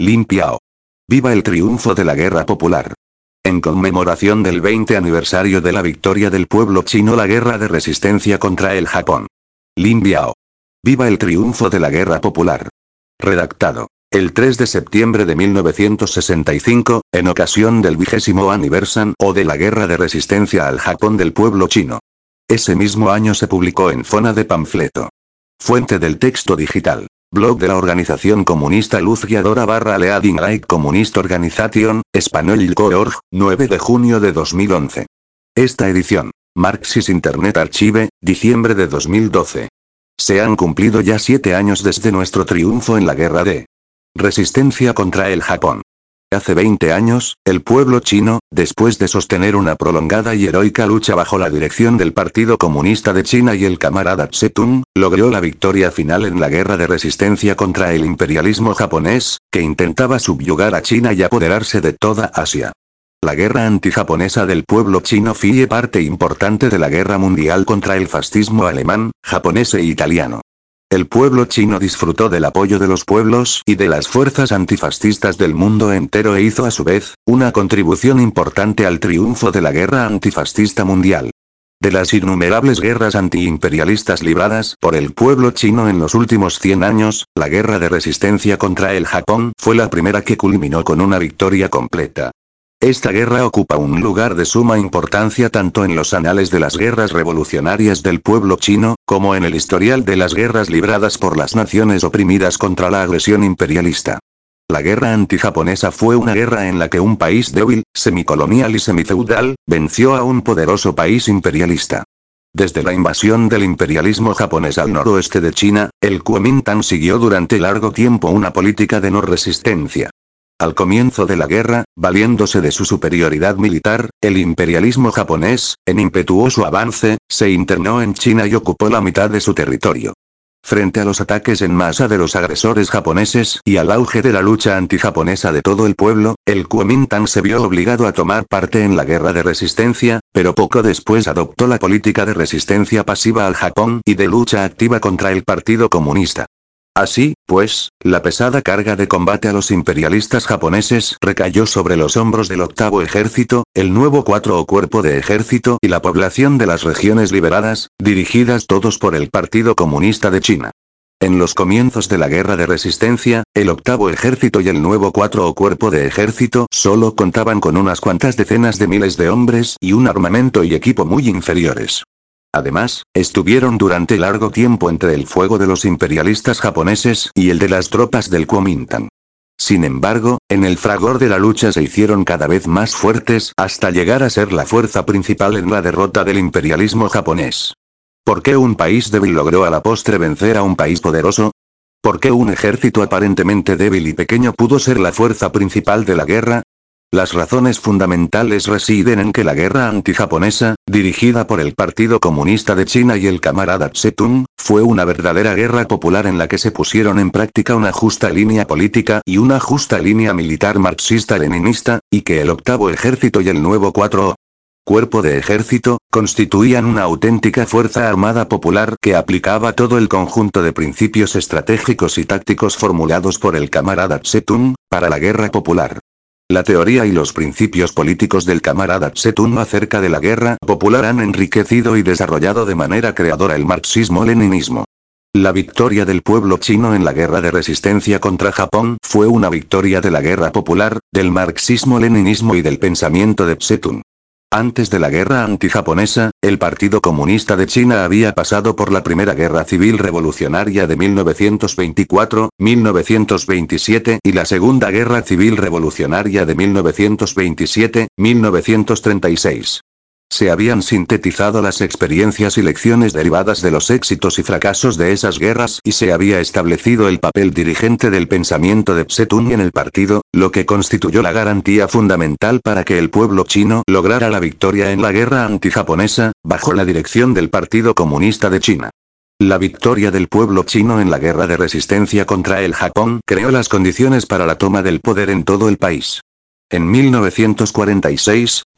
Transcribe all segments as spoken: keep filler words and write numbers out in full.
Limpiao. Viva el triunfo de la guerra popular. En conmemoración del veinte aniversario de la victoria del pueblo chino la guerra de resistencia contra el Japón. Limpiao. Viva el triunfo de la guerra popular. Redactado el tres de septiembre de mil novecientos sesenta y cinco, en ocasión del vigésimo aniversario de la guerra de resistencia al Japón del pueblo chino. Ese mismo año se publicó en forma de panfleto. Fuente del texto digital. Blog de la organización comunista Luz Guiadora barra Leading Like Communist Organization, español punto org, nueve de junio de dos mil once. Esta edición. Marxist Internet Archive, diciembre de dos mil doce. Se han cumplido ya siete años desde nuestro triunfo en la guerra de resistencia contra el Japón. Hace veinte años, el pueblo chino, después de sostener una prolongada y heroica lucha bajo la dirección del Partido Comunista de China y el camarada Tse-tung, logró la victoria final en la guerra de resistencia contra el imperialismo japonés, que intentaba subyugar a China y apoderarse de toda Asia. La guerra antijaponesa del pueblo chino fue parte importante de la guerra mundial contra el fascismo alemán, japonés e italiano. El pueblo chino disfrutó del apoyo de los pueblos y de las fuerzas antifascistas del mundo entero e hizo a su vez, una contribución importante al triunfo de la guerra antifascista mundial. De las innumerables guerras antiimperialistas libradas por el pueblo chino en los últimos cien años, la guerra de resistencia contra el Japón fue la primera que culminó con una victoria completa. Esta guerra ocupa un lugar de suma importancia tanto en los anales de las guerras revolucionarias del pueblo chino, como en el historial de las guerras libradas por las naciones oprimidas contra la agresión imperialista. La guerra antijaponesa fue una guerra en la que un país débil, semicolonial y semifeudal, venció a un poderoso país imperialista. Desde la invasión del imperialismo japonés al noroeste de China, el Kuomintang siguió durante largo tiempo una política de no resistencia. Al comienzo de la guerra, valiéndose de su superioridad militar, el imperialismo japonés, en impetuoso avance, se internó en China y ocupó la mitad de su territorio. Frente a los ataques en masa de los agresores japoneses y al auge de la lucha antijaponesa de todo el pueblo, el Kuomintang se vio obligado a tomar parte en la guerra de resistencia, pero poco después adoptó la política de resistencia pasiva al Japón y de lucha activa contra el Partido Comunista. Así, pues, la pesada carga de combate a los imperialistas japoneses recayó sobre los hombros del octavo ejército, el nuevo cuatro o cuerpo de ejército y la población de las regiones liberadas, dirigidas todos por el Partido Comunista de China. En los comienzos de la guerra de resistencia, el octavo ejército y el nuevo cuatro o cuerpo de ejército solo contaban con unas cuantas decenas de miles de hombres y un armamento y equipo muy inferiores. Además, estuvieron durante largo tiempo entre el fuego de los imperialistas japoneses y el de las tropas del Kuomintang. Sin embargo, en el fragor de la lucha se hicieron cada vez más fuertes hasta llegar a ser la fuerza principal en la derrota del imperialismo japonés. ¿Por qué un país débil logró a la postre vencer a un país poderoso? ¿Por qué un ejército aparentemente débil y pequeño pudo ser la fuerza principal de la guerra? Las razones fundamentales residen en que la guerra antijaponesa, dirigida por el Partido Comunista de China y el camarada Tse-tung, fue una verdadera guerra popular en la que se pusieron en práctica una justa línea política y una justa línea militar marxista-leninista, y que el octavo ejército y el nuevo cuatro cuerpo de ejército, constituían una auténtica fuerza armada popular que aplicaba todo el conjunto de principios estratégicos y tácticos formulados por el camarada Tse-tung, para la guerra popular. La teoría y los principios políticos del camarada Tse-tung acerca de la guerra popular han enriquecido y desarrollado de manera creadora el marxismo-leninismo. La victoria del pueblo chino en la guerra de resistencia contra Japón fue una victoria de la guerra popular, del marxismo-leninismo y del pensamiento de Tse-tung. Antes de la guerra antijaponesa, el Partido Comunista de China había pasado por la Primera Guerra Civil Revolucionaria de mil novecientos veinticuatro a mil novecientos veintisiete y la Segunda Guerra Civil Revolucionaria de mil novecientos veintisiete a mil novecientos treinta y seis. Se habían sintetizado las experiencias y lecciones derivadas de los éxitos y fracasos de esas guerras y se había establecido el papel dirigente del pensamiento de Tse-tung en el partido, lo que constituyó la garantía fundamental para que el pueblo chino lograra la victoria en la guerra antijaponesa, bajo la dirección del Partido Comunista de China. La victoria del pueblo chino en la guerra de resistencia contra el Japón creó las condiciones para la toma del poder en todo el país. En mil novecientos cuarenta y seis,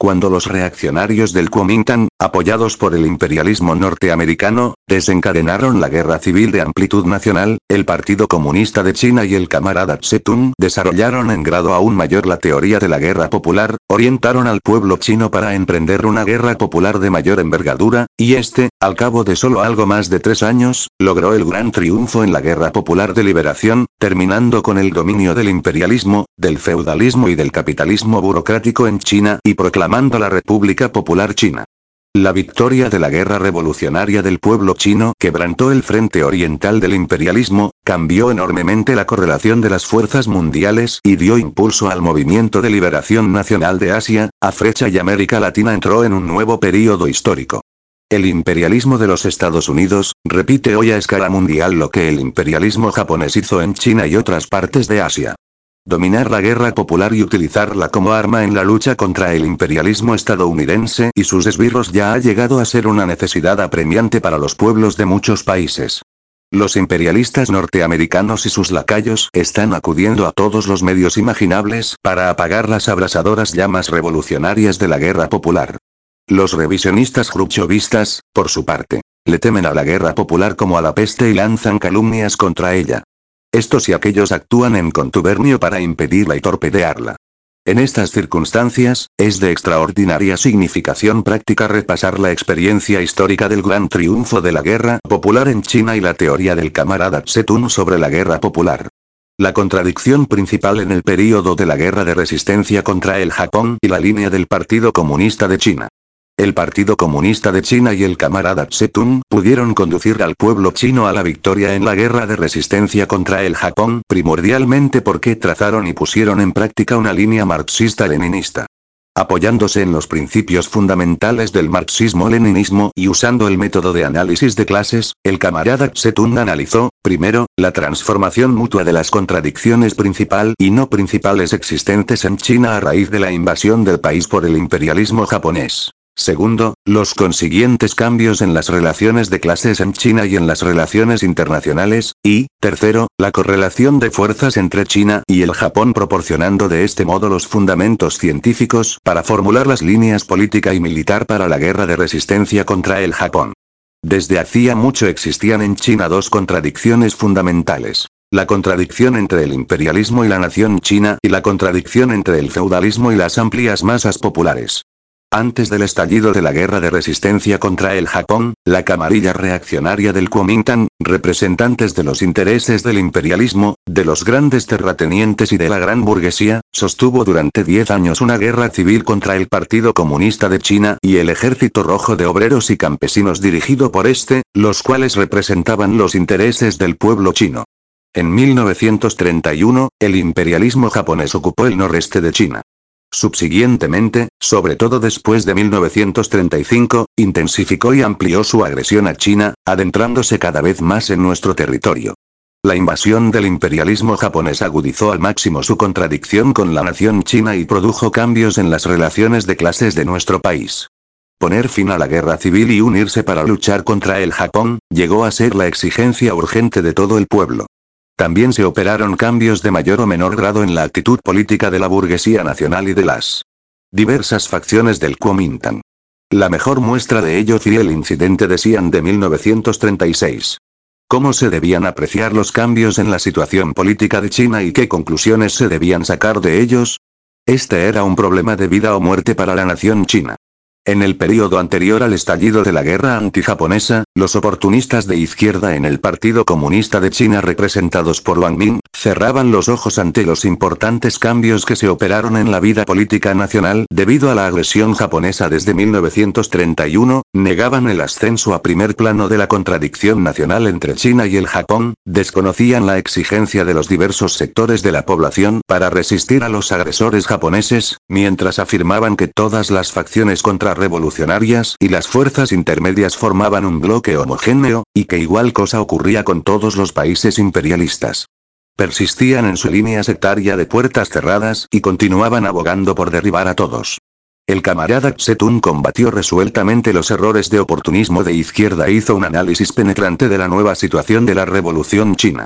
cuando los reaccionarios del Kuomintang, apoyados por el imperialismo norteamericano, desencadenaron la guerra civil de amplitud nacional, el Partido Comunista de China y el camarada Tse-tung desarrollaron en grado aún mayor la teoría de la guerra popular, orientaron al pueblo chino para emprender una guerra popular de mayor envergadura, y este, al cabo de solo algo más de tres años, logró el gran triunfo en la guerra popular de liberación, terminando con el dominio del imperialismo, del feudalismo y del capitalismo burocrático en China y proclamando la República Popular China. La victoria de la guerra revolucionaria del pueblo chino quebrantó el frente oriental del imperialismo, cambió enormemente la correlación de las fuerzas mundiales y dio impulso al movimiento de liberación nacional de Asia, África y América Latina entró en un nuevo período histórico. El imperialismo de los Estados Unidos repite hoy a escala mundial lo que el imperialismo japonés hizo en China y otras partes de Asia. Dominar la guerra popular y utilizarla como arma en la lucha contra el imperialismo estadounidense y sus esbirros ya ha llegado a ser una necesidad apremiante para los pueblos de muchos países. Los imperialistas norteamericanos y sus lacayos están acudiendo a todos los medios imaginables para apagar las abrasadoras llamas revolucionarias de la guerra popular. Los revisionistas khrushchevistas, por su parte, le temen a la guerra popular como a la peste y lanzan calumnias contra ella. Estos y aquellos actúan en contubernio para impedirla y torpedearla. En estas circunstancias, es de extraordinaria significación práctica repasar la experiencia histórica del gran triunfo de la guerra popular en China y la teoría del camarada Tse-tung sobre la guerra popular. La contradicción principal en el período de la guerra de resistencia contra el Japón y la línea del Partido Comunista de China. El Partido Comunista de China y el camarada Tse-tung pudieron conducir al pueblo chino a la victoria en la guerra de resistencia contra el Japón primordialmente porque trazaron y pusieron en práctica una línea marxista-leninista. Apoyándose en los principios fundamentales del marxismo-leninismo y usando el método de análisis de clases, el camarada Tse-tung analizó, primero, la transformación mutua de las contradicciones principal y no principales existentes en China a raíz de la invasión del país por el imperialismo japonés. Segundo, los consiguientes cambios en las relaciones de clases en China y en las relaciones internacionales, y, tercero, la correlación de fuerzas entre China y el Japón proporcionando de este modo los fundamentos científicos para formular las líneas política y militar para la guerra de resistencia contra el Japón. Desde hacía mucho existían en China dos contradicciones fundamentales. La contradicción entre el imperialismo y la nación china y la contradicción entre el feudalismo y las amplias masas populares. Antes del estallido de la guerra de resistencia contra el Japón, la camarilla reaccionaria del Kuomintang, representantes de los intereses del imperialismo, de los grandes terratenientes y de la gran burguesía, sostuvo durante diez años una guerra civil contra el Partido Comunista de China y el Ejército Rojo de Obreros y Campesinos dirigido por este, los cuales representaban los intereses del pueblo chino. En mil novecientos treinta y uno, el imperialismo japonés ocupó el noreste de China. Subsiguientemente, sobre todo después de mil novecientos treinta y cinco, intensificó y amplió su agresión a China, adentrándose cada vez más en nuestro territorio. La invasión del imperialismo japonés agudizó al máximo su contradicción con la nación china y produjo cambios en las relaciones de clases de nuestro país. Poner fin a la guerra civil y unirse para luchar contra el Japón, llegó a ser la exigencia urgente de todo el pueblo. También se operaron cambios de mayor o menor grado en la actitud política de la burguesía nacional y de las diversas facciones del Kuomintang. La mejor muestra de ello fue el incidente de Xi'an de mil novecientos treinta y seis. ¿Cómo se debían apreciar los cambios en la situación política de China y qué conclusiones se debían sacar de ellos? Este era un problema de vida o muerte para la nación china. En el período anterior al estallido de la guerra antijaponesa, los oportunistas de izquierda en el Partido Comunista de China representados por Wang Min, cerraban los ojos ante los importantes cambios que se operaron en la vida política nacional debido a la agresión japonesa desde mil novecientos treinta y uno, negaban el ascenso a primer plano de la contradicción nacional entre China y el Japón, desconocían la exigencia de los diversos sectores de la población para resistir a los agresores japoneses, mientras afirmaban que todas las facciones contra revolucionarias y las fuerzas intermedias formaban un bloque homogéneo, y que igual cosa ocurría con todos los países imperialistas. Persistían en su línea sectaria de puertas cerradas y continuaban abogando por derribar a todos. El camarada Tse-tung combatió resueltamente los errores de oportunismo de izquierda e hizo un análisis penetrante de la nueva situación de la revolución china.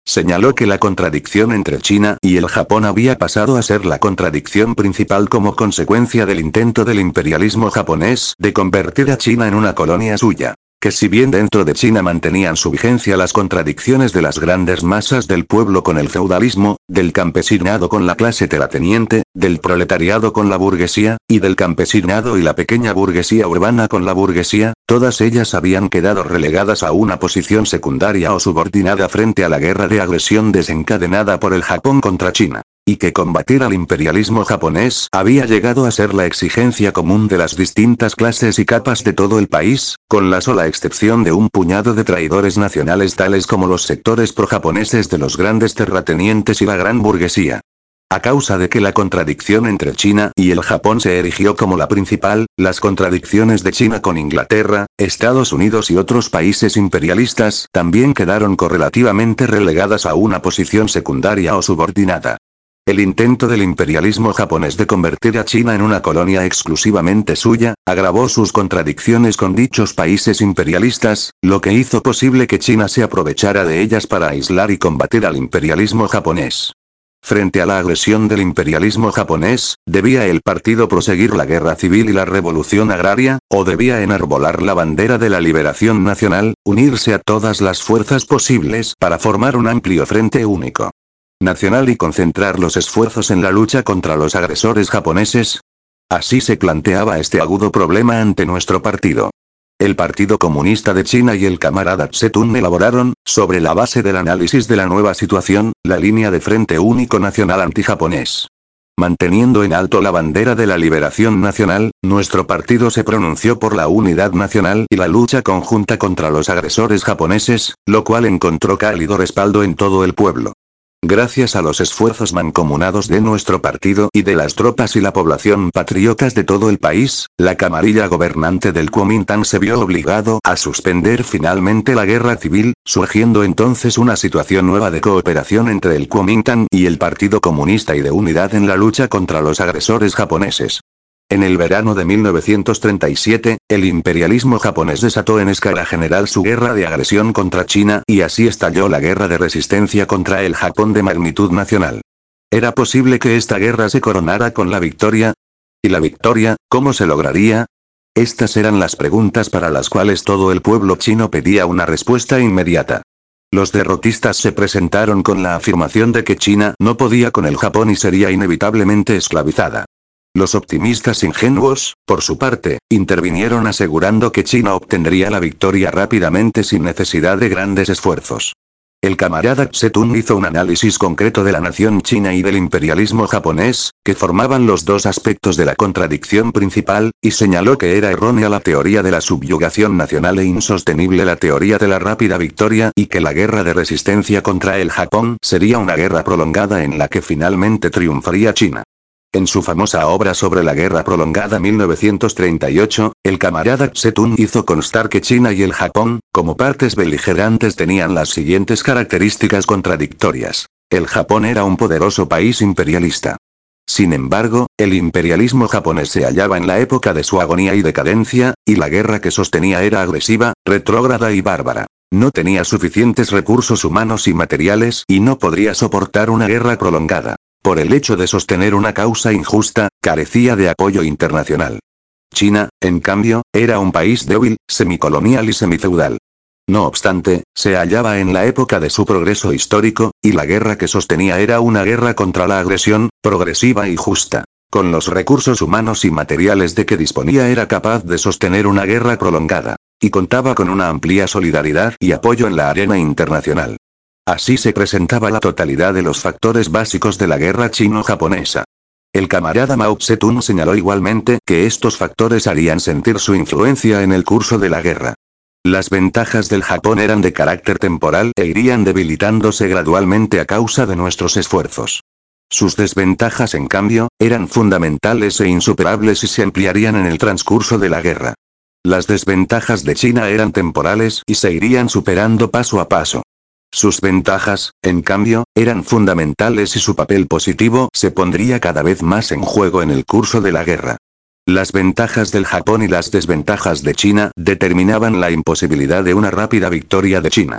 Señaló que la contradicción entre China y el Japón había pasado a ser la contradicción principal como consecuencia del intento del imperialismo japonés de convertir a China en una colonia suya. Que si bien dentro de China mantenían su vigencia las contradicciones de las grandes masas del pueblo con el feudalismo, del campesinado con la clase terrateniente, del proletariado con la burguesía, y del campesinado y la pequeña burguesía urbana con la burguesía, todas ellas habían quedado relegadas a una posición secundaria o subordinada frente a la guerra de agresión desencadenada por el Japón contra China. Y que combatir al imperialismo japonés había llegado a ser la exigencia común de las distintas clases y capas de todo el país, con la sola excepción de un puñado de traidores nacionales tales como los sectores pro-japoneses de los grandes terratenientes y la gran burguesía. A causa de que la contradicción entre China y el Japón se erigió como la principal, las contradicciones de China con Inglaterra, Estados Unidos y otros países imperialistas también quedaron correlativamente relegadas a una posición secundaria o subordinada. El intento del imperialismo japonés de convertir a China en una colonia exclusivamente suya, agravó sus contradicciones con dichos países imperialistas, lo que hizo posible que China se aprovechara de ellas para aislar y combatir al imperialismo japonés. Frente a la agresión del imperialismo japonés, ¿debía el partido proseguir la guerra civil y la revolución agraria, o debía enarbolar la bandera de la liberación nacional, unirse a todas las fuerzas posibles para formar un amplio frente único nacional y concentrar los esfuerzos en la lucha contra los agresores japoneses? Así se planteaba este agudo problema ante nuestro partido. El Partido Comunista de China y el camarada Tse-tung elaboraron, sobre la base del análisis de la nueva situación, la línea de Frente Único Nacional Antijaponés. Manteniendo en alto la bandera de la liberación nacional, nuestro partido se pronunció por la unidad nacional y la lucha conjunta contra los agresores japoneses, lo cual encontró cálido respaldo en todo el pueblo. Gracias a los esfuerzos mancomunados de nuestro partido y de las tropas y la población patriotas de todo el país, la camarilla gobernante del Kuomintang se vio obligado a suspender finalmente la guerra civil, surgiendo entonces una situación nueva de cooperación entre el Kuomintang y el Partido Comunista y de unidad en la lucha contra los agresores japoneses. En el verano de mil novecientos treinta y siete, el imperialismo japonés desató en escala general su guerra de agresión contra China y así estalló la guerra de resistencia contra el Japón de magnitud nacional. ¿Era posible que esta guerra se coronara con la victoria? ¿Y la victoria, cómo se lograría? Estas eran las preguntas para las cuales todo el pueblo chino pedía una respuesta inmediata. Los derrotistas se presentaron con la afirmación de que China no podía con el Japón y sería inevitablemente esclavizada. Los optimistas ingenuos, por su parte, intervinieron asegurando que China obtendría la victoria rápidamente sin necesidad de grandes esfuerzos. El camarada Tse-tung hizo un análisis concreto de la nación china y del imperialismo japonés, que formaban los dos aspectos de la contradicción principal, y señaló que era errónea la teoría de la subyugación nacional e insostenible la teoría de la rápida victoria y que la guerra de resistencia contra el Japón sería una guerra prolongada en la que finalmente triunfaría China. En su famosa obra sobre la guerra prolongada mil novecientos treinta y ocho, el camarada Tse-tung hizo constar que China y el Japón, como partes beligerantes, tenían las siguientes características contradictorias. El Japón era un poderoso país imperialista. Sin embargo, el imperialismo japonés se hallaba en la época de su agonía y decadencia, y la guerra que sostenía era agresiva, retrógrada y bárbara. No tenía suficientes recursos humanos y materiales y no podría soportar una guerra prolongada. Por el hecho de sostener una causa injusta, carecía de apoyo internacional. China, en cambio, era un país débil, semicolonial y semifeudal. No obstante, se hallaba en la época de su progreso histórico, y la guerra que sostenía era una guerra contra la agresión, progresiva y justa. Con los recursos humanos y materiales de que disponía era capaz de sostener una guerra prolongada. Y contaba con una amplia solidaridad y apoyo en la arena internacional. Así se presentaba la totalidad de los factores básicos de la guerra chino-japonesa. El camarada Mao Tse-tung señaló igualmente que estos factores harían sentir su influencia en el curso de la guerra. Las ventajas del Japón eran de carácter temporal e irían debilitándose gradualmente a causa de nuestros esfuerzos. Sus desventajas, en cambio, eran fundamentales e insuperables y se ampliarían en el transcurso de la guerra. Las desventajas de China eran temporales y se irían superando paso a paso. Sus ventajas, en cambio, eran fundamentales y su papel positivo se pondría cada vez más en juego en el curso de la guerra. Las ventajas del Japón y las desventajas de China determinaban la imposibilidad de una rápida victoria de China.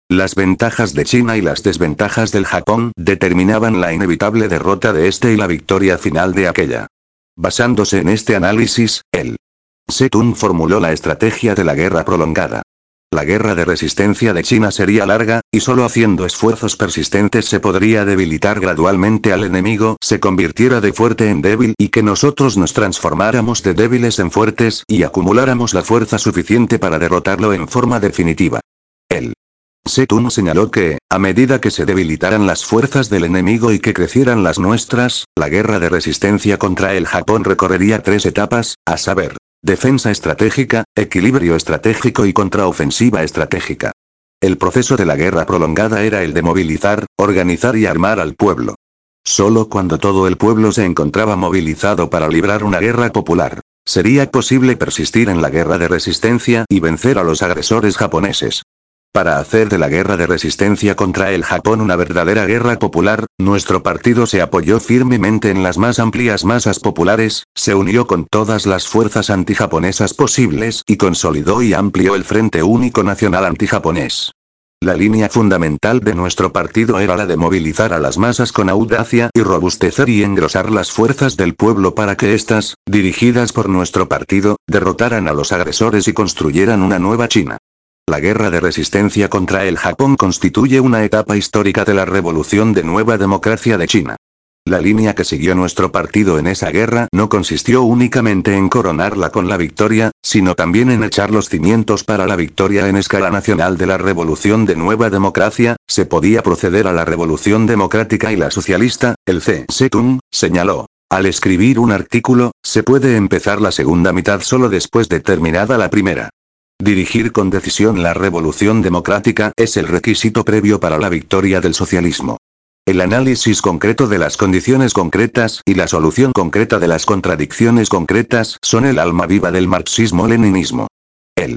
Las ventajas de China y las desventajas del Japón determinaban la inevitable derrota de este y la victoria final de aquella. Basándose en este análisis, el Zedong formuló la estrategia de la guerra prolongada. La guerra de resistencia de China sería larga, y solo haciendo esfuerzos persistentes se podría debilitar gradualmente al enemigo, se convirtiera de fuerte en débil y que nosotros nos transformáramos de débiles en fuertes y acumuláramos la fuerza suficiente para derrotarlo en forma definitiva. El Zedong señaló que, a medida que se debilitaran las fuerzas del enemigo y que crecieran las nuestras, la guerra de resistencia contra el Japón recorrería tres etapas, a saber, defensa estratégica, equilibrio estratégico y contraofensiva estratégica. El proceso de la guerra prolongada era el de movilizar, organizar y armar al pueblo. Solo cuando todo el pueblo se encontraba movilizado para librar una guerra popular, sería posible persistir en la guerra de resistencia y vencer a los agresores japoneses. Para hacer de la guerra de resistencia contra el Japón una verdadera guerra popular, nuestro partido se apoyó firmemente en las más amplias masas populares, se unió con todas las fuerzas antijaponesas posibles y consolidó y amplió el Frente Único Nacional Antijaponés. La línea fundamental de nuestro partido era la de movilizar a las masas con audacia y robustecer y engrosar las fuerzas del pueblo para que éstas, dirigidas por nuestro partido, derrotaran a los agresores y construyeran una nueva China. La guerra de resistencia contra el Japón constituye una etapa histórica de la revolución de nueva democracia de China. La línea que siguió nuestro partido en esa guerra no consistió únicamente en coronarla con la victoria, sino también en echar los cimientos para la victoria en escala nacional de la revolución de nueva democracia. Se podía proceder a la revolución democrática y la socialista, el C. Zedong señaló. Al escribir un artículo, se puede empezar la segunda mitad solo después de terminada la primera. Dirigir con decisión la revolución democrática es el requisito previo para la victoria del socialismo. El análisis concreto de las condiciones concretas y la solución concreta de las contradicciones concretas son el alma viva del marxismo-leninismo. El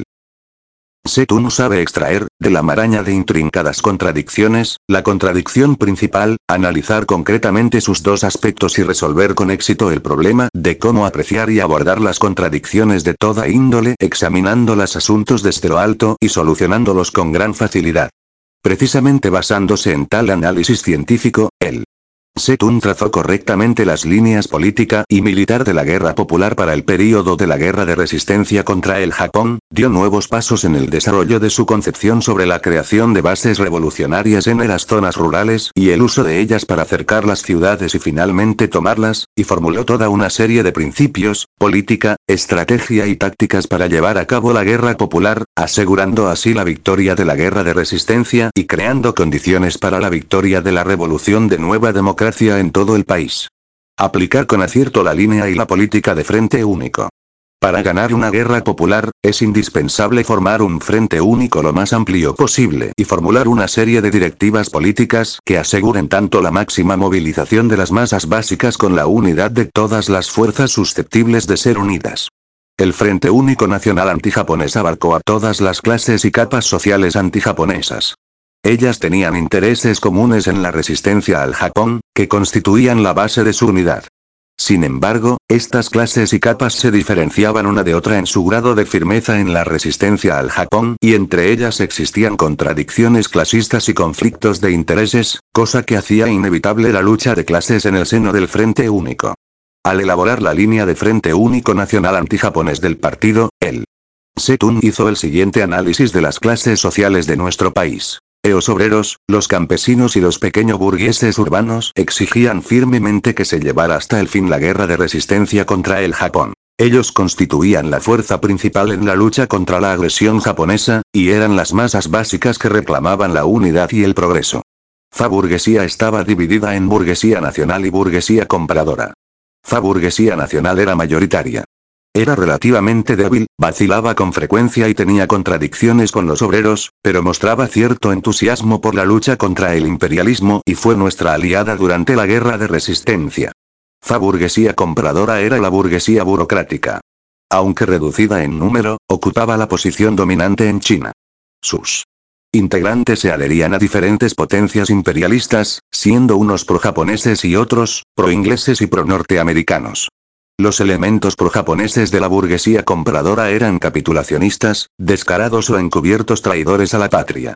Zedong sabe extraer, de la maraña de intrincadas contradicciones, la contradicción principal, analizar concretamente sus dos aspectos y resolver con éxito el problema de cómo apreciar y abordar las contradicciones de toda índole, examinando los asuntos desde lo alto y solucionándolos con gran facilidad. Precisamente basándose en tal análisis científico, el Zedong trazó correctamente las líneas política y militar de la guerra popular para el período de la guerra de resistencia contra el Japón, dio nuevos pasos en el desarrollo de su concepción sobre la creación de bases revolucionarias en las zonas rurales y el uso de ellas para acercar las ciudades y finalmente tomarlas, y formuló toda una serie de principios, política, estrategia y tácticas para llevar a cabo la guerra popular, asegurando así la victoria de la guerra de resistencia y creando condiciones para la victoria de la revolución de nueva democracia en todo el país. Aplicar con acierto la línea y la política de frente único. Para ganar una guerra popular, es indispensable formar un frente único lo más amplio posible y formular una serie de directivas políticas que aseguren tanto la máxima movilización de las masas básicas con la unidad de todas las fuerzas susceptibles de ser unidas. El Frente Único Nacional Antijaponés abarcó a todas las clases y capas sociales antijaponesas. Ellas tenían intereses comunes en la resistencia al Japón, que constituían la base de su unidad. Sin embargo, estas clases y capas se diferenciaban una de otra en su grado de firmeza en la resistencia al Japón, y entre ellas existían contradicciones clasistas y conflictos de intereses, cosa que hacía inevitable la lucha de clases en el seno del Frente Único. Al elaborar la línea de Frente Único Nacional Antijaponés del partido, el Zedong hizo el siguiente análisis de las clases sociales de nuestro país. Los obreros, los campesinos y los pequeños burgueses urbanos exigían firmemente que se llevara hasta el fin la guerra de resistencia contra el Japón. Ellos constituían la fuerza principal en la lucha contra la agresión japonesa, y eran las masas básicas que reclamaban la unidad y el progreso. La burguesía estaba dividida en burguesía nacional y burguesía compradora. La burguesía nacional era mayoritaria. Era relativamente débil, vacilaba con frecuencia y tenía contradicciones con los obreros, pero mostraba cierto entusiasmo por la lucha contra el imperialismo y fue nuestra aliada durante la guerra de resistencia. La burguesía compradora era la burguesía burocrática. Aunque reducida en número, ocupaba la posición dominante en China. Sus integrantes se adherían a diferentes potencias imperialistas, siendo unos pro-japoneses y otros, pro-ingleses y pro-norteamericanos. Los elementos pro-japoneses de la burguesía compradora eran capitulacionistas, descarados o encubiertos traidores a la patria.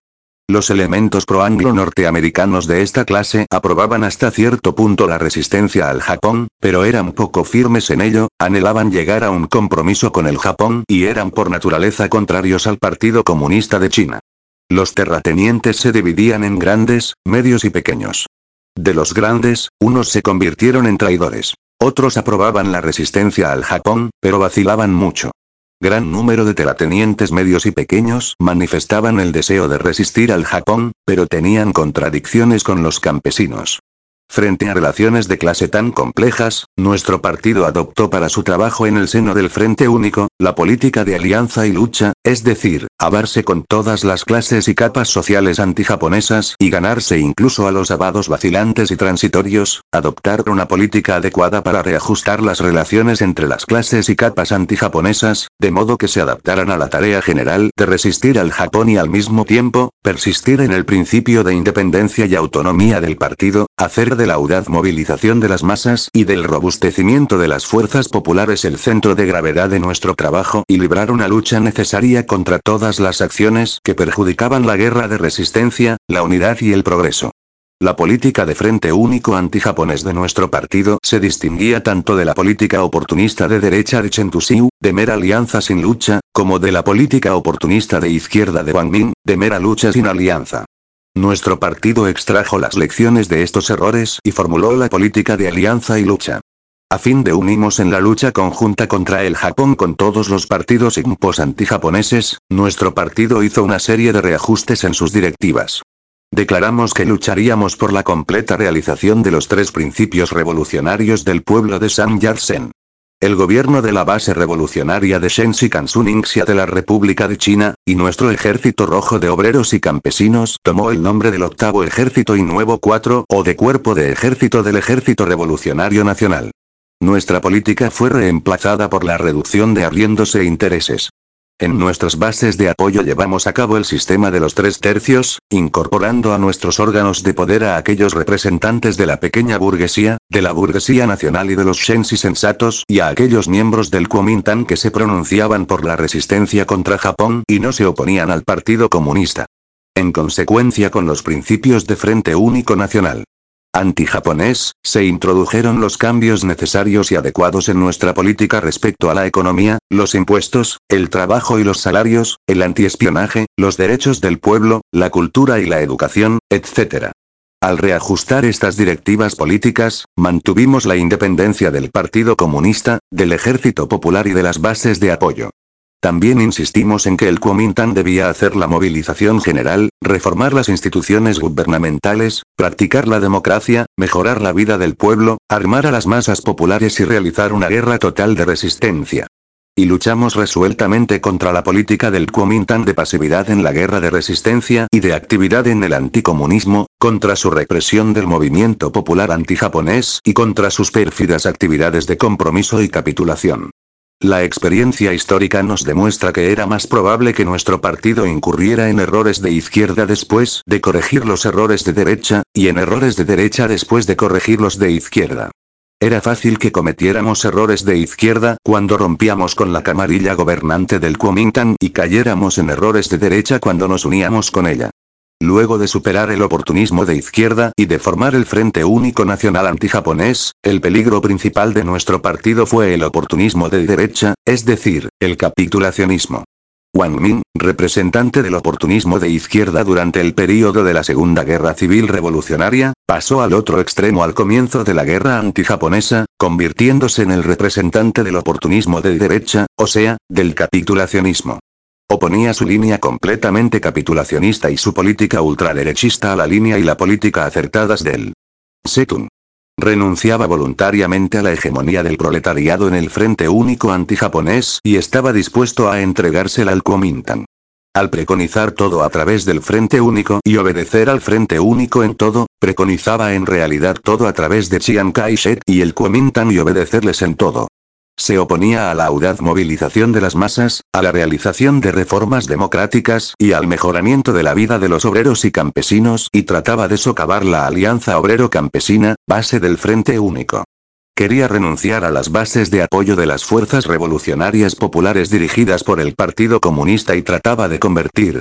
Los elementos pro-anglo-norteamericanos de esta clase aprobaban hasta cierto punto la resistencia al Japón, pero eran poco firmes en ello, anhelaban llegar a un compromiso con el Japón y eran por naturaleza contrarios al Partido Comunista de China. Los terratenientes se dividían en grandes, medios y pequeños. De los grandes, unos se convirtieron en traidores. Otros aprobaban la resistencia al Japón, pero vacilaban mucho. Gran número de terratenientes medios y pequeños manifestaban el deseo de resistir al Japón, pero tenían contradicciones con los campesinos. Frente a relaciones de clase tan complejas, nuestro partido adoptó para su trabajo en el seno del Frente Único, la política de alianza y lucha, es decir, abarse con todas las clases y capas sociales antijaponesas y ganarse incluso a los abados vacilantes y transitorios, adoptar una política adecuada para reajustar las relaciones entre las clases y capas antijaponesas, de modo que se adaptaran a la tarea general de resistir al Japón y al mismo tiempo, persistir en el principio de independencia y autonomía del partido, hacer de la audaz movilización de las masas y del robustecimiento de las fuerzas populares el centro de gravedad de nuestro trabajo y librar una lucha necesaria contra todas las acciones que perjudicaban la guerra de resistencia, la unidad y el progreso. La política de Frente Único antijaponés de nuestro partido se distinguía tanto de la política oportunista de derecha de Chen Tuxiu, de mera alianza sin lucha, como de la política oportunista de izquierda de Wang Min, de mera lucha sin alianza. Nuestro partido extrajo las lecciones de estos errores y formuló la política de alianza y lucha. A fin de unirnos en la lucha conjunta contra el Japón con todos los partidos impos antijaponeses, nuestro partido hizo una serie de reajustes en sus directivas. Declaramos que lucharíamos por la completa realización de los tres principios revolucionarios del pueblo de San Yat-sen. El gobierno de la base revolucionaria de Shenxi Kansuningsia de la República de China, y nuestro ejército rojo de obreros y campesinos tomó el nombre del octavo ejército y nuevo cuatro o de cuerpo de ejército del Ejército Revolucionario Nacional. Nuestra política fue reemplazada por la reducción de arriendos e intereses. En nuestras bases de apoyo llevamos a cabo el sistema de los tres tercios, incorporando a nuestros órganos de poder a aquellos representantes de la pequeña burguesía, de la burguesía nacional y de los Shensi sensatos y a aquellos miembros del Kuomintang que se pronunciaban por la resistencia contra Japón y no se oponían al Partido Comunista. En consecuencia con los principios de Frente Único Nacional antijaponés, se introdujeron los cambios necesarios y adecuados en nuestra política respecto a la economía, los impuestos, el trabajo y los salarios, el antiespionaje, los derechos del pueblo, la cultura y la educación, etcétera. Al reajustar estas directivas políticas, mantuvimos la independencia del Partido Comunista, del Ejército Popular y de las bases de apoyo. También insistimos en que el Kuomintang debía hacer la movilización general, reformar las instituciones gubernamentales, practicar la democracia, mejorar la vida del pueblo, armar a las masas populares y realizar una guerra total de resistencia. Y luchamos resueltamente contra la política del Kuomintang de pasividad en la guerra de resistencia y de actividad en el anticomunismo, contra su represión del movimiento popular antijaponés y contra sus pérfidas actividades de compromiso y capitulación. La experiencia histórica nos demuestra que era más probable que nuestro partido incurriera en errores de izquierda después de corregir los errores de derecha, y en errores de derecha después de corregirlos de izquierda. Era fácil que cometiéramos errores de izquierda cuando rompíamos con la camarilla gobernante del Kuomintang y cayéramos en errores de derecha cuando nos uníamos con ella. Luego de superar el oportunismo de izquierda y de formar el Frente Único Nacional antijaponés, el peligro principal de nuestro partido fue el oportunismo de derecha, es decir, el capitulacionismo. Wang Min, representante del oportunismo de izquierda durante el período de la Segunda Guerra Civil Revolucionaria, pasó al otro extremo al comienzo de la guerra antijaponesa, convirtiéndose en el representante del oportunismo de derecha, o sea, del capitulacionismo. Oponía su línea completamente capitulacionista y su política ultraderechista a la línea y la política acertadas del Setun. Renunciaba voluntariamente a la hegemonía del proletariado en el Frente Único antijaponés y estaba dispuesto a entregársela al Kuomintang. Al preconizar todo a través del Frente Único y obedecer al Frente Único en todo, preconizaba en realidad todo a través de Chiang Kai-shek y el Kuomintang y obedecerles en todo. Se oponía a la audaz movilización de las masas, a la realización de reformas democráticas y al mejoramiento de la vida de los obreros y campesinos y trataba de socavar la alianza obrero-campesina, base del Frente Único. Quería renunciar a las bases de apoyo de las fuerzas revolucionarias populares dirigidas por el Partido Comunista y trataba de convertir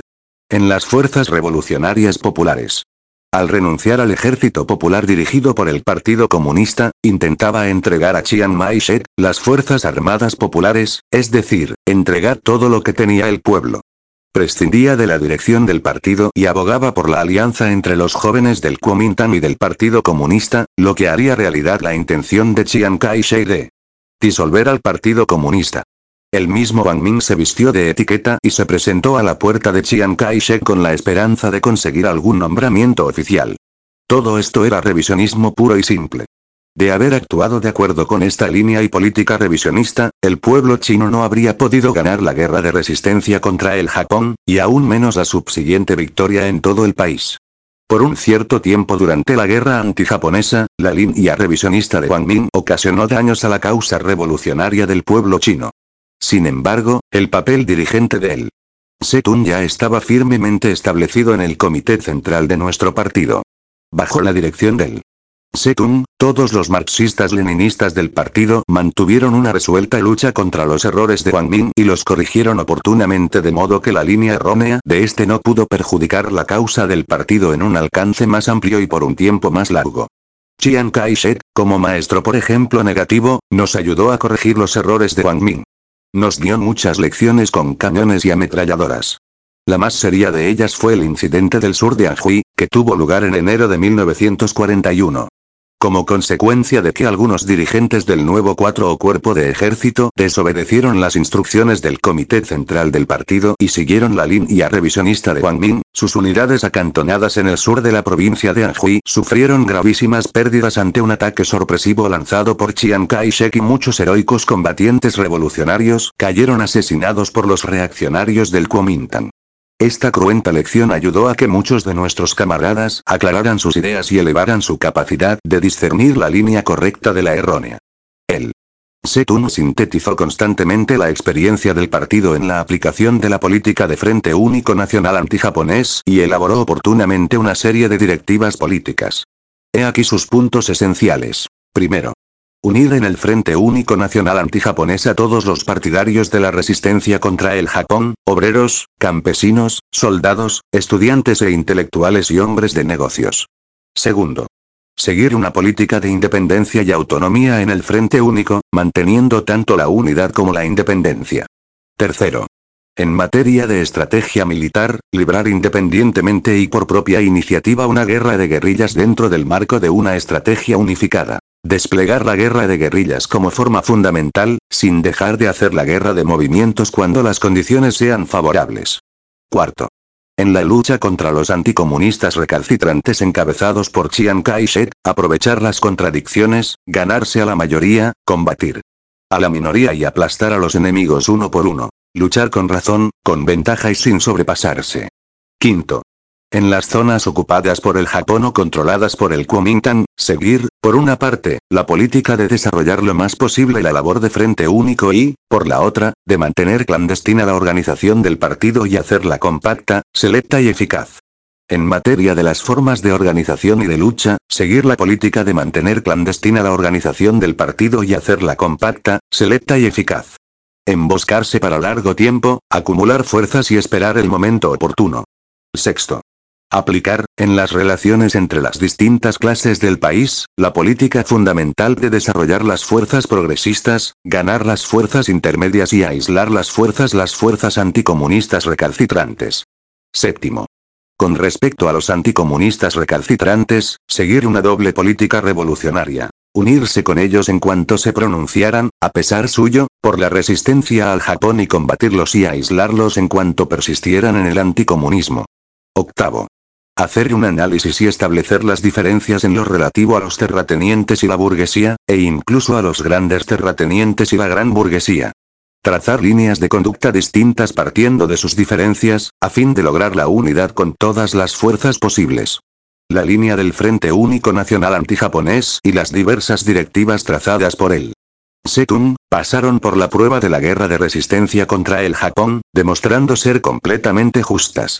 En las fuerzas revolucionarias populares. Al renunciar al ejército popular dirigido por el Partido Comunista, intentaba entregar a Chiang Mai-shek las fuerzas armadas populares, es decir, entregar todo lo que tenía el pueblo. Prescindía de la dirección del partido y abogaba por la alianza entre los jóvenes del Kuomintang y del Partido Comunista, lo que haría realidad la intención de Chiang Kai-shek de disolver al Partido Comunista. El mismo Wang Min se vistió de etiqueta y se presentó a la puerta de Chiang Kai-shek con la esperanza de conseguir algún nombramiento oficial. Todo esto era revisionismo puro y simple. De haber actuado de acuerdo con esta línea y política revisionista, el pueblo chino no habría podido ganar la guerra de resistencia contra el Japón, y aún menos la subsiguiente victoria en todo el país. Por un cierto tiempo durante la guerra antijaponesa, la línea revisionista de Wang Min ocasionó daños a la causa revolucionaria del pueblo chino. Sin embargo, el papel dirigente del Setun ya estaba firmemente establecido en el comité central de nuestro partido. Bajo la dirección del Setun, todos los marxistas-leninistas del partido mantuvieron una resuelta lucha contra los errores de Wang Min y los corrigieron oportunamente de modo que la línea errónea de este no pudo perjudicar la causa del partido en un alcance más amplio y por un tiempo más largo. Chiang Kai-shek, como maestro por ejemplo negativo, nos ayudó a corregir los errores de Wang Min. Nos dio muchas lecciones con cañones y ametralladoras. La más seria de ellas fue el incidente del sur de Anhui, que tuvo lugar en enero de mil novecientos cuarenta y uno. Como consecuencia de que algunos dirigentes del nuevo cuatro o cuerpo de ejército desobedecieron las instrucciones del comité central del partido y siguieron la línea revisionista de Wang Min, sus unidades acantonadas en el sur de la provincia de Anhui sufrieron gravísimas pérdidas ante un ataque sorpresivo lanzado por Chiang Kai-shek y muchos heroicos combatientes revolucionarios cayeron asesinados por los reaccionarios del Kuomintang. Esta cruenta lección ayudó a que muchos de nuestros camaradas aclararan sus ideas y elevaran su capacidad de discernir la línea correcta de la errónea. El Setun sintetizó constantemente la experiencia del partido en la aplicación de la política de Frente Único Nacional Antijaponés y elaboró oportunamente una serie de directivas políticas. He aquí sus puntos esenciales. Primero. Unir en el Frente Único Nacional Antijaponés a todos los partidarios de la resistencia contra el Japón, obreros, campesinos, soldados, estudiantes e intelectuales y hombres de negocios. Segundo. Seguir una política de independencia y autonomía en el Frente Único, manteniendo tanto la unidad como la independencia. Tercero. En materia de estrategia militar, librar independientemente y por propia iniciativa una guerra de guerrillas dentro del marco de una estrategia unificada. Desplegar la guerra de guerrillas como forma fundamental, sin dejar de hacer la guerra de movimientos cuando las condiciones sean favorables. Cuarto. En la lucha contra los anticomunistas recalcitrantes encabezados por Chiang Kai-shek, aprovechar las contradicciones, ganarse a la mayoría, combatir a la minoría y aplastar a los enemigos uno por uno. Luchar con razón, con ventaja y sin sobrepasarse. Quinto. En las zonas ocupadas por el Japón o controladas por el Kuomintang, seguir, por una parte, la política de desarrollar lo más posible la labor de Frente Único y, por la otra, de mantener clandestina la organización del partido y hacerla compacta, selecta y eficaz. En materia de las formas de organización y de lucha, seguir la política de mantener clandestina la organización del partido y hacerla compacta, selecta y eficaz. Emboscarse para largo tiempo, acumular fuerzas y esperar el momento oportuno. Sexto. Aplicar, en las relaciones entre las distintas clases del país, la política fundamental de desarrollar las fuerzas progresistas, ganar las fuerzas intermedias y aislar las fuerzas las fuerzas anticomunistas recalcitrantes. Séptimo. Con respecto a los anticomunistas recalcitrantes, seguir una doble política revolucionaria. Unirse con ellos en cuanto se pronunciaran, a pesar suyo, por la resistencia al Japón y combatirlos y aislarlos en cuanto persistieran en el anticomunismo. Octavo. Hacer un análisis y establecer las diferencias en lo relativo a los terratenientes y la burguesía, e incluso a los grandes terratenientes y la gran burguesía. Trazar líneas de conducta distintas partiendo de sus diferencias, a fin de lograr la unidad con todas las fuerzas posibles. La línea del Frente Único Nacional Antijaponés y las diversas directivas trazadas por él. Setun, pasaron por la prueba de la guerra de resistencia contra el Japón, demostrando ser completamente justas.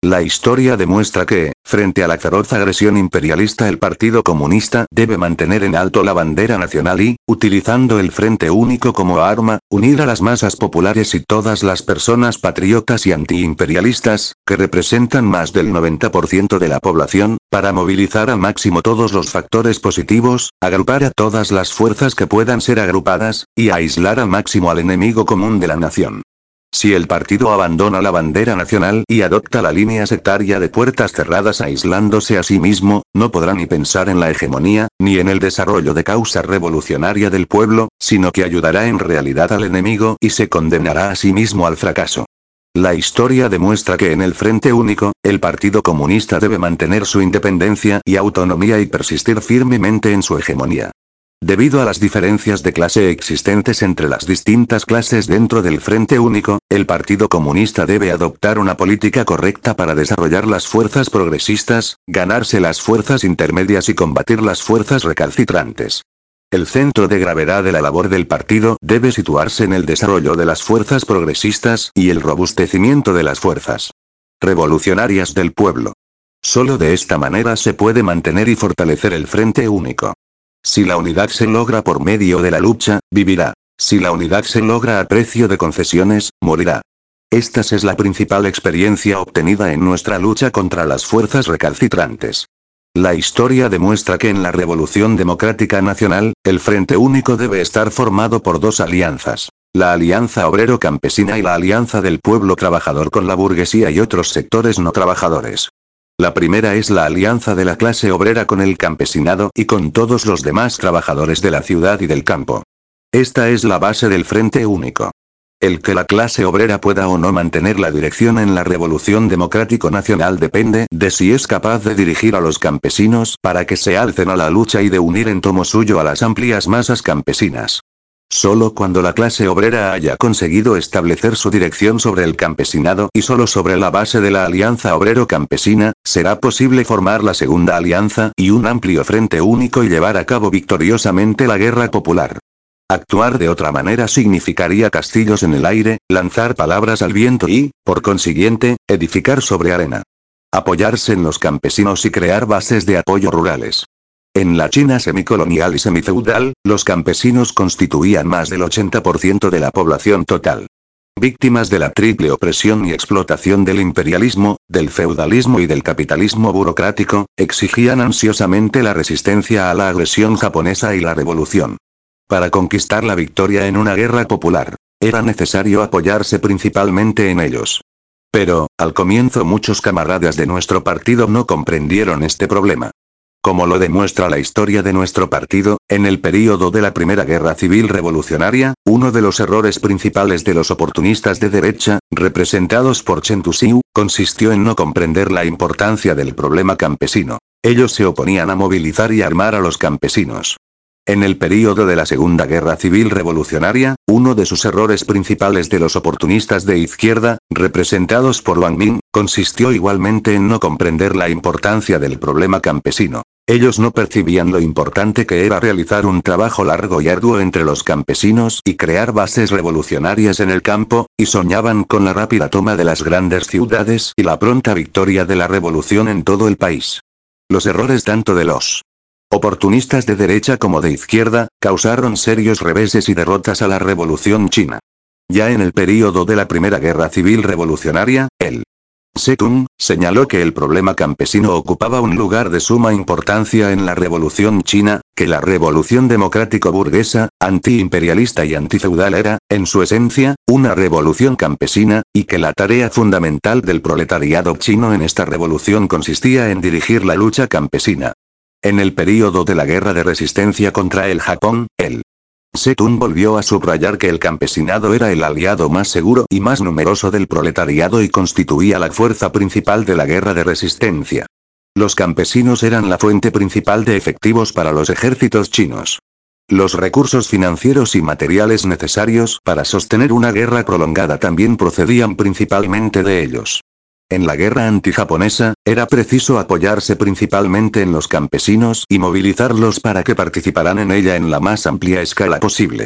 La historia demuestra que, frente a la feroz agresión imperialista, el Partido Comunista debe mantener en alto la bandera nacional y, utilizando el Frente Único como arma, unir a las masas populares y todas las personas patriotas y antiimperialistas, que representan más del noventa por ciento de la población, para movilizar al máximo todos los factores positivos, agrupar a todas las fuerzas que puedan ser agrupadas, y aislar al máximo al enemigo común de la nación. Si el partido abandona la bandera nacional y adopta la línea sectaria de puertas cerradas aislándose a sí mismo, no podrá ni pensar en la hegemonía, ni en el desarrollo de causa revolucionaria del pueblo, sino que ayudará en realidad al enemigo y se condenará a sí mismo al fracaso. La historia demuestra que en el Frente Único, el Partido Comunista debe mantener su independencia y autonomía y persistir firmemente en su hegemonía. Debido a las diferencias de clase existentes entre las distintas clases dentro del Frente Único, el Partido Comunista debe adoptar una política correcta para desarrollar las fuerzas progresistas, ganarse las fuerzas intermedias y combatir las fuerzas recalcitrantes. El centro de gravedad de la labor del partido debe situarse en el desarrollo de las fuerzas progresistas y el robustecimiento de las fuerzas revolucionarias del pueblo. Solo de esta manera se puede mantener y fortalecer el Frente Único. Si la unidad se logra por medio de la lucha, vivirá. Si la unidad se logra a precio de concesiones, morirá. Esta es la principal experiencia obtenida en nuestra lucha contra las fuerzas recalcitrantes. La historia demuestra que en la Revolución Democrática Nacional, el Frente Único debe estar formado por dos alianzas. La Alianza Obrero-Campesina y la Alianza del Pueblo Trabajador con la burguesía y otros sectores no trabajadores. La primera es la alianza de la clase obrera con el campesinado y con todos los demás trabajadores de la ciudad y del campo. Esta es la base del Frente Único. El que la clase obrera pueda o no mantener la dirección en la Revolución Democrático Nacional depende de si es capaz de dirigir a los campesinos para que se alcen a la lucha y de unir en tomo suyo a las amplias masas campesinas. Solo cuando la clase obrera haya conseguido establecer su dirección sobre el campesinado y solo sobre la base de la alianza obrero-campesina, será posible formar la segunda alianza y un amplio frente único y llevar a cabo victoriosamente la guerra popular. Actuar de otra manera significaría castillos en el aire, lanzar palabras al viento y, por consiguiente, edificar sobre arena. Apoyarse en los campesinos y crear bases de apoyo rurales. En la China semicolonial y semifeudal, los campesinos constituían más del ochenta por ciento de la población total. Víctimas de la triple opresión y explotación del imperialismo, del feudalismo y del capitalismo burocrático, exigían ansiosamente la resistencia a la agresión japonesa y la revolución. Para conquistar la victoria en una guerra popular, era necesario apoyarse principalmente en ellos. Pero, al comienzo muchos camaradas de nuestro partido no comprendieron este problema. Como lo demuestra la historia de nuestro partido, en el período de la Primera Guerra Civil Revolucionaria, uno de los errores principales de los oportunistas de derecha, representados por Chen Tuxiu, consistió en no comprender la importancia del problema campesino. Ellos se oponían a movilizar y armar a los campesinos. En el período de la Segunda Guerra Civil Revolucionaria, uno de sus errores principales de los oportunistas de izquierda, representados por Wang Min, consistió igualmente en no comprender la importancia del problema campesino. Ellos no percibían lo importante que era realizar un trabajo largo y arduo entre los campesinos y crear bases revolucionarias en el campo, y soñaban con la rápida toma de las grandes ciudades y la pronta victoria de la revolución en todo el país. Los errores tanto de los oportunistas de derecha como de izquierda, causaron serios reveses y derrotas a la revolución china. Ya en el período de la Primera Guerra Civil Revolucionaria, el Zedong señaló que el problema campesino ocupaba un lugar de suma importancia en la revolución china, que la revolución democrático-burguesa, antiimperialista y antifeudal era, en su esencia, una revolución campesina, y que la tarea fundamental del proletariado chino en esta revolución consistía en dirigir la lucha campesina. En el período de la guerra de resistencia contra el Japón, el Zedong volvió a subrayar que el campesinado era el aliado más seguro y más numeroso del proletariado y constituía la fuerza principal de la guerra de resistencia. Los campesinos eran la fuente principal de efectivos para los ejércitos chinos. Los recursos financieros y materiales necesarios para sostener una guerra prolongada también procedían principalmente de ellos. En la guerra antijaponesa, era preciso apoyarse principalmente en los campesinos y movilizarlos para que participaran en ella en la más amplia escala posible.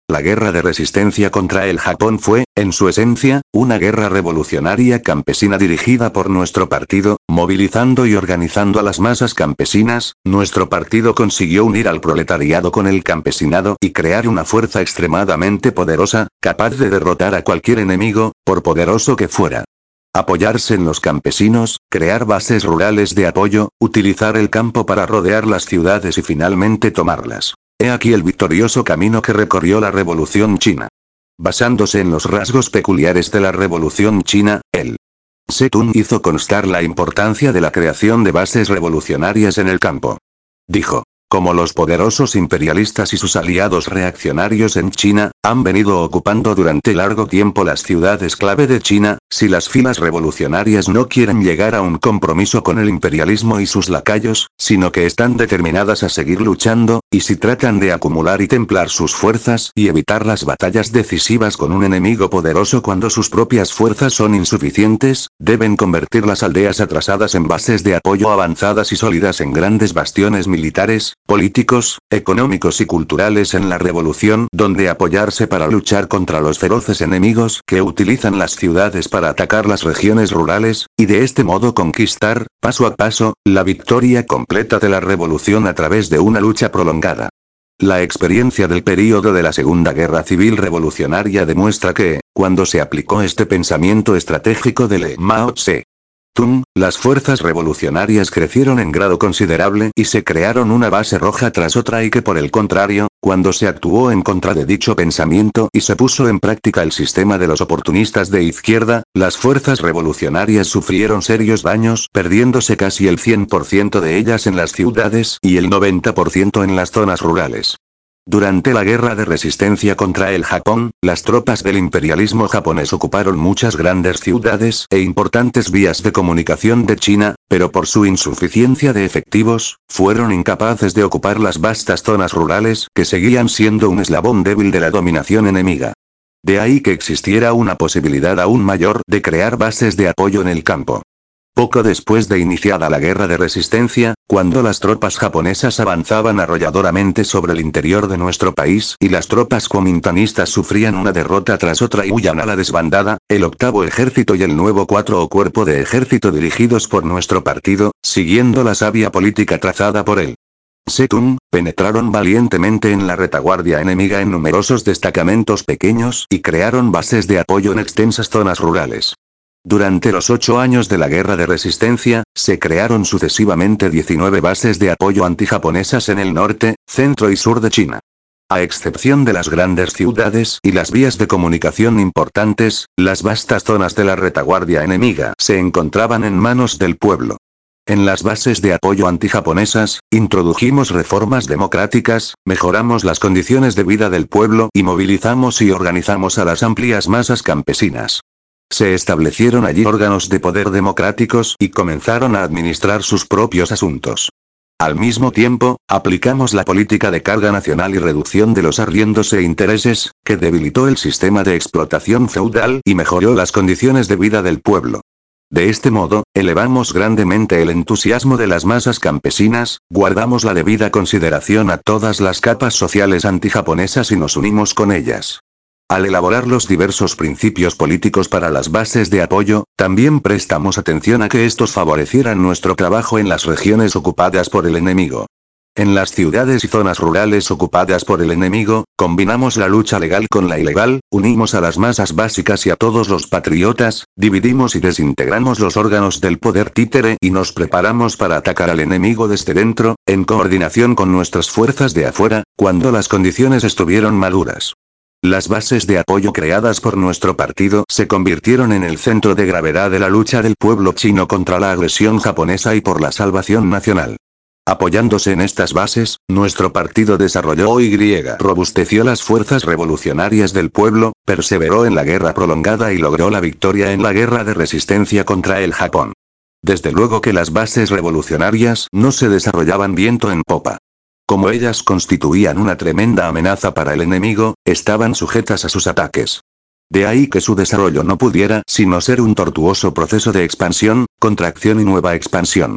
La guerra de resistencia contra el Japón fue, en su esencia, una guerra revolucionaria campesina dirigida por nuestro partido, movilizando y organizando a las masas campesinas. Nuestro partido consiguió unir al proletariado con el campesinado y crear una fuerza extremadamente poderosa, capaz de derrotar a cualquier enemigo, por poderoso que fuera. Apoyarse en los campesinos, crear bases rurales de apoyo, utilizar el campo para rodear las ciudades y finalmente tomarlas. He aquí el victorioso camino que recorrió la Revolución China. Basándose en los rasgos peculiares de la Revolución China, el Zedong hizo constar la importancia de la creación de bases revolucionarias en el campo. Dijo: como los poderosos imperialistas y sus aliados reaccionarios en China, han venido ocupando durante largo tiempo las ciudades clave de China, si las filas revolucionarias no quieren llegar a un compromiso con el imperialismo y sus lacayos, sino que están determinadas a seguir luchando, y si tratan de acumular y templar sus fuerzas y evitar las batallas decisivas con un enemigo poderoso cuando sus propias fuerzas son insuficientes, deben convertir las aldeas atrasadas en bases de apoyo avanzadas y sólidas en grandes bastiones militares, políticos, económicos y culturales en la revolución, donde apoyarse para luchar contra los feroces enemigos que utilizan las ciudades para atacar las regiones rurales, y de este modo conquistar, paso a paso, la victoria completa de la revolución a través de una lucha prolongada. La experiencia del período de la Segunda Guerra Civil Revolucionaria demuestra que, cuando se aplicó este pensamiento estratégico de Le Mao Tse Tung, las fuerzas revolucionarias crecieron en grado considerable y se crearon una base roja tras otra, y que por el contrario, cuando se actuó en contra de dicho pensamiento y se puso en práctica el sistema de los oportunistas de izquierda, las fuerzas revolucionarias sufrieron serios daños, perdiéndose casi el cien por ciento de ellas en las ciudades y el noventa por ciento en las zonas rurales. Durante la guerra de resistencia contra el Japón, las tropas del imperialismo japonés ocuparon muchas grandes ciudades e importantes vías de comunicación de China, pero por su insuficiencia de efectivos, fueron incapaces de ocupar las vastas zonas rurales que seguían siendo un eslabón débil de la dominación enemiga. De ahí que existiera una posibilidad aún mayor de crear bases de apoyo en el campo. Poco después de iniciada la guerra de resistencia, cuando las tropas japonesas avanzaban arrolladoramente sobre el interior de nuestro país y las tropas kuomintanistas sufrían una derrota tras otra y huían a la desbandada, el octavo ejército y el nuevo cuatro o cuerpo de ejército dirigidos por nuestro partido, siguiendo la sabia política trazada por él Zedong, penetraron valientemente en la retaguardia enemiga en numerosos destacamentos pequeños y crearon bases de apoyo en extensas zonas rurales. Durante los ocho años de la guerra de resistencia, se crearon sucesivamente diecinueve bases de apoyo antijaponesas en el norte, centro y sur de China. A excepción de las grandes ciudades y las vías de comunicación importantes, las vastas zonas de la retaguardia enemiga se encontraban en manos del pueblo. En las bases de apoyo antijaponesas, introdujimos reformas democráticas, mejoramos las condiciones de vida del pueblo y movilizamos y organizamos a las amplias masas campesinas. Se establecieron allí órganos de poder democráticos y comenzaron a administrar sus propios asuntos. Al mismo tiempo, aplicamos la política de carga nacional y reducción de los arriendos e intereses, que debilitó el sistema de explotación feudal y mejoró las condiciones de vida del pueblo. De este modo, elevamos grandemente el entusiasmo de las masas campesinas, guardamos la debida consideración a todas las capas sociales antijaponesas y nos unimos con ellas. Al elaborar los diversos principios políticos para las bases de apoyo, también prestamos atención a que estos favorecieran nuestro trabajo en las regiones ocupadas por el enemigo. En las ciudades y zonas rurales ocupadas por el enemigo, combinamos la lucha legal con la ilegal, unimos a las masas básicas y a todos los patriotas, dividimos y desintegramos los órganos del poder títere y nos preparamos para atacar al enemigo desde dentro, en coordinación con nuestras fuerzas de afuera, cuando las condiciones estuvieron maduras. Las bases de apoyo creadas por nuestro partido se convirtieron en el centro de gravedad de la lucha del pueblo chino contra la agresión japonesa y por la salvación nacional. Apoyándose en estas bases, nuestro partido desarrolló y robusteció las fuerzas revolucionarias del pueblo, perseveró en la guerra prolongada y logró la victoria en la guerra de resistencia contra el Japón. Desde luego que las bases revolucionarias no se desarrollaban viento en popa. Como ellas constituían una tremenda amenaza para el enemigo, estaban sujetas a sus ataques. De ahí que su desarrollo no pudiera sino ser un tortuoso proceso de expansión, contracción y nueva expansión.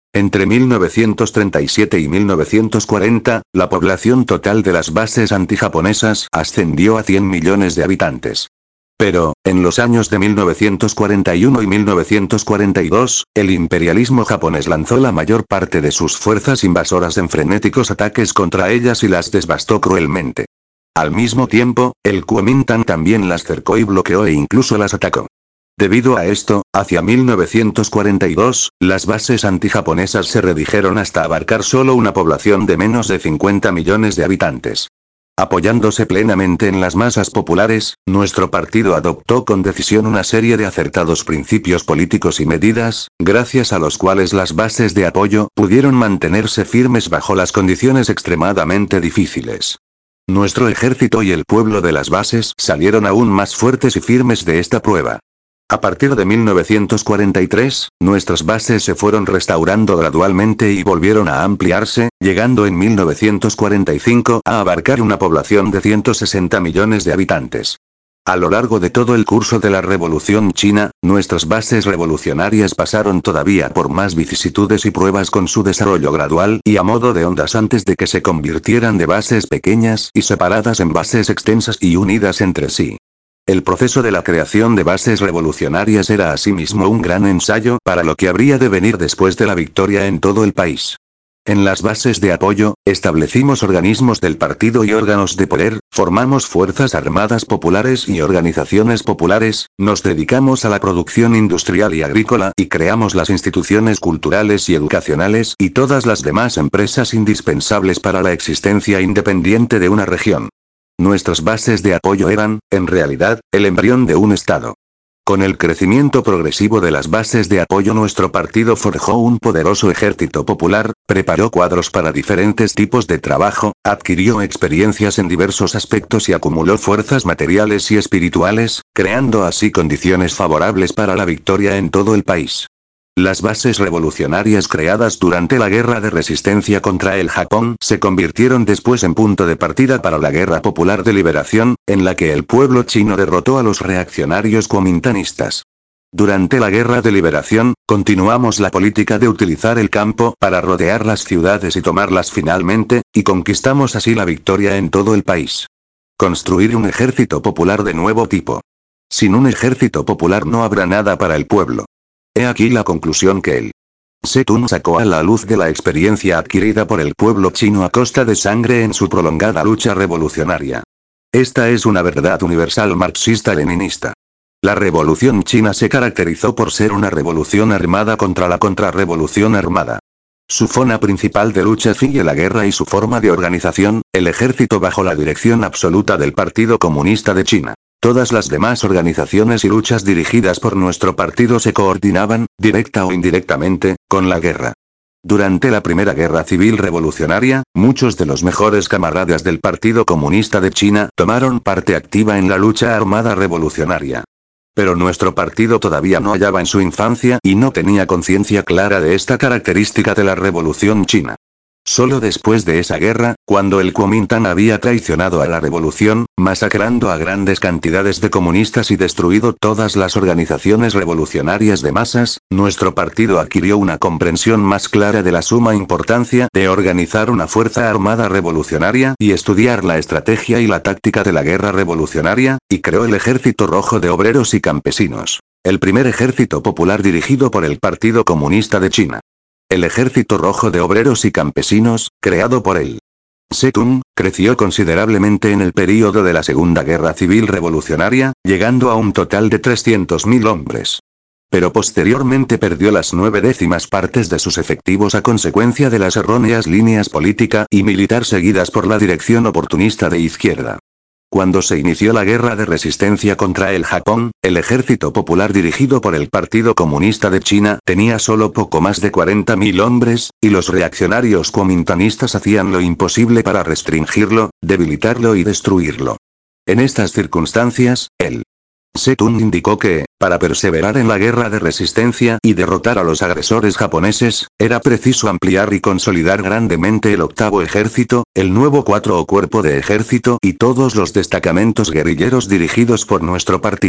Entre mil novecientos treinta y siete y mil novecientos cuarenta, la población total de las bases antijaponesas ascendió a cien millones de habitantes. Pero, en los años de mil novecientos cuarenta y uno y mil novecientos cuarenta y dos, el imperialismo japonés lanzó la mayor parte de sus fuerzas invasoras en frenéticos ataques contra ellas y las devastó cruelmente. Al mismo tiempo, el Kuomintang también las cercó y bloqueó e incluso las atacó. Debido a esto, hacia mil novecientos cuarenta y dos, las bases antijaponesas se redujeron hasta abarcar solo una población de menos de cincuenta millones de habitantes. Apoyándose plenamente en las masas populares, nuestro partido adoptó con decisión una serie de acertados principios políticos y medidas, gracias a los cuales las bases de apoyo pudieron mantenerse firmes bajo las condiciones extremadamente difíciles. Nuestro ejército y el pueblo de las bases salieron aún más fuertes y firmes de esta prueba. A partir de mil novecientos cuarenta y tres, nuestras bases se fueron restaurando gradualmente y volvieron a ampliarse, llegando en mil novecientos cuarenta y cinco a abarcar una población de ciento sesenta millones de habitantes. A lo largo de todo el curso de la Revolución China, nuestras bases revolucionarias pasaron todavía por más vicisitudes y pruebas con su desarrollo gradual y a modo de ondas antes de que se convirtieran de bases pequeñas y separadas en bases extensas y unidas entre sí. El proceso de la creación de bases revolucionarias era asimismo un gran ensayo para lo que habría de venir después de la victoria en todo el país. En las bases de apoyo, establecimos organismos del partido y órganos de poder, formamos fuerzas armadas populares y organizaciones populares, nos dedicamos a la producción industrial y agrícola y creamos las instituciones culturales y educacionales y todas las demás empresas indispensables para la existencia independiente de una región. Nuestras bases de apoyo eran, en realidad, el embrión de un Estado. Con el crecimiento progresivo de las bases de apoyo nuestro partido forjó un poderoso ejército popular, preparó cuadros para diferentes tipos de trabajo, adquirió experiencias en diversos aspectos y acumuló fuerzas materiales y espirituales, creando así condiciones favorables para la victoria en todo el país. Las bases revolucionarias creadas durante la Guerra de Resistencia contra el Japón se convirtieron después en punto de partida para la Guerra Popular de Liberación, en la que el pueblo chino derrotó a los reaccionarios kuomintanistas. Durante la Guerra de Liberación, continuamos la política de utilizar el campo para rodear las ciudades y tomarlas finalmente, y conquistamos así la victoria en todo el país. Construir un ejército popular de nuevo tipo. Sin un ejército popular no habrá nada para el pueblo. He aquí la conclusión que el Zedong sacó a la luz de la experiencia adquirida por el pueblo chino a costa de sangre en su prolongada lucha revolucionaria. Esta es una verdad universal marxista-leninista. La revolución china se caracterizó por ser una revolución armada contra la contrarrevolución armada. Su zona principal de lucha sigue la guerra y su forma de organización, el ejército bajo la dirección absoluta del Partido Comunista de China. Todas las demás organizaciones y luchas dirigidas por nuestro partido se coordinaban, directa o indirectamente, con la guerra. Durante la Primera Guerra Civil Revolucionaria, muchos de los mejores camaradas del Partido Comunista de China tomaron parte activa en la lucha armada revolucionaria. Pero nuestro partido todavía no hallaba en su infancia y no tenía conciencia clara de esta característica de la revolución china. Solo después de esa guerra, cuando el Kuomintang había traicionado a la revolución, masacrando a grandes cantidades de comunistas y destruido todas las organizaciones revolucionarias de masas, nuestro partido adquirió una comprensión más clara de la suma importancia de organizar una fuerza armada revolucionaria y estudiar la estrategia y la táctica de la guerra revolucionaria, y creó el Ejército Rojo de Obreros y Campesinos, el primer ejército popular dirigido por el Partido Comunista de China. El Ejército Rojo de Obreros y Campesinos, creado por el Zedong, creció considerablemente en el período de la Segunda Guerra Civil Revolucionaria, llegando a un total de trescientos mil hombres. Pero posteriormente perdió las nueve décimas partes de sus efectivos a consecuencia de las erróneas líneas política y militar seguidas por la dirección oportunista de izquierda. Cuando se inició la guerra de resistencia contra el Japón, el ejército popular dirigido por el Partido Comunista de China tenía solo poco más de cuarenta mil hombres, y los reaccionarios kuomintanistas hacían lo imposible para restringirlo, debilitarlo y destruirlo. En estas circunstancias, el Zedong indicó que, para perseverar en la guerra de resistencia y derrotar a los agresores japoneses, era preciso ampliar y consolidar grandemente el octavo ejército, el nuevo cuatro o cuerpo de ejército y todos los destacamentos guerrilleros dirigidos por nuestro partido.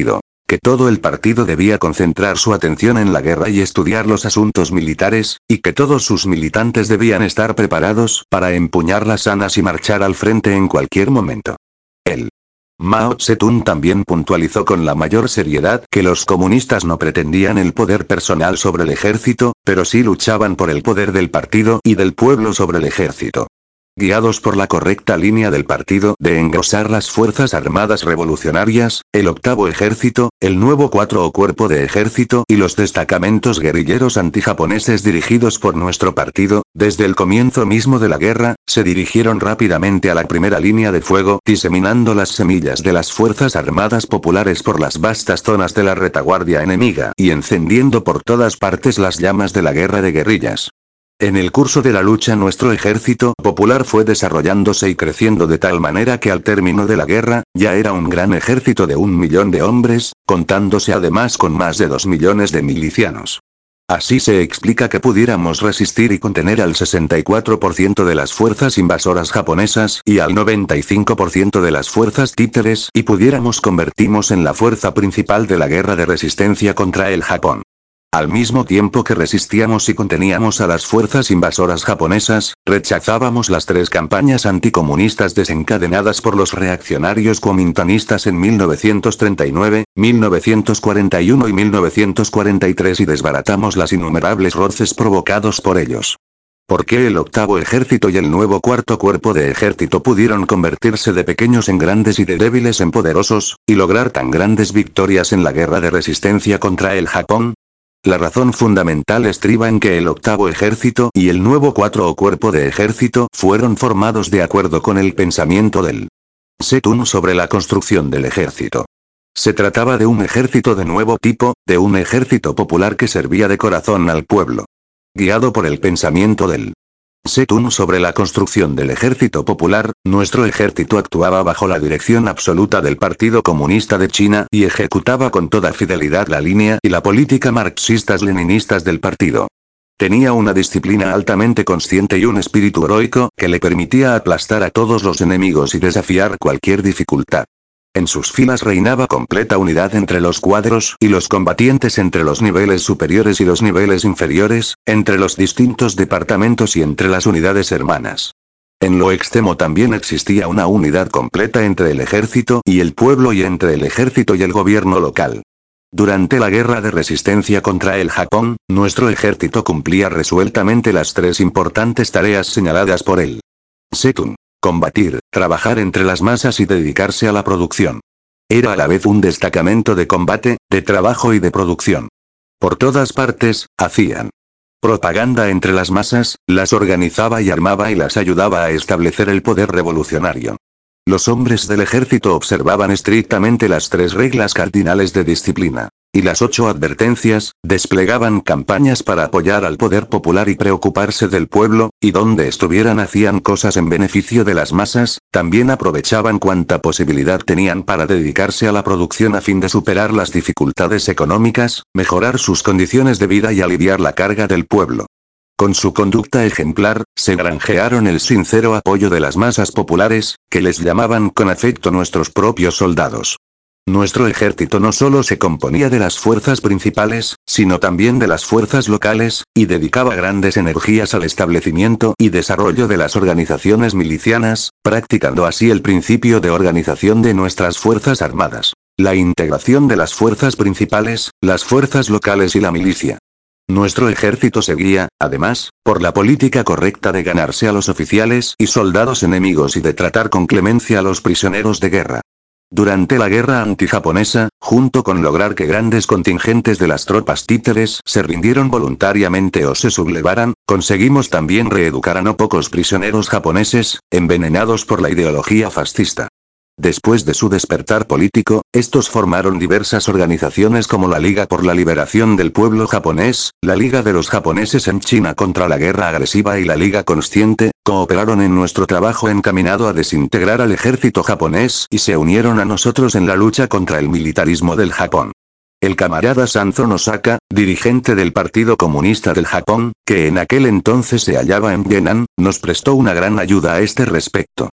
que todo el partido debía concentrar su atención en la guerra y estudiar los asuntos militares, y que todos sus militantes debían estar preparados para empuñar las armas y marchar al frente en cualquier momento. El Mao Zedong también puntualizó con la mayor seriedad que los comunistas no pretendían el poder personal sobre el ejército, pero sí luchaban por el poder del partido y del pueblo sobre el ejército. Guiados por la correcta línea del partido de engrosar las Fuerzas Armadas Revolucionarias, el octavo ejército, el nuevo cuatro o cuerpo de ejército y los destacamentos guerrilleros antijaponeses dirigidos por nuestro partido, desde el comienzo mismo de la guerra, se dirigieron rápidamente a la primera línea de fuego, diseminando las semillas de las Fuerzas Armadas Populares por las vastas zonas de la retaguardia enemiga y encendiendo por todas partes las llamas de la guerra de guerrillas. En el curso de la lucha nuestro ejército popular fue desarrollándose y creciendo de tal manera que al término de la guerra, ya era un gran ejército de un millón de hombres, contándose además con más de dos millones de milicianos. Así se explica que pudiéramos resistir y contener al sesenta y cuatro por ciento de las fuerzas invasoras japonesas y al noventa y cinco por ciento de las fuerzas títeres y pudiéramos convertirnos en la fuerza principal de la guerra de resistencia contra el Japón. Al mismo tiempo que resistíamos y conteníamos a las fuerzas invasoras japonesas, rechazábamos las tres campañas anticomunistas desencadenadas por los reaccionarios kuomintanistas en mil novecientos treinta y nueve, mil novecientos cuarenta y uno y mil novecientos cuarenta y tres y desbaratamos las innumerables roces provocados por ellos. ¿Por qué el octavo ejército y el nuevo cuarto cuerpo de ejército pudieron convertirse de pequeños en grandes y de débiles en poderosos, y lograr tan grandes victorias en la guerra de resistencia contra el Japón? La razón fundamental estriba en que el octavo ejército y el nuevo cuatro o cuerpo de ejército fueron formados de acuerdo con el pensamiento del Zedong sobre la construcción del ejército. Se trataba de un ejército de nuevo tipo, de un ejército popular que servía de corazón al pueblo. Guiado por el pensamiento del Zedong sobre la construcción del ejército popular, nuestro ejército actuaba bajo la dirección absoluta del Partido Comunista de China y ejecutaba con toda fidelidad la línea y la política marxistas-leninistas del partido. Tenía una disciplina altamente consciente y un espíritu heroico que le permitía aplastar a todos los enemigos y desafiar cualquier dificultad. En sus filas reinaba completa unidad entre los cuadros y los combatientes entre los niveles superiores y los niveles inferiores, entre los distintos departamentos y entre las unidades hermanas. En lo extremo también existía una unidad completa entre el ejército y el pueblo y entre el ejército y el gobierno local. Durante la guerra de resistencia contra el Japón, nuestro ejército cumplía resueltamente las tres importantes tareas señaladas por él. Zedong. Combatir, trabajar entre las masas y dedicarse a la producción. Era a la vez un destacamento de combate, de trabajo y de producción. Por todas partes, hacían propaganda entre las masas, las organizaba y armaba y las ayudaba a establecer el poder revolucionario. Los hombres del ejército observaban estrictamente las tres reglas cardinales de disciplina y las ocho advertencias, desplegaban campañas para apoyar al poder popular y preocuparse del pueblo, y donde estuvieran hacían cosas en beneficio de las masas, también aprovechaban cuanta posibilidad tenían para dedicarse a la producción a fin de superar las dificultades económicas, mejorar sus condiciones de vida y aliviar la carga del pueblo. Con su conducta ejemplar, se granjearon el sincero apoyo de las masas populares, que les llamaban con afecto nuestros propios soldados. Nuestro ejército no solo se componía de las fuerzas principales, sino también de las fuerzas locales, y dedicaba grandes energías al establecimiento y desarrollo de las organizaciones milicianas, practicando así el principio de organización de nuestras fuerzas armadas. La integración de las fuerzas principales, las fuerzas locales y la milicia. Nuestro ejército seguía, además, por la política correcta de ganarse a los oficiales y soldados enemigos y de tratar con clemencia a los prisioneros de guerra. Durante la guerra antijaponesa, junto con lograr que grandes contingentes de las tropas títeres se rindieron voluntariamente o se sublevaran, conseguimos también reeducar a no pocos prisioneros japoneses, envenenados por la ideología fascista. Después de su despertar político, estos formaron diversas organizaciones como la Liga por la Liberación del Pueblo Japonés, la Liga de los Japoneses en China contra la Guerra Agresiva y la Liga Consciente, cooperaron en nuestro trabajo encaminado a desintegrar al ejército japonés y se unieron a nosotros en la lucha contra el militarismo del Japón. El camarada Sanzo Nosaka, dirigente del Partido Comunista del Japón, que en aquel entonces se hallaba en Yenan, nos prestó una gran ayuda a este respecto.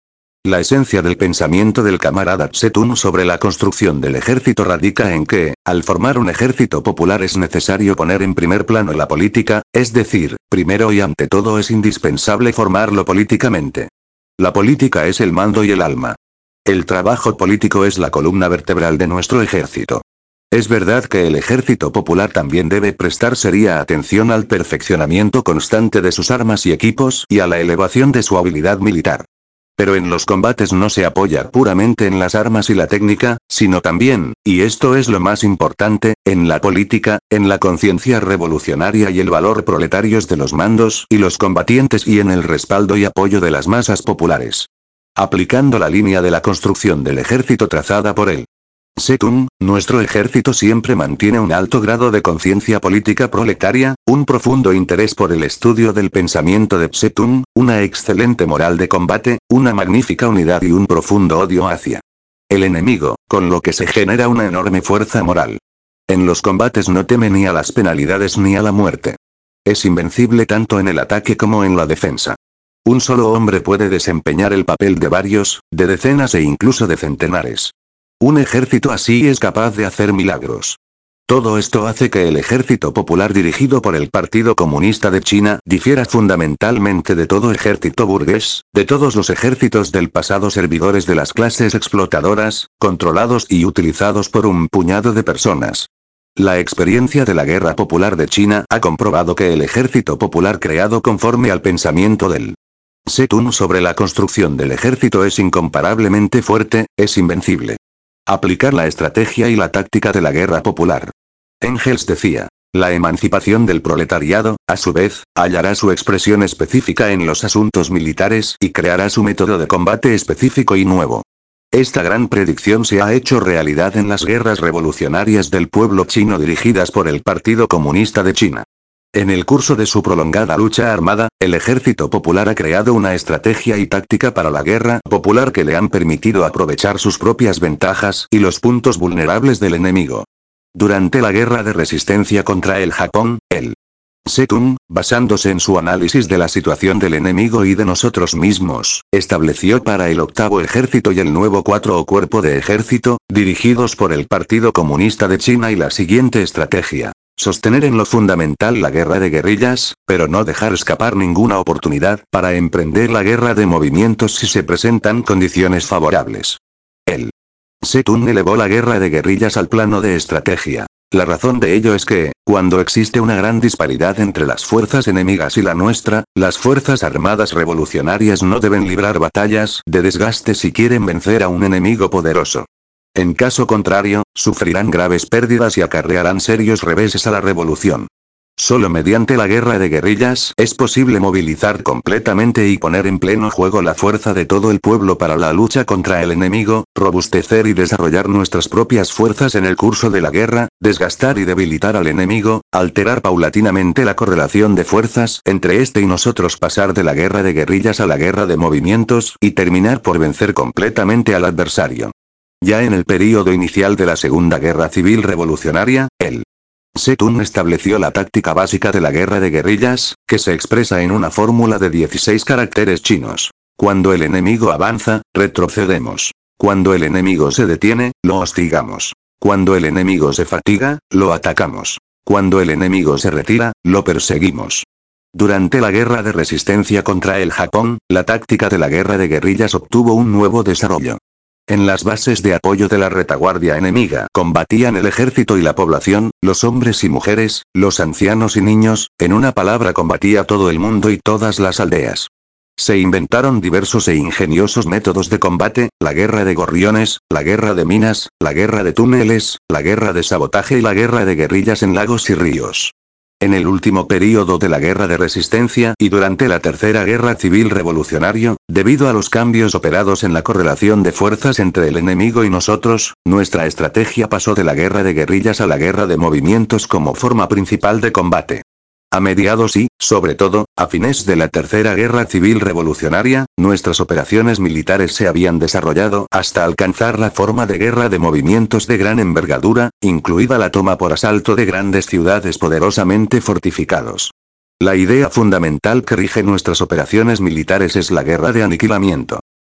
La esencia del pensamiento del camarada Tse-tung sobre la construcción del ejército radica en que, al formar un ejército popular es necesario poner en primer plano la política, es decir, primero y ante todo es indispensable formarlo políticamente. La política es el mando y el alma. El trabajo político es la columna vertebral de nuestro ejército. Es verdad que el ejército popular también debe prestar seria atención al perfeccionamiento constante de sus armas y equipos y a la elevación de su habilidad militar. Pero en los combates no se apoya puramente en las armas y la técnica, sino también, y esto es lo más importante, en la política, en la conciencia revolucionaria y el valor proletarios de los mandos y los combatientes y en el respaldo y apoyo de las masas populares. Aplicando la línea de la construcción del ejército trazada por él. Tse-tung, nuestro ejército siempre mantiene un alto grado de conciencia política proletaria, un profundo interés por el estudio del pensamiento de Tse-tung, una excelente moral de combate, una magnífica unidad y un profundo odio hacia el enemigo, con lo que se genera una enorme fuerza moral. En los combates no teme ni a las penalidades ni a la muerte. Es invencible tanto en el ataque como en la defensa. Un solo hombre puede desempeñar el papel de varios, de decenas e incluso de centenares. Un ejército así es capaz de hacer milagros. Todo esto hace que el ejército popular dirigido por el Partido Comunista de China difiera fundamentalmente de todo ejército burgués, de todos los ejércitos del pasado servidores de las clases explotadoras, controlados y utilizados por un puñado de personas. La experiencia de la Guerra Popular de China ha comprobado que el ejército popular creado conforme al pensamiento del Tse-tung sobre la construcción del ejército es incomparablemente fuerte, es invencible. Aplicar la estrategia y la táctica de la guerra popular. Engels decía, la emancipación del proletariado, a su vez, hallará su expresión específica en los asuntos militares y creará su método de combate específico y nuevo. Esta gran predicción se ha hecho realidad en las guerras revolucionarias del pueblo chino dirigidas por el Partido Comunista de China. En el curso de su prolongada lucha armada, el ejército popular ha creado una estrategia y táctica para la guerra popular que le han permitido aprovechar sus propias ventajas y los puntos vulnerables del enemigo. Durante la guerra de resistencia contra el Japón, el Tse-tung, basándose en su análisis de la situación del enemigo y de nosotros mismos, estableció para el octavo ejército y el nuevo cuatro o cuerpo de ejército, dirigidos por el Partido Comunista de China y la siguiente estrategia. Sostener en lo fundamental la guerra de guerrillas, pero no dejar escapar ninguna oportunidad para emprender la guerra de movimientos si se presentan condiciones favorables. El Tse-tung elevó la guerra de guerrillas al plano de estrategia. La razón de ello es que, cuando existe una gran disparidad entre las fuerzas enemigas y la nuestra, las fuerzas armadas revolucionarias no deben librar batallas de desgaste si quieren vencer a un enemigo poderoso. En caso contrario, sufrirán graves pérdidas y acarrearán serios reveses a la revolución. Solo mediante la guerra de guerrillas es posible movilizar completamente y poner en pleno juego la fuerza de todo el pueblo para la lucha contra el enemigo, robustecer y desarrollar nuestras propias fuerzas en el curso de la guerra, desgastar y debilitar al enemigo, alterar paulatinamente la correlación de fuerzas entre este y nosotros, pasar de la guerra de guerrillas a la guerra de movimientos y terminar por vencer completamente al adversario. Ya en el período inicial de la Segunda Guerra Civil Revolucionaria, el Tse-tung estableció la táctica básica de la guerra de guerrillas, que se expresa en una fórmula de dieciséis caracteres chinos. Cuando el enemigo avanza, retrocedemos. Cuando el enemigo se detiene, lo hostigamos. Cuando el enemigo se fatiga, lo atacamos. Cuando el enemigo se retira, lo perseguimos. Durante la guerra de resistencia contra el Japón, la táctica de la guerra de guerrillas obtuvo un nuevo desarrollo. En las bases de apoyo de la retaguardia enemiga combatían el ejército y la población, los hombres y mujeres, los ancianos y niños, en una palabra combatía todo el mundo y todas las aldeas. Se inventaron diversos e ingeniosos métodos de combate, la guerra de gorriones, la guerra de minas, la guerra de túneles, la guerra de sabotaje y la guerra de guerrillas en lagos y ríos. En el último período de la Guerra de Resistencia y durante la Tercera Guerra Civil Revolucionario, debido a los cambios operados en la correlación de fuerzas entre el enemigo y nosotros, nuestra estrategia pasó de la guerra de guerrillas a la guerra de movimientos como forma principal de combate. A mediados y, sobre todo, a fines de la Tercera Guerra Civil Revolucionaria, nuestras operaciones militares se habían desarrollado hasta alcanzar la forma de guerra de movimientos de gran envergadura, incluida la toma por asalto de grandes ciudades poderosamente fortificados. La idea fundamental que rige nuestras operaciones militares es la guerra de aniquilamiento.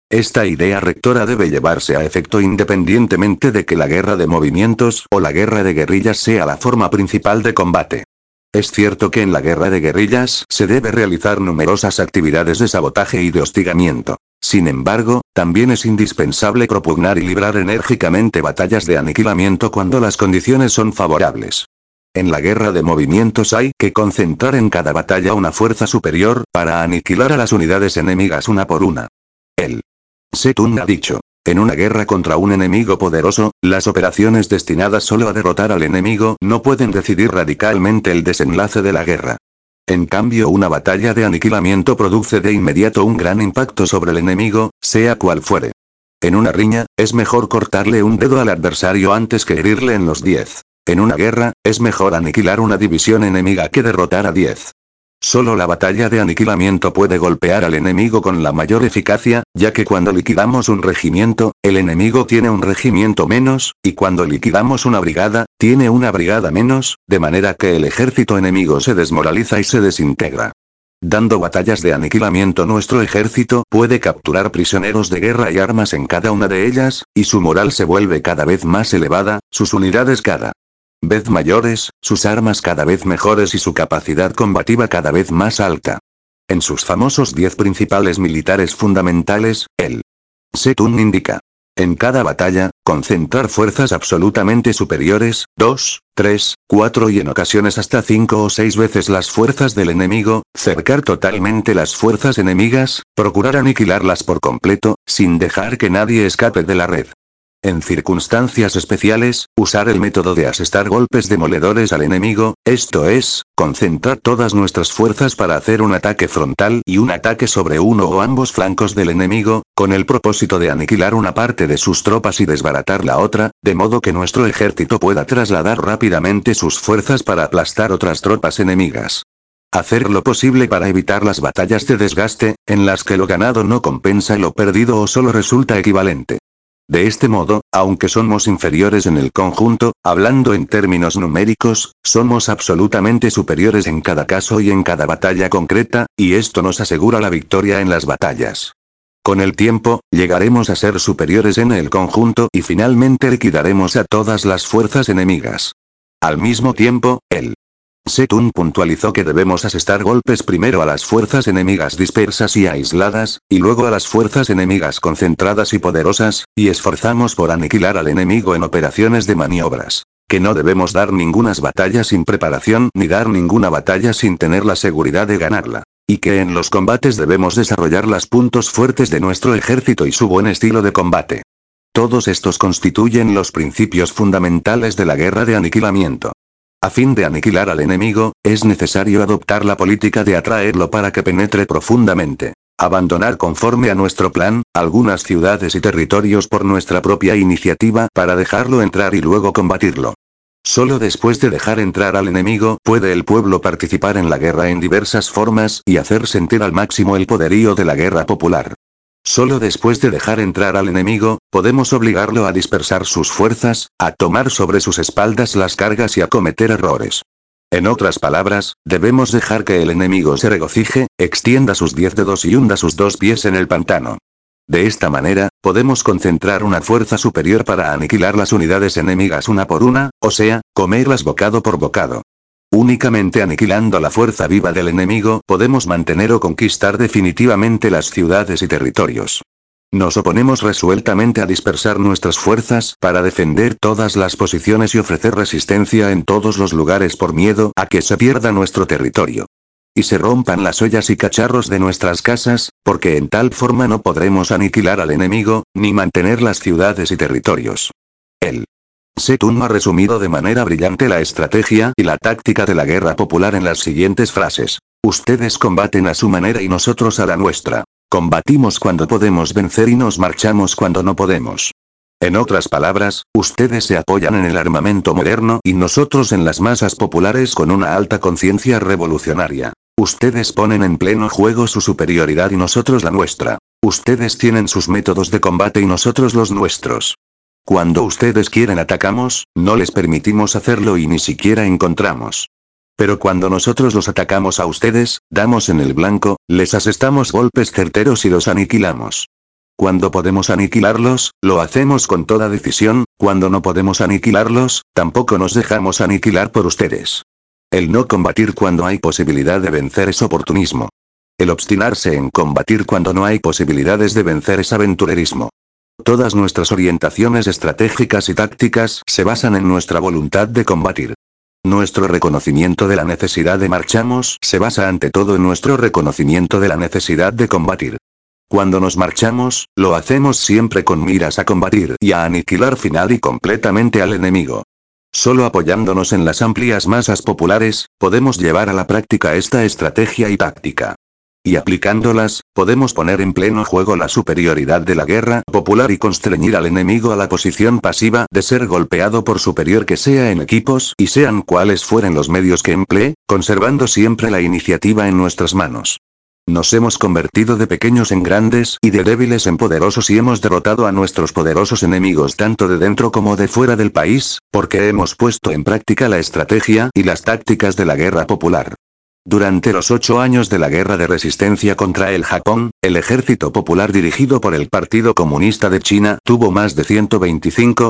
Esta idea rectora debe llevarse a efecto independientemente de que la guerra de movimientos o la guerra de guerrillas sea la forma principal de combate. Es cierto que en la guerra de guerrillas se debe realizar numerosas actividades de sabotaje y de hostigamiento. Sin embargo, también es indispensable propugnar y librar enérgicamente batallas de aniquilamiento cuando las condiciones son favorables. En la guerra de movimientos hay que concentrar en cada batalla una fuerza superior para aniquilar a las unidades enemigas una por una. El Setún ha dicho: en una guerra contra un enemigo poderoso, las operaciones destinadas solo a derrotar al enemigo no pueden decidir radicalmente el desenlace de la guerra. En cambio, una batalla de aniquilamiento produce de inmediato un gran impacto sobre el enemigo, sea cual fuere. En una riña, es mejor cortarle un dedo al adversario antes que herirle en los diez. En una guerra, es mejor aniquilar una división enemiga que derrotar a diez. Solo la batalla de aniquilamiento puede golpear al enemigo con la mayor eficacia, ya que cuando liquidamos un regimiento, el enemigo tiene un regimiento menos, y cuando liquidamos una brigada, tiene una brigada menos, de manera que el ejército enemigo se desmoraliza y se desintegra. Dando batallas de aniquilamiento, nuestro ejército puede capturar prisioneros de guerra y armas en cada una de ellas, y su moral se vuelve cada vez más elevada, sus unidades cada vez mayores, sus armas cada vez mejores y su capacidad combativa cada vez más alta. En sus famosos diez principales militares fundamentales, el Setún indica: en cada batalla, concentrar fuerzas absolutamente superiores, dos, tres, cuatro y en ocasiones hasta cinco o seis veces las fuerzas del enemigo, cercar totalmente las fuerzas enemigas, procurar aniquilarlas por completo, sin dejar que nadie escape de la red. En circunstancias especiales, usar el método de asestar golpes demoledores al enemigo, esto es, concentrar todas nuestras fuerzas para hacer un ataque frontal y un ataque sobre uno o ambos flancos del enemigo, con el propósito de aniquilar una parte de sus tropas y desbaratar la otra, de modo que nuestro ejército pueda trasladar rápidamente sus fuerzas para aplastar otras tropas enemigas. Hacer lo posible para evitar las batallas de desgaste, en las que lo ganado no compensa lo perdido o solo resulta equivalente. De este modo, aunque somos inferiores en el conjunto, hablando en términos numéricos, somos absolutamente superiores en cada caso y en cada batalla concreta, y esto nos asegura la victoria en las batallas. Con el tiempo, llegaremos a ser superiores en el conjunto y finalmente liquidaremos a todas las fuerzas enemigas. Al mismo tiempo, el Setún puntualizó que debemos asestar golpes primero a las fuerzas enemigas dispersas y aisladas, y luego a las fuerzas enemigas concentradas y poderosas, y esforzamos por aniquilar al enemigo en operaciones de maniobras. Que no debemos dar ninguna batalla sin preparación ni dar ninguna batalla sin tener la seguridad de ganarla. Y que en los combates debemos desarrollar los puntos fuertes de nuestro ejército y su buen estilo de combate. Todos estos constituyen los principios fundamentales de la guerra de aniquilamiento. A fin de aniquilar al enemigo, es necesario adoptar la política de atraerlo para que penetre profundamente. Abandonar conforme a nuestro plan, algunas ciudades y territorios por nuestra propia iniciativa para dejarlo entrar y luego combatirlo. Solo después de dejar entrar al enemigo puede el pueblo participar en la guerra en diversas formas y hacer sentir al máximo el poderío de la guerra popular. Solo después de dejar entrar al enemigo, podemos obligarlo a dispersar sus fuerzas, a tomar sobre sus espaldas las cargas y a cometer errores. En otras palabras, debemos dejar que el enemigo se regocije, extienda sus diez dedos y hunda sus dos pies en el pantano. De esta manera, podemos concentrar una fuerza superior para aniquilar las unidades enemigas una por una, o sea, comerlas bocado por bocado. Únicamente aniquilando la fuerza viva del enemigo podemos mantener o conquistar definitivamente las ciudades y territorios. Nos oponemos resueltamente a dispersar nuestras fuerzas para defender todas las posiciones y ofrecer resistencia en todos los lugares por miedo a que se pierda nuestro territorio. Y se rompan las ollas y cacharros de nuestras casas, porque en tal forma no podremos aniquilar al enemigo, ni mantener las ciudades y territorios. El Setún ha resumido de manera brillante la estrategia y la táctica de la guerra popular en las siguientes frases. Ustedes combaten a su manera y nosotros a la nuestra. Combatimos cuando podemos vencer y nos marchamos cuando no podemos. En otras palabras, ustedes se apoyan en el armamento moderno y nosotros en las masas populares con una alta conciencia revolucionaria. Ustedes ponen en pleno juego su superioridad y nosotros la nuestra. Ustedes tienen sus métodos de combate y nosotros los nuestros. Cuando ustedes quieren atacamos, no les permitimos hacerlo y ni siquiera encontramos. Pero cuando nosotros los atacamos a ustedes, damos en el blanco, les asestamos golpes certeros y los aniquilamos. Cuando podemos aniquilarlos, lo hacemos con toda decisión, cuando no podemos aniquilarlos, tampoco nos dejamos aniquilar por ustedes. El no combatir cuando hay posibilidad de vencer es oportunismo. El obstinarse en combatir cuando no hay posibilidades de vencer es aventurerismo. Todas nuestras orientaciones estratégicas y tácticas se basan en nuestra voluntad de combatir. Nuestro reconocimiento de la necesidad de marchamos se basa ante todo en nuestro reconocimiento de la necesidad de combatir. Cuando nos marchamos, lo hacemos siempre con miras a combatir y a aniquilar final y completamente al enemigo. Solo apoyándonos en las amplias masas populares, podemos llevar a la práctica esta estrategia y táctica. Y aplicándolas, podemos poner en pleno juego la superioridad de la guerra popular y constreñir al enemigo a la posición pasiva de ser golpeado por superior que sea en equipos y sean cuales fueren los medios que emplee, conservando siempre la iniciativa en nuestras manos. Nos hemos convertido de pequeños en grandes y de débiles en poderosos y hemos derrotado a nuestros poderosos enemigos tanto de dentro como de fuera del país, porque hemos puesto en práctica la estrategia y las tácticas de la guerra popular. Durante los ocho años de la guerra de resistencia contra el Japón, el ejército popular dirigido por el Partido Comunista de China tuvo más de ciento veinticinco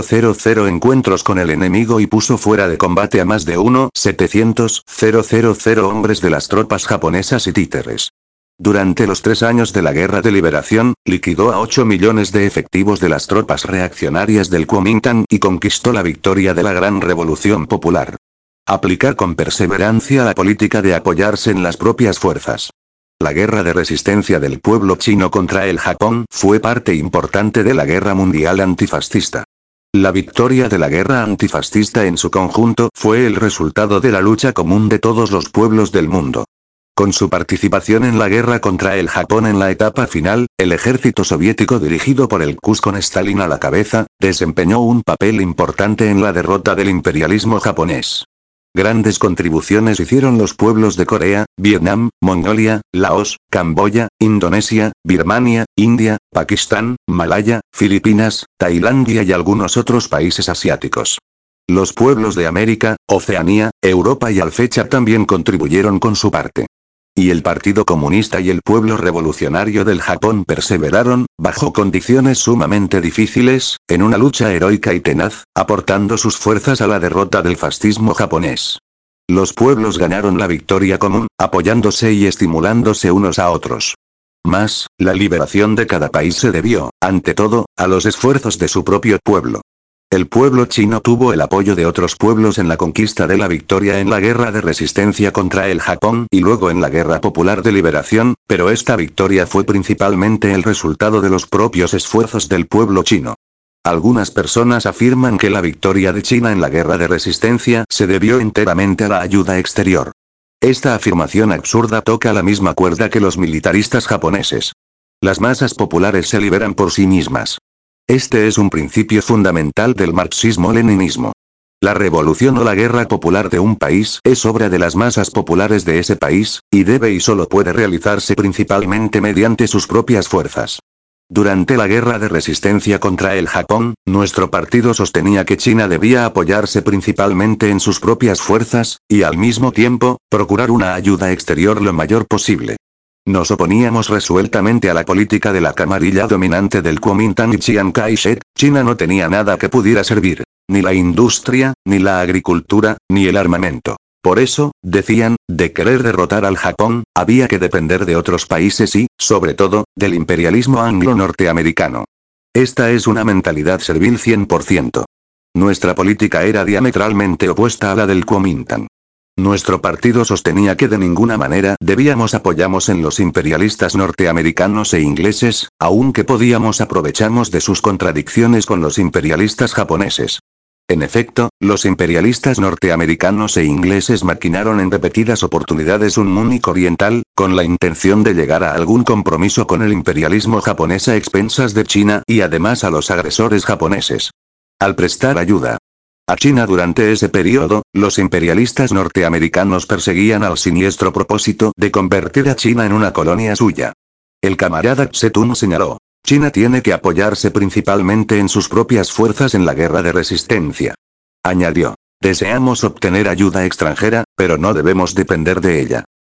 mil encuentros con el enemigo y puso fuera de combate a más de un millón setecientos mil hombres de las tropas japonesas y títeres. Durante los tres años de la Guerra de Liberación, liquidó a ocho millones de efectivos de las tropas reaccionarias del Kuomintang y conquistó la victoria de la Gran Revolución Popular. Aplicar con perseverancia la política de apoyarse en las propias fuerzas. La guerra de resistencia del pueblo chino contra el Japón fue parte importante de la guerra mundial antifascista. La victoria de la guerra antifascista en su conjunto fue el resultado de la lucha común de todos los pueblos del mundo. Con su participación en la guerra contra el Japón en la etapa final, el ejército soviético dirigido por el K U S con Stalin a la cabeza, desempeñó un papel importante en la derrota del imperialismo japonés. Grandes contribuciones hicieron los pueblos de Corea, Vietnam, Mongolia, Laos, Camboya, Indonesia, Birmania, India, Pakistán, Malaya, Filipinas, Tailandia y algunos otros países asiáticos. Los pueblos de América, Oceanía, Europa y al fecha también contribuyeron con su parte. Y el Partido Comunista y el pueblo revolucionario del Japón perseveraron, bajo condiciones sumamente difíciles, en una lucha heroica y tenaz, aportando sus fuerzas a la derrota del fascismo japonés. Los pueblos ganaron la victoria común, apoyándose y estimulándose unos a otros. Mas, la liberación de cada país se debió, ante todo, a los esfuerzos de su propio pueblo. El pueblo chino tuvo el apoyo de otros pueblos en la conquista de la victoria en la guerra de resistencia contra el Japón y luego en la guerra popular de liberación, pero esta victoria fue principalmente el resultado de los propios esfuerzos del pueblo chino. Algunas personas afirman que la victoria de China en la guerra de resistencia se debió enteramente a la ayuda exterior. Esta afirmación absurda toca la misma cuerda que los militaristas japoneses. Las masas populares se liberan por sí mismas. Este es un principio fundamental del marxismo-leninismo. La revolución o la guerra popular de un país es obra de las masas populares de ese país, y debe y solo puede realizarse principalmente mediante sus propias fuerzas. Durante la guerra de resistencia contra el Japón, nuestro partido sostenía que China debía apoyarse principalmente en sus propias fuerzas, y al mismo tiempo, procurar una ayuda exterior lo mayor posible. Nos oponíamos resueltamente a la política de la camarilla dominante del Kuomintang y Chiang Kai-shek. China no tenía nada que pudiera servir, ni la industria, ni la agricultura, ni el armamento. Por eso, decían, de querer derrotar al Japón, había que depender de otros países y, sobre todo, del imperialismo anglo-norteamericano. Esta es una mentalidad servil cien por ciento. Nuestra política era diametralmente opuesta a la del Kuomintang. Nuestro partido sostenía que de ninguna manera debíamos apoyarnos en los imperialistas norteamericanos e ingleses, aunque podíamos aprovecharnos de sus contradicciones con los imperialistas japoneses. En efecto, los imperialistas norteamericanos e ingleses maquinaron en repetidas oportunidades un Múnich oriental, con la intención de llegar a algún compromiso con el imperialismo japonés a expensas de China y además a los agresores japoneses. Al prestar ayuda a China durante ese periodo, los imperialistas norteamericanos perseguían al siniestro propósito de convertir a China en una colonia suya. El camarada Tse-tung señaló: China tiene que apoyarse principalmente en sus propias fuerzas en la guerra de resistencia. Añadió: deseamos obtener ayuda extranjera, pero no debemos depender de ella.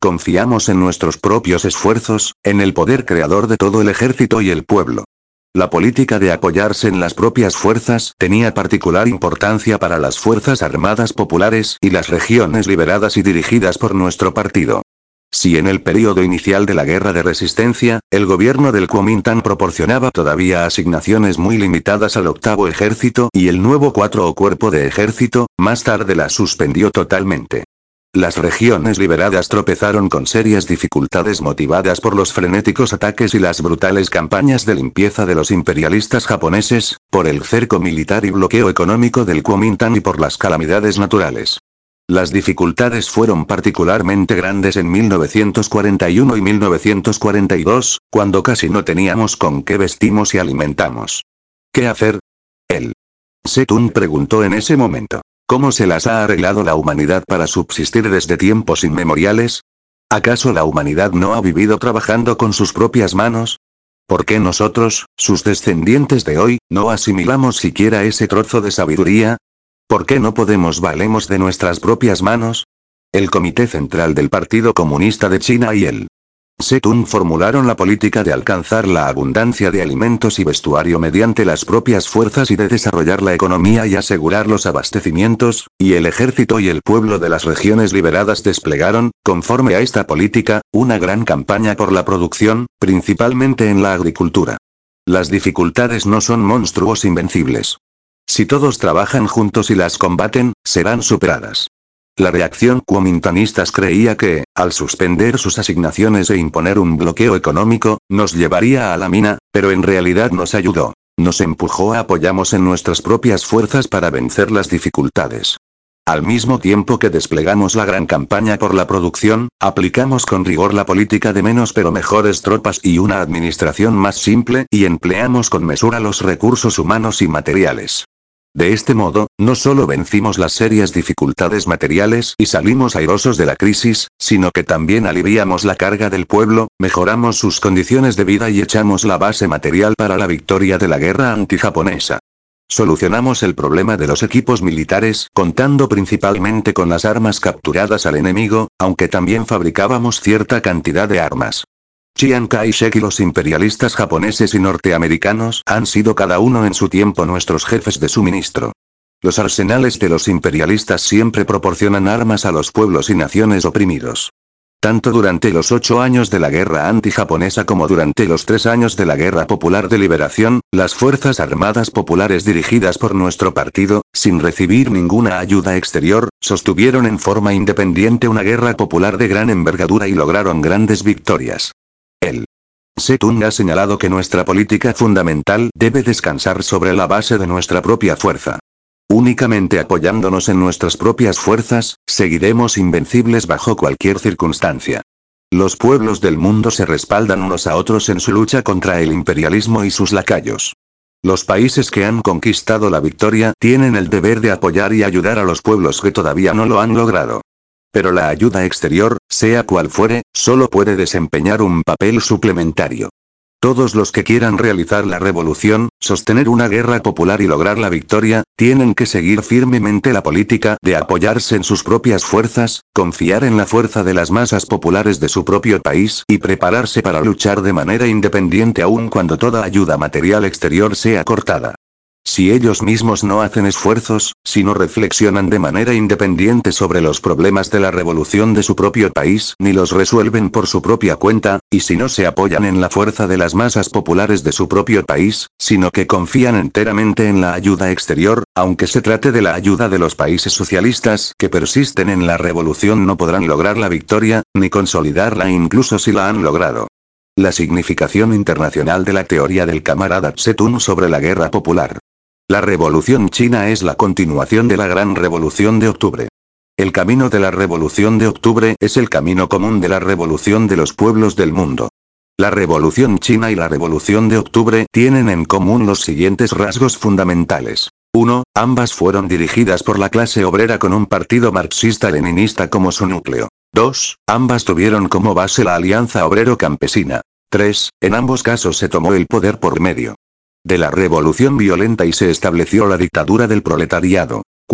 Confiamos en nuestros propios esfuerzos, en el poder creador de todo el ejército y el pueblo. La política de apoyarse en las propias fuerzas tenía particular importancia para las Fuerzas Armadas Populares y las regiones liberadas y dirigidas por nuestro partido. Si en el período inicial de la Guerra de Resistencia, el gobierno del Kuomintang proporcionaba todavía asignaciones muy limitadas al octavo ejército y el nuevo cuatro o cuerpo de ejército, más tarde las suspendió totalmente. Las regiones liberadas tropezaron con serias dificultades motivadas por los frenéticos ataques y las brutales campañas de limpieza de los imperialistas japoneses, por el cerco militar y bloqueo económico del Kuomintang y por las calamidades naturales. Las dificultades fueron particularmente grandes en mil novecientos cuarenta y uno y mil novecientos cuarenta y dos, cuando casi no teníamos con qué vestimos y alimentamos. ¿Qué hacer? El Setún preguntó en ese momento. ¿Cómo se las ha arreglado la humanidad para subsistir desde tiempos inmemoriales? ¿Acaso la humanidad no ha vivido trabajando con sus propias manos? ¿Por qué nosotros, sus descendientes de hoy, no asimilamos siquiera ese trozo de sabiduría? ¿Por qué no podemos valemos de nuestras propias manos? El Comité Central del Partido Comunista de China y el Setún formularon la política de alcanzar la abundancia de alimentos y vestuario mediante las propias fuerzas y de desarrollar la economía y asegurar los abastecimientos, y el ejército y el pueblo de las regiones liberadas desplegaron, conforme a esta política, una gran campaña por la producción, principalmente en la agricultura. Las dificultades no son monstruos invencibles. Si todos trabajan juntos y las combaten, serán superadas. La reacción kuomintangistas creía que, al suspender sus asignaciones e imponer un bloqueo económico, nos llevaría a la mina, pero en realidad nos ayudó. Nos empujó a apoyarnos en nuestras propias fuerzas para vencer las dificultades. Al mismo tiempo que desplegamos la gran campaña por la producción, aplicamos con rigor la política de menos pero mejores tropas y una administración más simple y empleamos con mesura los recursos humanos y materiales. De este modo, no solo vencimos las serias dificultades materiales y salimos airosos de la crisis, sino que también aliviamos la carga del pueblo, mejoramos sus condiciones de vida y echamos la base material para la victoria de la guerra antijaponesa. Solucionamos el problema de los equipos militares, contando principalmente con las armas capturadas al enemigo, aunque también fabricábamos cierta cantidad de armas. Chiang Kai-shek y los imperialistas japoneses y norteamericanos han sido cada uno en su tiempo nuestros jefes de suministro. Los arsenales de los imperialistas siempre proporcionan armas a los pueblos y naciones oprimidos. Tanto durante los ocho años de la guerra antijaponesa como durante los tres años de la Guerra Popular de Liberación, las Fuerzas Armadas Populares dirigidas por nuestro partido, sin recibir ninguna ayuda exterior, sostuvieron en forma independiente una guerra popular de gran envergadura y lograron grandes victorias. El Setún ha señalado que nuestra política fundamental debe descansar sobre la base de nuestra propia fuerza. Únicamente apoyándonos en nuestras propias fuerzas, seguiremos invencibles bajo cualquier circunstancia. Los pueblos del mundo se respaldan unos a otros en su lucha contra el imperialismo y sus lacayos. Los países que han conquistado la victoria tienen el deber de apoyar y ayudar a los pueblos que todavía no lo han logrado. Pero la ayuda exterior, sea cual fuere, solo puede desempeñar un papel suplementario. Todos los que quieran realizar la revolución, sostener una guerra popular y lograr la victoria, tienen que seguir firmemente la política de apoyarse en sus propias fuerzas, confiar en la fuerza de las masas populares de su propio país y prepararse para luchar de manera independiente aun cuando toda ayuda material exterior sea cortada. Si ellos mismos no hacen esfuerzos, si no reflexionan de manera independiente sobre los problemas de la revolución de su propio país ni los resuelven por su propia cuenta, y si no se apoyan en la fuerza de las masas populares de su propio país, sino que confían enteramente en la ayuda exterior, aunque se trate de la ayuda de los países socialistas que persisten en la revolución, no podrán lograr la victoria, ni consolidarla incluso si la han logrado. La significación internacional de la teoría del camarada Setún sobre la guerra popular. La Revolución China es la continuación de la Gran Revolución de Octubre. El camino de la Revolución de Octubre es el camino común de la revolución de los pueblos del mundo. La Revolución China y la Revolución de Octubre tienen en común los siguientes rasgos fundamentales. uno. Ambas fueron dirigidas por la clase obrera con un partido marxista-leninista como su núcleo. dos. Ambas tuvieron como base la alianza obrero-campesina. tres. En ambos casos se tomó el poder por medio de la revolución violenta y se estableció la dictadura del proletariado.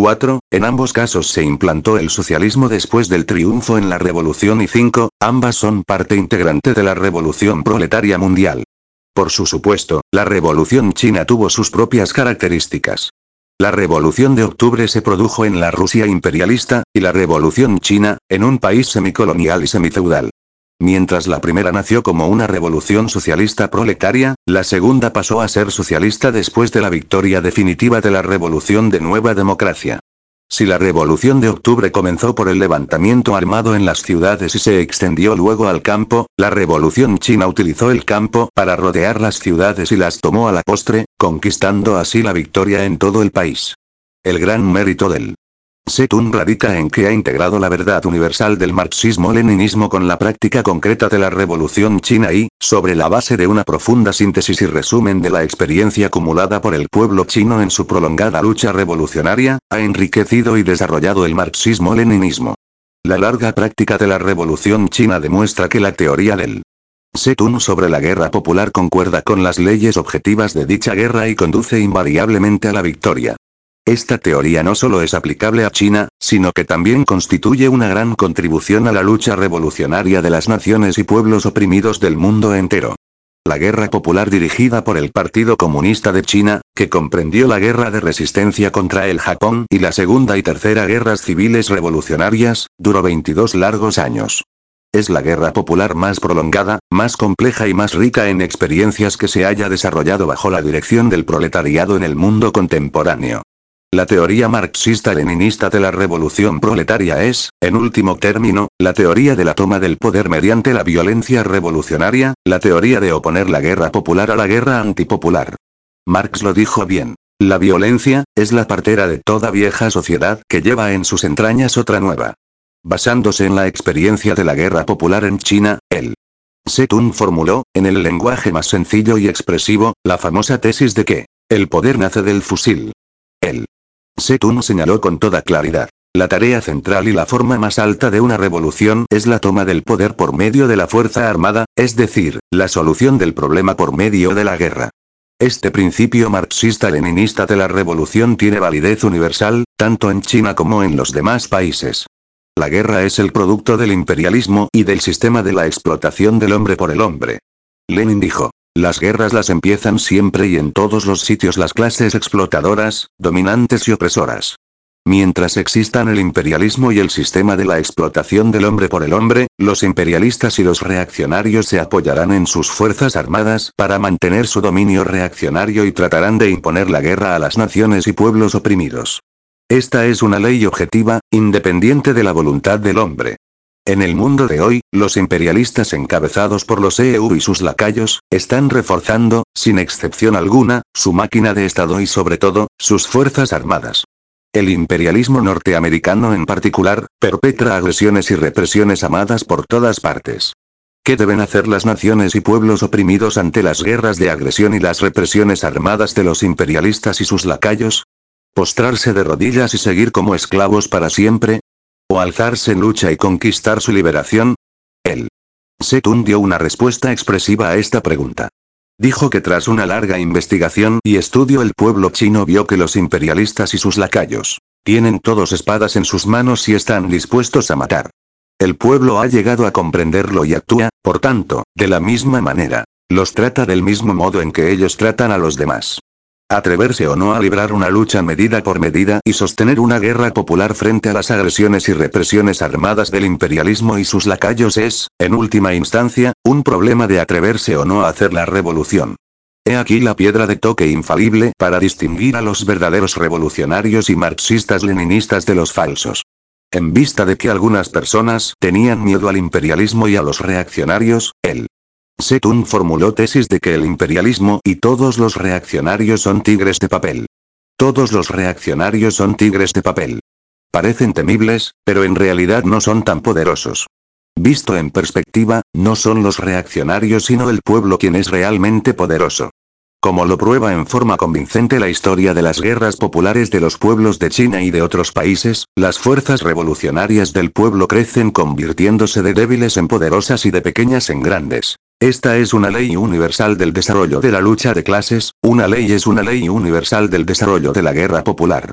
cuatro. En ambos casos se implantó el socialismo después del triunfo en la revolución y cinco. Ambas son parte integrante de la revolución proletaria mundial. Por su supuesto, la revolución china tuvo sus propias características. La revolución de octubre se produjo en la Rusia imperialista, y la revolución china, en un país semicolonial y semifeudal. Mientras la primera nació como una revolución socialista proletaria, la segunda pasó a ser socialista después de la victoria definitiva de la revolución de nueva democracia. Si la revolución de octubre comenzó por el levantamiento armado en las ciudades y se extendió luego al campo, la revolución china utilizó el campo para rodear las ciudades y las tomó a la postre, conquistando así la victoria en todo el país. El gran mérito del Zedong radica en que ha integrado la verdad universal del marxismo-leninismo con la práctica concreta de la revolución china y, sobre la base de una profunda síntesis y resumen de la experiencia acumulada por el pueblo chino en su prolongada lucha revolucionaria, ha enriquecido y desarrollado el marxismo-leninismo. La larga práctica de la revolución china demuestra que la teoría del Zedong sobre la guerra popular concuerda con las leyes objetivas de dicha guerra y conduce invariablemente a la victoria. Esta teoría no solo es aplicable a China, sino que también constituye una gran contribución a la lucha revolucionaria de las naciones y pueblos oprimidos del mundo entero. La guerra popular dirigida por el Partido Comunista de China, que comprendió la guerra de resistencia contra el Japón y la Segunda y Tercera Guerras Civiles Revolucionarias, duró veintidós largos años. Es la guerra popular más prolongada, más compleja y más rica en experiencias que se haya desarrollado bajo la dirección del proletariado en el mundo contemporáneo. La teoría marxista-leninista de la revolución proletaria es, en último término, la teoría de la toma del poder mediante la violencia revolucionaria, la teoría de oponer la guerra popular a la guerra antipopular. Marx lo dijo bien. La violencia, es la partera de toda vieja sociedad que lleva en sus entrañas otra nueva. Basándose en la experiencia de la guerra popular en China, el Zedong formuló, en el lenguaje más sencillo y expresivo, la famosa tesis de que el poder nace del fusil. El Zedong señaló con toda claridad: la tarea central y la forma más alta de una revolución es la toma del poder por medio de la fuerza armada, es decir, la solución del problema por medio de la guerra. Este principio marxista-leninista de la revolución tiene validez universal, tanto en China como en los demás países. La guerra es el producto del imperialismo y del sistema de la explotación del hombre por el hombre. Lenin dijo: las guerras las empiezan siempre y en todos los sitios las clases explotadoras, dominantes y opresoras. Mientras existan el imperialismo y el sistema de la explotación del hombre por el hombre, los imperialistas y los reaccionarios se apoyarán en sus fuerzas armadas para mantener su dominio reaccionario y tratarán de imponer la guerra a las naciones y pueblos oprimidos. Esta es una ley objetiva, independiente de la voluntad del hombre. En el mundo de hoy, los imperialistas encabezados por los E U y sus lacayos, están reforzando, sin excepción alguna, su máquina de Estado y sobre todo, sus fuerzas armadas. El imperialismo norteamericano en particular, perpetra agresiones y represiones amadas por todas partes. ¿Qué deben hacer las naciones y pueblos oprimidos ante las guerras de agresión y las represiones armadas de los imperialistas y sus lacayos? ¿Postrarse de rodillas y seguir como esclavos para siempre? ¿O alzarse en lucha y conquistar su liberación? El Zedong dio una respuesta expresiva a esta pregunta. Dijo que tras una larga investigación y estudio el pueblo chino vio que los imperialistas y sus lacayos tienen todos espadas en sus manos y están dispuestos a matar. El pueblo ha llegado a comprenderlo y actúa, por tanto, de la misma manera. Los trata del mismo modo en que ellos tratan a los demás. Atreverse o no a librar una lucha medida por medida y sostener una guerra popular frente a las agresiones y represiones armadas del imperialismo y sus lacayos es, en última instancia, un problema de atreverse o no a hacer la revolución. He aquí la piedra de toque infalible para distinguir a los verdaderos revolucionarios y marxistas-leninistas de los falsos. En vista de que algunas personas tenían miedo al imperialismo y a los reaccionarios, el Zedong formuló tesis de que el imperialismo y todos los reaccionarios son tigres de papel. Todos los reaccionarios son tigres de papel. Parecen temibles, pero en realidad no son tan poderosos. Visto en perspectiva, no son los reaccionarios sino el pueblo quien es realmente poderoso. Como lo prueba en forma convincente la historia de las guerras populares de los pueblos de China y de otros países, las fuerzas revolucionarias del pueblo crecen convirtiéndose de débiles en poderosas y de pequeñas en grandes. Esta es una ley universal del desarrollo de la lucha de clases, una ley es una ley universal del desarrollo de la guerra popular.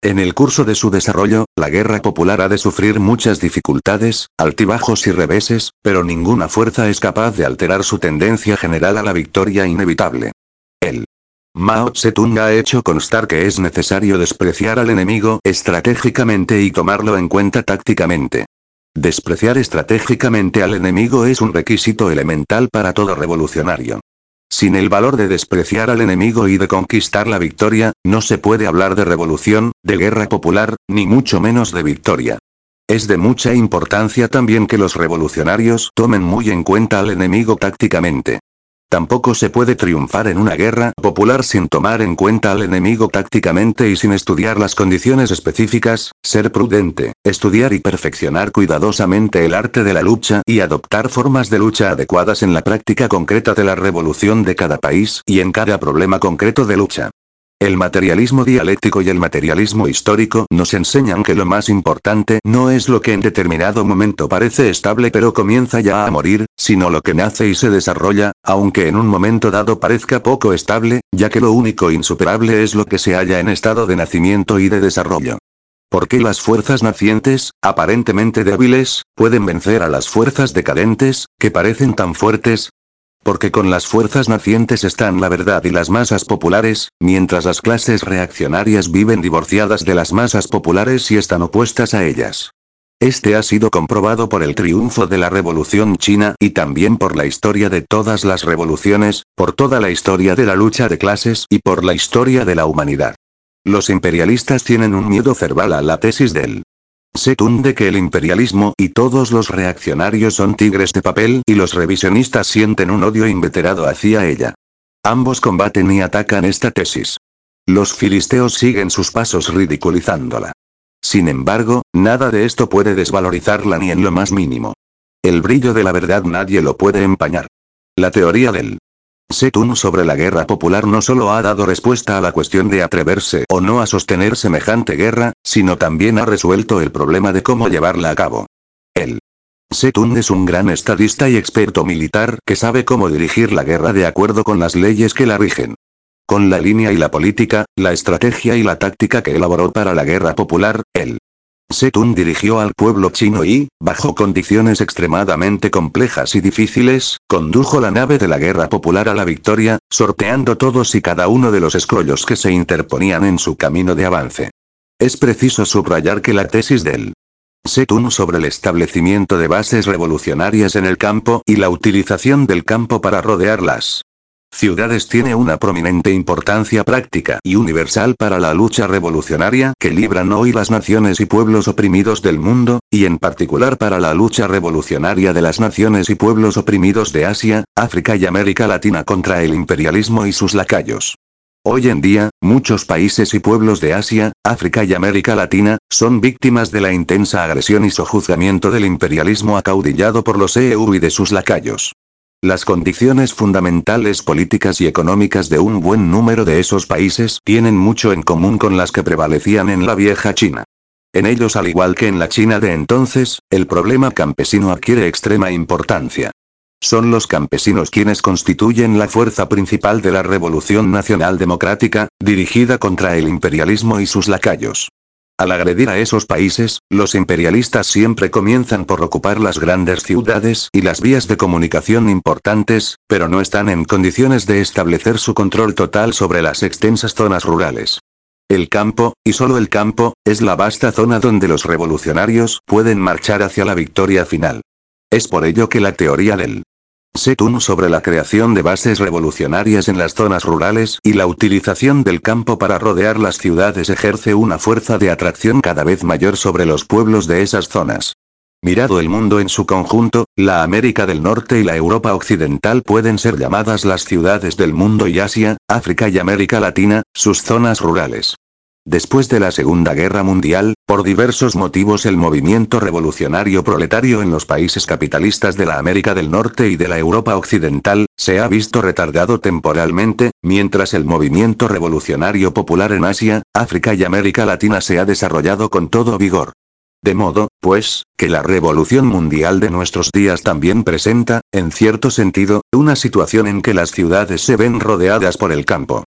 En el curso de su desarrollo, la guerra popular ha de sufrir muchas dificultades, altibajos y reveses, pero ninguna fuerza es capaz de alterar su tendencia general a la victoria inevitable. El Mao Zedong ha hecho constar que es necesario despreciar al enemigo estratégicamente y tomarlo en cuenta tácticamente. Despreciar estratégicamente al enemigo es un requisito elemental para todo revolucionario. Sin el valor de despreciar al enemigo y de conquistar la victoria, no se puede hablar de revolución, de guerra popular, ni mucho menos de victoria. Es de mucha importancia también que los revolucionarios tomen muy en cuenta al enemigo tácticamente. Tampoco se puede triunfar en una guerra popular sin tomar en cuenta al enemigo tácticamente y sin estudiar las condiciones específicas, ser prudente, estudiar y perfeccionar cuidadosamente el arte de la lucha y adoptar formas de lucha adecuadas en la práctica concreta de la revolución de cada país y en cada problema concreto de lucha. El materialismo dialéctico y el materialismo histórico nos enseñan que lo más importante no es lo que en determinado momento parece estable pero comienza ya a morir, sino lo que nace y se desarrolla, aunque en un momento dado parezca poco estable, ya que lo único insuperable es lo que se halla en estado de nacimiento y de desarrollo. ¿Por qué las fuerzas nacientes, aparentemente débiles, pueden vencer a las fuerzas decadentes, que parecen tan fuertes? Porque con las fuerzas nacientes están la verdad y las masas populares, mientras las clases reaccionarias viven divorciadas de las masas populares y están opuestas a ellas. Este ha sido comprobado por el triunfo de la Revolución China y también por la historia de todas las revoluciones, por toda la historia de la lucha de clases y por la historia de la humanidad. Los imperialistas tienen un miedo cerval a la tesis del Zedong de que el imperialismo y todos los reaccionarios son tigres de papel y los revisionistas sienten un odio inveterado hacia ella. Ambos combaten y atacan esta tesis. Los filisteos siguen sus pasos ridiculizándola. Sin embargo, nada de esto puede desvalorizarla ni en lo más mínimo. El brillo de la verdad nadie lo puede empañar. La teoría del Zedong sobre la guerra popular no solo ha dado respuesta a la cuestión de atreverse o no a sostener semejante guerra, sino también ha resuelto el problema de cómo llevarla a cabo. El Zedong es un gran estadista y experto militar que sabe cómo dirigir la guerra de acuerdo con las leyes que la rigen. Con la línea y la política, la estrategia y la táctica que elaboró para la guerra popular, el Zedong dirigió al pueblo chino y, bajo condiciones extremadamente complejas y difíciles, condujo la nave de la guerra popular a la victoria, sorteando todos y cada uno de los escollos que se interponían en su camino de avance. Es preciso subrayar que la tesis del Zedong sobre el establecimiento de bases revolucionarias en el campo y la utilización del campo para rodear las ciudades tiene una prominente importancia práctica y universal para la lucha revolucionaria que libran hoy las naciones y pueblos oprimidos del mundo, y en particular para la lucha revolucionaria de las naciones y pueblos oprimidos de Asia, África y América Latina contra el imperialismo y sus lacayos. Hoy en día, muchos países y pueblos de Asia, África y América Latina, son víctimas de la intensa agresión y sojuzgamiento del imperialismo acaudillado por los E U y de sus lacayos. Las condiciones fundamentales políticas y económicas de un buen número de esos países tienen mucho en común con las que prevalecían en la vieja China. En ellos, al igual que en la China de entonces, el problema campesino adquiere extrema importancia. Son los campesinos quienes constituyen la fuerza principal de la Revolución Nacional Democrática, dirigida contra el imperialismo y sus lacayos. Al agredir a esos países, los imperialistas siempre comienzan por ocupar las grandes ciudades y las vías de comunicación importantes, pero no están en condiciones de establecer su control total sobre las extensas zonas rurales. El campo, y solo el campo, es la vasta zona donde los revolucionarios pueden marchar hacia la victoria final. Es por ello que la teoría del Zedong sobre la creación de bases revolucionarias en las zonas rurales y la utilización del campo para rodear las ciudades ejerce una fuerza de atracción cada vez mayor sobre los pueblos de esas zonas. Mirado el mundo en su conjunto, la América del Norte y la Europa Occidental pueden ser llamadas las ciudades del mundo y Asia, África y América Latina, sus zonas rurales. Después de la Segunda Guerra Mundial, por diversos motivos el movimiento revolucionario proletario en los países capitalistas de la América del Norte y de la Europa Occidental, se ha visto retardado temporalmente, mientras el movimiento revolucionario popular en Asia, África y América Latina se ha desarrollado con todo vigor. De modo, pues, que la revolución mundial de nuestros días también presenta, en cierto sentido, una situación en que las ciudades se ven rodeadas por el campo.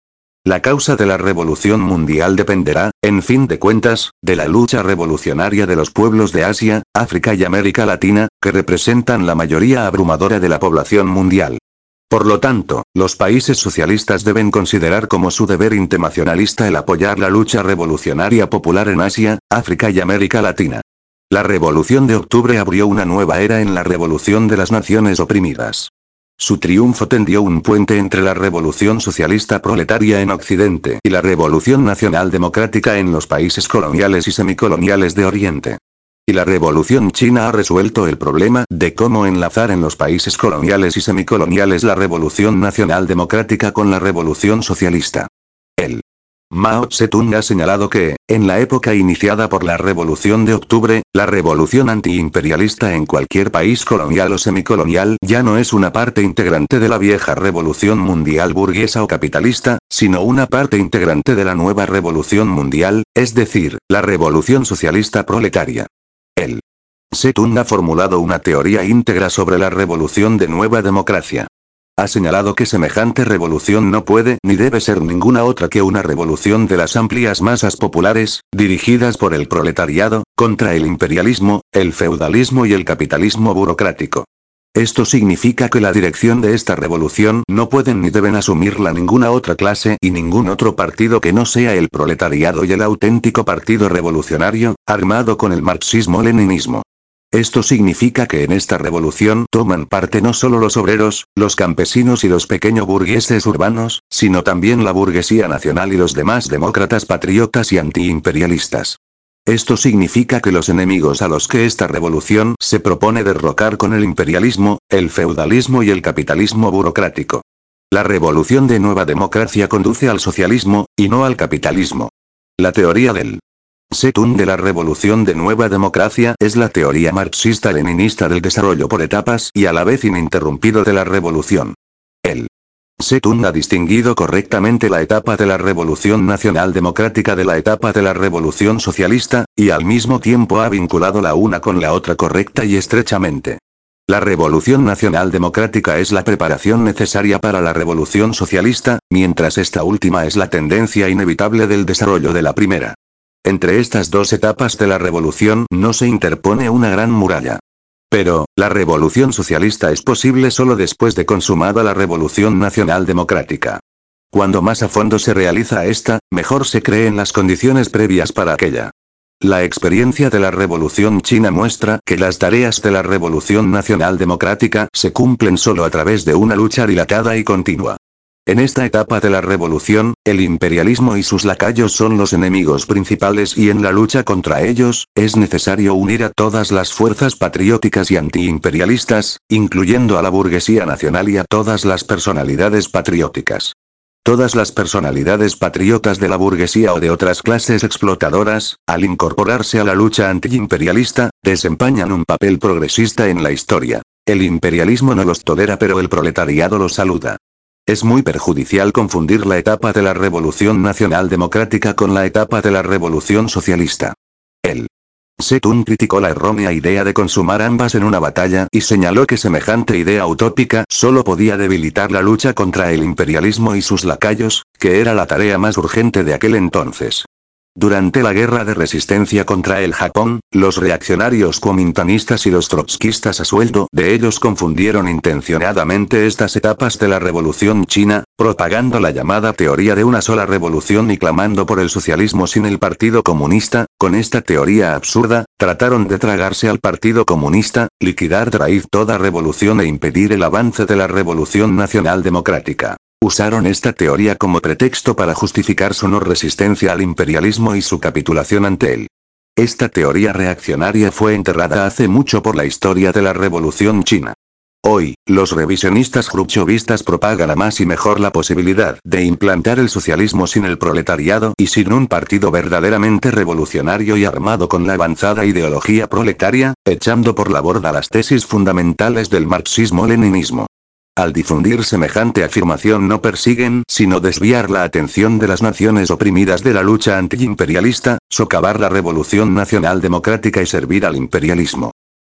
La causa de la revolución mundial dependerá, en fin de cuentas, de la lucha revolucionaria de los pueblos de Asia, África y América Latina, que representan la mayoría abrumadora de la población mundial. Por lo tanto, los países socialistas deben considerar como su deber internacionalista el apoyar la lucha revolucionaria popular en Asia, África y América Latina. La Revolución de Octubre abrió una nueva era en la revolución de las naciones oprimidas. Su triunfo tendió un puente entre la revolución socialista proletaria en Occidente y la revolución nacional democrática en los países coloniales y semicoloniales de Oriente. Y la revolución china ha resuelto el problema de cómo enlazar en los países coloniales y semicoloniales la revolución nacional democrática con la revolución socialista. El Mao Zedong ha señalado que, en la época iniciada por la Revolución de Octubre, la revolución antiimperialista en cualquier país colonial o semicolonial ya no es una parte integrante de la vieja revolución mundial burguesa o capitalista, sino una parte integrante de la nueva revolución mundial, es decir, la revolución socialista proletaria. El Zedong ha formulado una teoría íntegra sobre la revolución de nueva democracia. Ha señalado que semejante revolución no puede ni debe ser ninguna otra que una revolución de las amplias masas populares, dirigidas por el proletariado, contra el imperialismo, el feudalismo y el capitalismo burocrático. Esto significa que la dirección de esta revolución no pueden ni deben asumirla ninguna otra clase y ningún otro partido que no sea el proletariado y el auténtico partido revolucionario, armado con el marxismo-leninismo. Esto significa que en esta revolución toman parte no solo los obreros, los campesinos y los pequeños burgueses urbanos, sino también la burguesía nacional y los demás demócratas patriotas y antiimperialistas. Esto significa que los enemigos a los que esta revolución se propone derrocar con el imperialismo, el feudalismo y el capitalismo burocrático. La revolución de nueva democracia conduce al socialismo, y no al capitalismo. La teoría del Zedong de la revolución de nueva democracia es la teoría marxista-leninista del desarrollo por etapas y a la vez ininterrumpido de la revolución. El Zedong ha distinguido correctamente la etapa de la revolución nacional democrática de la etapa de la revolución socialista, y al mismo tiempo ha vinculado la una con la otra correcta y estrechamente. La revolución nacional democrática es la preparación necesaria para la revolución socialista, mientras esta última es la tendencia inevitable del desarrollo de la primera. Entre estas dos etapas de la revolución no se interpone una gran muralla. Pero, la revolución socialista es posible solo después de consumada la revolución nacional democrática. Cuando más a fondo se realiza esta, mejor se creen las condiciones previas para aquella. La experiencia de la revolución china muestra que las tareas de la revolución nacional democrática se cumplen solo a través de una lucha dilatada y continua. En esta etapa de la revolución, el imperialismo y sus lacayos son los enemigos principales y en la lucha contra ellos, es necesario unir a todas las fuerzas patrióticas y antiimperialistas, incluyendo a la burguesía nacional y a todas las personalidades patrióticas. Todas las personalidades patriotas de la burguesía o de otras clases explotadoras, al incorporarse a la lucha antiimperialista, desempeñan un papel progresista en la historia. El imperialismo no los tolera pero el proletariado los saluda. Es muy perjudicial confundir la etapa de la Revolución Nacional Democrática con la etapa de la Revolución Socialista. El Zedong criticó la errónea idea de consumar ambas en una batalla y señaló que semejante idea utópica solo podía debilitar la lucha contra el imperialismo y sus lacayos, que era la tarea más urgente de aquel entonces. Durante la guerra de resistencia contra el Japón, los reaccionarios kuomintanistas y los trotskistas a sueldo de ellos confundieron intencionadamente estas etapas de la revolución china, propagando la llamada teoría de una sola revolución y clamando por el socialismo sin el Partido Comunista. Con esta teoría absurda, trataron de tragarse al Partido Comunista, liquidar de raíz toda revolución e impedir el avance de la revolución nacional democrática. Usaron esta teoría como pretexto para justificar su no resistencia al imperialismo y su capitulación ante él. Esta teoría reaccionaria fue enterrada hace mucho por la historia de la Revolución China. Hoy, los revisionistas khrushchevistas propagan a más y mejor la posibilidad de implantar el socialismo sin el proletariado y sin un partido verdaderamente revolucionario y armado con la avanzada ideología proletaria, echando por la borda las tesis fundamentales del marxismo-leninismo. Al difundir semejante afirmación no persiguen sino desviar la atención de las naciones oprimidas de la lucha antiimperialista, socavar la revolución nacional democrática y servir al imperialismo.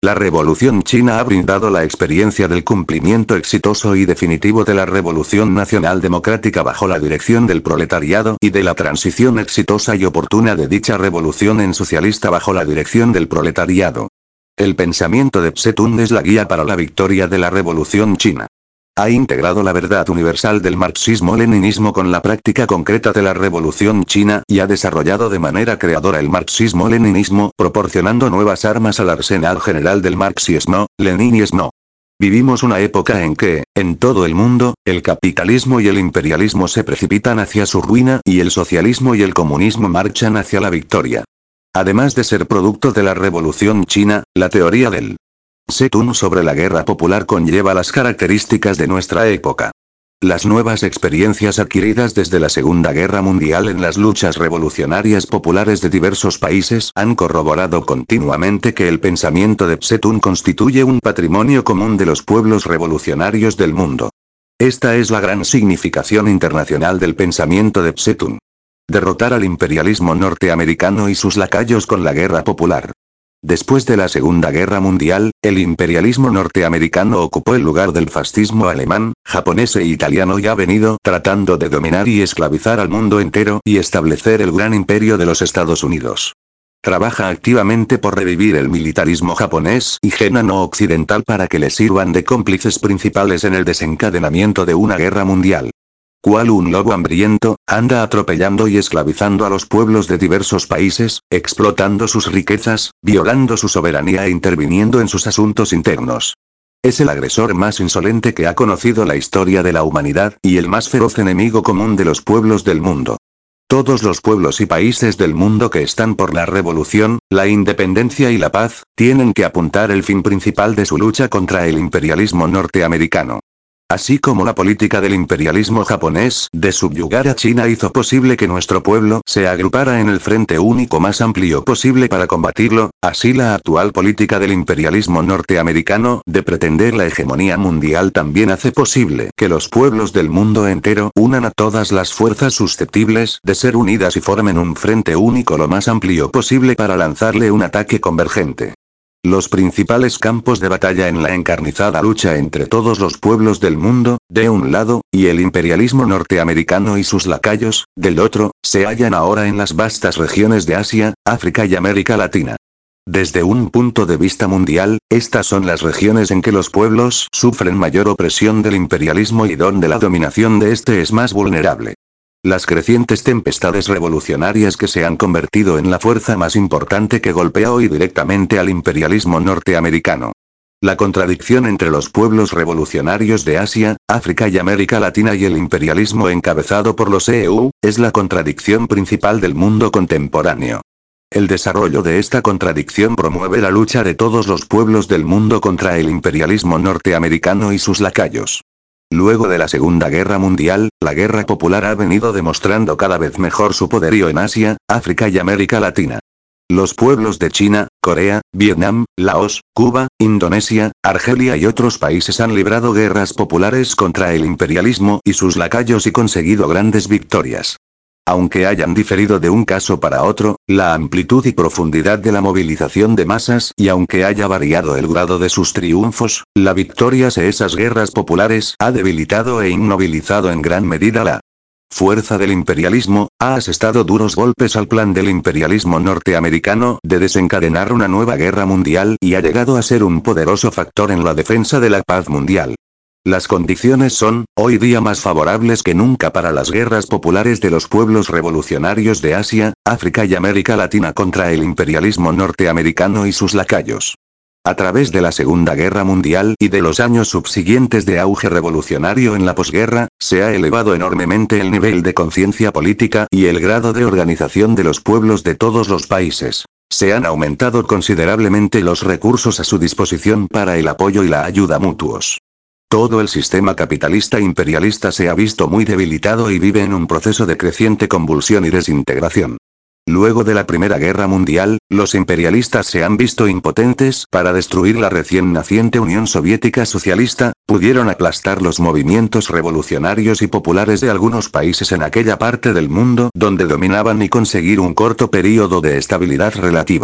La Revolución China ha brindado la experiencia del cumplimiento exitoso y definitivo de la Revolución Nacional Democrática bajo la dirección del proletariado y de la transición exitosa y oportuna de dicha revolución en socialista bajo la dirección del proletariado. El pensamiento de Tse-tung es la guía para la victoria de la Revolución China. Ha integrado la verdad universal del marxismo-leninismo con la práctica concreta de la Revolución China y ha desarrollado de manera creadora el marxismo-leninismo, proporcionando nuevas armas al arsenal general del marxismo-leninismo. Vivimos una época en que, en todo el mundo, el capitalismo y el imperialismo se precipitan hacia su ruina y el socialismo y el comunismo marchan hacia la victoria. Además de ser producto de la Revolución China, la teoría del Tse-tung sobre la guerra popular conlleva las características de nuestra época. Las nuevas experiencias adquiridas desde la Segunda Guerra Mundial en las luchas revolucionarias populares de diversos países han corroborado continuamente que el pensamiento de Tse-tung constituye un patrimonio común de los pueblos revolucionarios del mundo. Esta es la gran significación internacional del pensamiento de Tse-tung. Derrotar al imperialismo norteamericano y sus lacayos con la guerra popular. Después de la Segunda Guerra Mundial, el imperialismo norteamericano ocupó el lugar del fascismo alemán, japonés e italiano y ha venido tratando de dominar y esclavizar al mundo entero y establecer el gran imperio de los Estados Unidos. Trabaja activamente por revivir el militarismo japonés y China no occidental para que le sirvan de cómplices principales en el desencadenamiento de una guerra mundial. Cual un lobo hambriento, anda atropellando y esclavizando a los pueblos de diversos países, explotando sus riquezas, violando su soberanía e interviniendo en sus asuntos internos. Es el agresor más insolente que ha conocido la historia de la humanidad y el más feroz enemigo común de los pueblos del mundo. Todos los pueblos y países del mundo que están por la revolución, la independencia y la paz, tienen que apuntar el fin principal de su lucha contra el imperialismo norteamericano. Así como la política del imperialismo japonés de subyugar a China hizo posible que nuestro pueblo se agrupara en el frente único más amplio posible para combatirlo, así la actual política del imperialismo norteamericano de pretender la hegemonía mundial también hace posible que los pueblos del mundo entero unan a todas las fuerzas susceptibles de ser unidas y formen un frente único lo más amplio posible para lanzarle un ataque convergente. Los principales campos de batalla en la encarnizada lucha entre todos los pueblos del mundo, de un lado, y el imperialismo norteamericano y sus lacayos, del otro, se hallan ahora en las vastas regiones de Asia, África y América Latina. Desde un punto de vista mundial, estas son las regiones en que los pueblos sufren mayor opresión del imperialismo y donde la dominación de este es más vulnerable. Las crecientes tempestades revolucionarias que se han convertido en la fuerza más importante que golpea hoy directamente al imperialismo norteamericano. La contradicción entre los pueblos revolucionarios de Asia, África y América Latina y el imperialismo encabezado por los E U, es la contradicción principal del mundo contemporáneo. El desarrollo de esta contradicción promueve la lucha de todos los pueblos del mundo contra el imperialismo norteamericano y sus lacayos. Luego de la Segunda Guerra Mundial, la guerra popular ha venido demostrando cada vez mejor su poderío en Asia, África y América Latina. Los pueblos de China, Corea, Vietnam, Laos, Cuba, Indonesia, Argelia y otros países han librado guerras populares contra el imperialismo y sus lacayos y conseguido grandes victorias. Aunque hayan diferido de un caso para otro, la amplitud y profundidad de la movilización de masas y aunque haya variado el grado de sus triunfos, la victoria de esas guerras populares ha debilitado e inmovilizado en gran medida la fuerza del imperialismo, ha asestado duros golpes al plan del imperialismo norteamericano de desencadenar una nueva guerra mundial y ha llegado a ser un poderoso factor en la defensa de la paz mundial. Las condiciones son, hoy día más favorables que nunca para las guerras populares de los pueblos revolucionarios de Asia, África y América Latina contra el imperialismo norteamericano y sus lacayos. A través de la Segunda Guerra Mundial y de los años subsiguientes de auge revolucionario en la posguerra, se ha elevado enormemente el nivel de conciencia política y el grado de organización de los pueblos de todos los países. Se han aumentado considerablemente los recursos a su disposición para el apoyo y la ayuda mutuos. Todo el sistema capitalista imperialista se ha visto muy debilitado y vive en un proceso de creciente convulsión y desintegración. Luego de la Primera Guerra Mundial, los imperialistas se han visto impotentes para destruir la recién naciente Unión Soviética Socialista, pudieron aplastar los movimientos revolucionarios y populares de algunos países en aquella parte del mundo donde dominaban y conseguir un corto período de estabilidad relativa.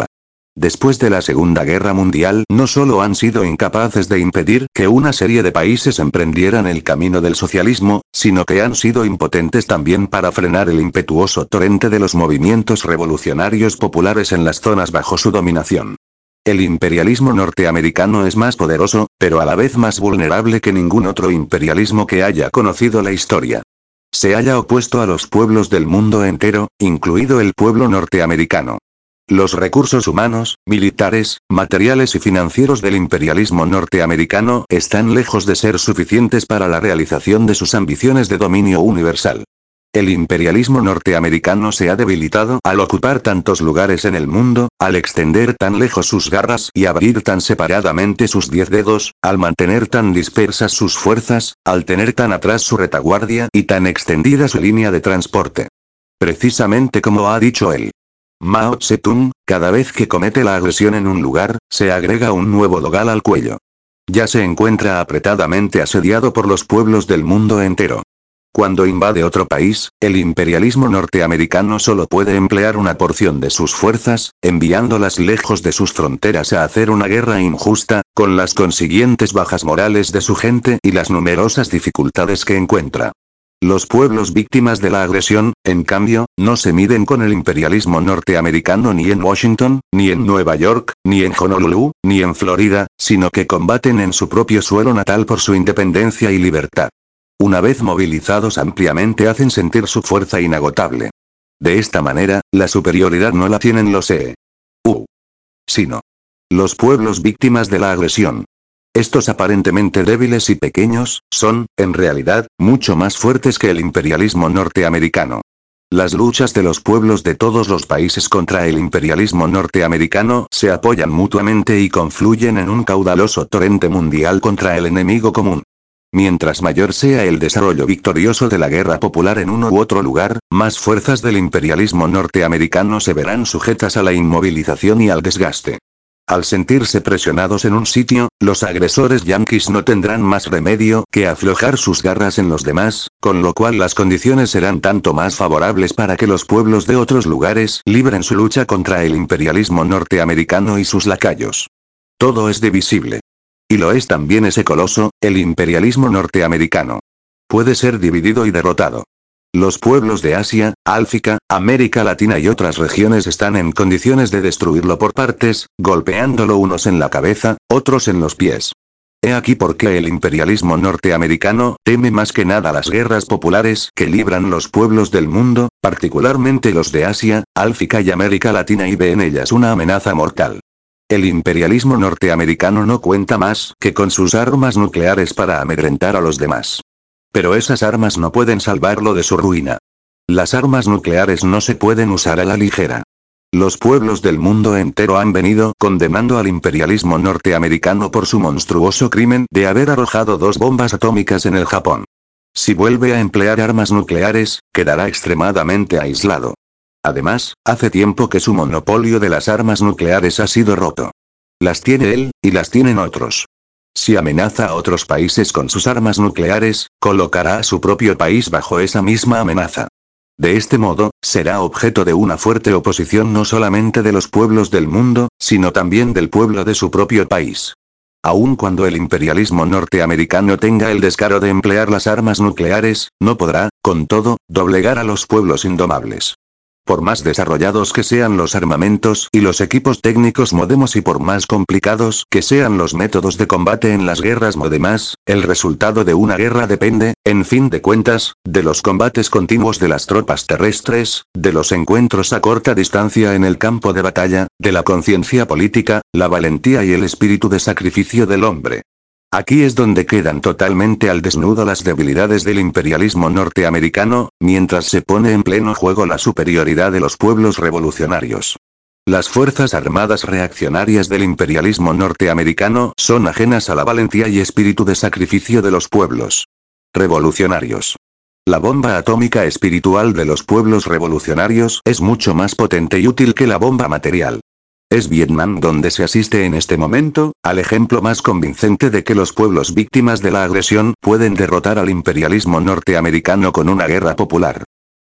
Después de la Segunda Guerra Mundial, no solo han sido incapaces de impedir que una serie de países emprendieran el camino del socialismo, sino que han sido impotentes también para frenar el impetuoso torrente de los movimientos revolucionarios populares en las zonas bajo su dominación. El imperialismo norteamericano es más poderoso, pero a la vez más vulnerable que ningún otro imperialismo que haya conocido la historia. Se haya opuesto a los pueblos del mundo entero, incluido el pueblo norteamericano. Los recursos humanos, militares, materiales y financieros del imperialismo norteamericano están lejos de ser suficientes para la realización de sus ambiciones de dominio universal. El imperialismo norteamericano se ha debilitado al ocupar tantos lugares en el mundo, al extender tan lejos sus garras y abrir tan separadamente sus diez dedos, al mantener tan dispersas sus fuerzas, al tener tan atrás su retaguardia y tan extendida su línea de transporte. Precisamente como ha dicho él. Mao Zedong, cada vez que comete la agresión en un lugar, se agrega un nuevo dogal al cuello. Ya se encuentra apretadamente asediado por los pueblos del mundo entero. Cuando invade otro país, el imperialismo norteamericano solo puede emplear una porción de sus fuerzas, enviándolas lejos de sus fronteras a hacer una guerra injusta, con las consiguientes bajas morales de su gente y las numerosas dificultades que encuentra. Los pueblos víctimas de la agresión, en cambio, no se miden con el imperialismo norteamericano ni en Washington, ni en Nueva York, ni en Honolulu, ni en Florida, sino que combaten en su propio suelo natal por su independencia y libertad. Una vez movilizados ampliamente hacen sentir su fuerza inagotable. De esta manera, la superioridad no la tienen los E U, sino los pueblos víctimas de la agresión. Estos aparentemente débiles y pequeños, son, en realidad, mucho más fuertes que el imperialismo norteamericano. Las luchas de los pueblos de todos los países contra el imperialismo norteamericano se apoyan mutuamente y confluyen en un caudaloso torrente mundial contra el enemigo común. Mientras mayor sea el desarrollo victorioso de la guerra popular en uno u otro lugar, más fuerzas del imperialismo norteamericano se verán sujetas a la inmovilización y al desgaste. Al sentirse presionados en un sitio, los agresores yanquis no tendrán más remedio que aflojar sus garras en los demás, con lo cual las condiciones serán tanto más favorables para que los pueblos de otros lugares libren su lucha contra el imperialismo norteamericano y sus lacayos. Todo es divisible. Y lo es también ese coloso, el imperialismo norteamericano. Puede ser dividido y derrotado. Los pueblos de Asia, África, América Latina y otras regiones están en condiciones de destruirlo por partes, golpeándolo unos en la cabeza, otros en los pies. He aquí por qué el imperialismo norteamericano teme más que nada las guerras populares que libran los pueblos del mundo, particularmente los de Asia, África y América Latina, y ve en ellas una amenaza mortal. El imperialismo norteamericano no cuenta más que con sus armas nucleares para amedrentar a los demás. Pero esas armas no pueden salvarlo de su ruina. Las armas nucleares no se pueden usar a la ligera. Los pueblos del mundo entero han venido condenando al imperialismo norteamericano por su monstruoso crimen de haber arrojado dos bombas atómicas en el Japón. Si vuelve a emplear armas nucleares, quedará extremadamente aislado. Además, hace tiempo que su monopolio de las armas nucleares ha sido roto. Las tiene él, y las tienen otros. Si amenaza a otros países con sus armas nucleares, colocará a su propio país bajo esa misma amenaza. De este modo, será objeto de una fuerte oposición no solamente de los pueblos del mundo, sino también del pueblo de su propio país. Aun cuando el imperialismo norteamericano tenga el descaro de emplear las armas nucleares, no podrá, con todo, doblegar a los pueblos indomables. Por más desarrollados que sean los armamentos y los equipos técnicos modernos y por más complicados que sean los métodos de combate en las guerras modernas, el resultado de una guerra depende, en fin de cuentas, de los combates continuos de las tropas terrestres, de los encuentros a corta distancia en el campo de batalla, de la conciencia política, la valentía y el espíritu de sacrificio del hombre. Aquí es donde quedan totalmente al desnudo las debilidades del imperialismo norteamericano, mientras se pone en pleno juego la superioridad de los pueblos revolucionarios. Las fuerzas armadas reaccionarias del imperialismo norteamericano son ajenas a la valentía y espíritu de sacrificio de los pueblos revolucionarios. La bomba atómica espiritual de los pueblos revolucionarios es mucho más potente y útil que la bomba material. Es Vietnam donde se asiste en este momento, al ejemplo más convincente de que los pueblos víctimas de la agresión pueden derrotar al imperialismo norteamericano con una guerra popular.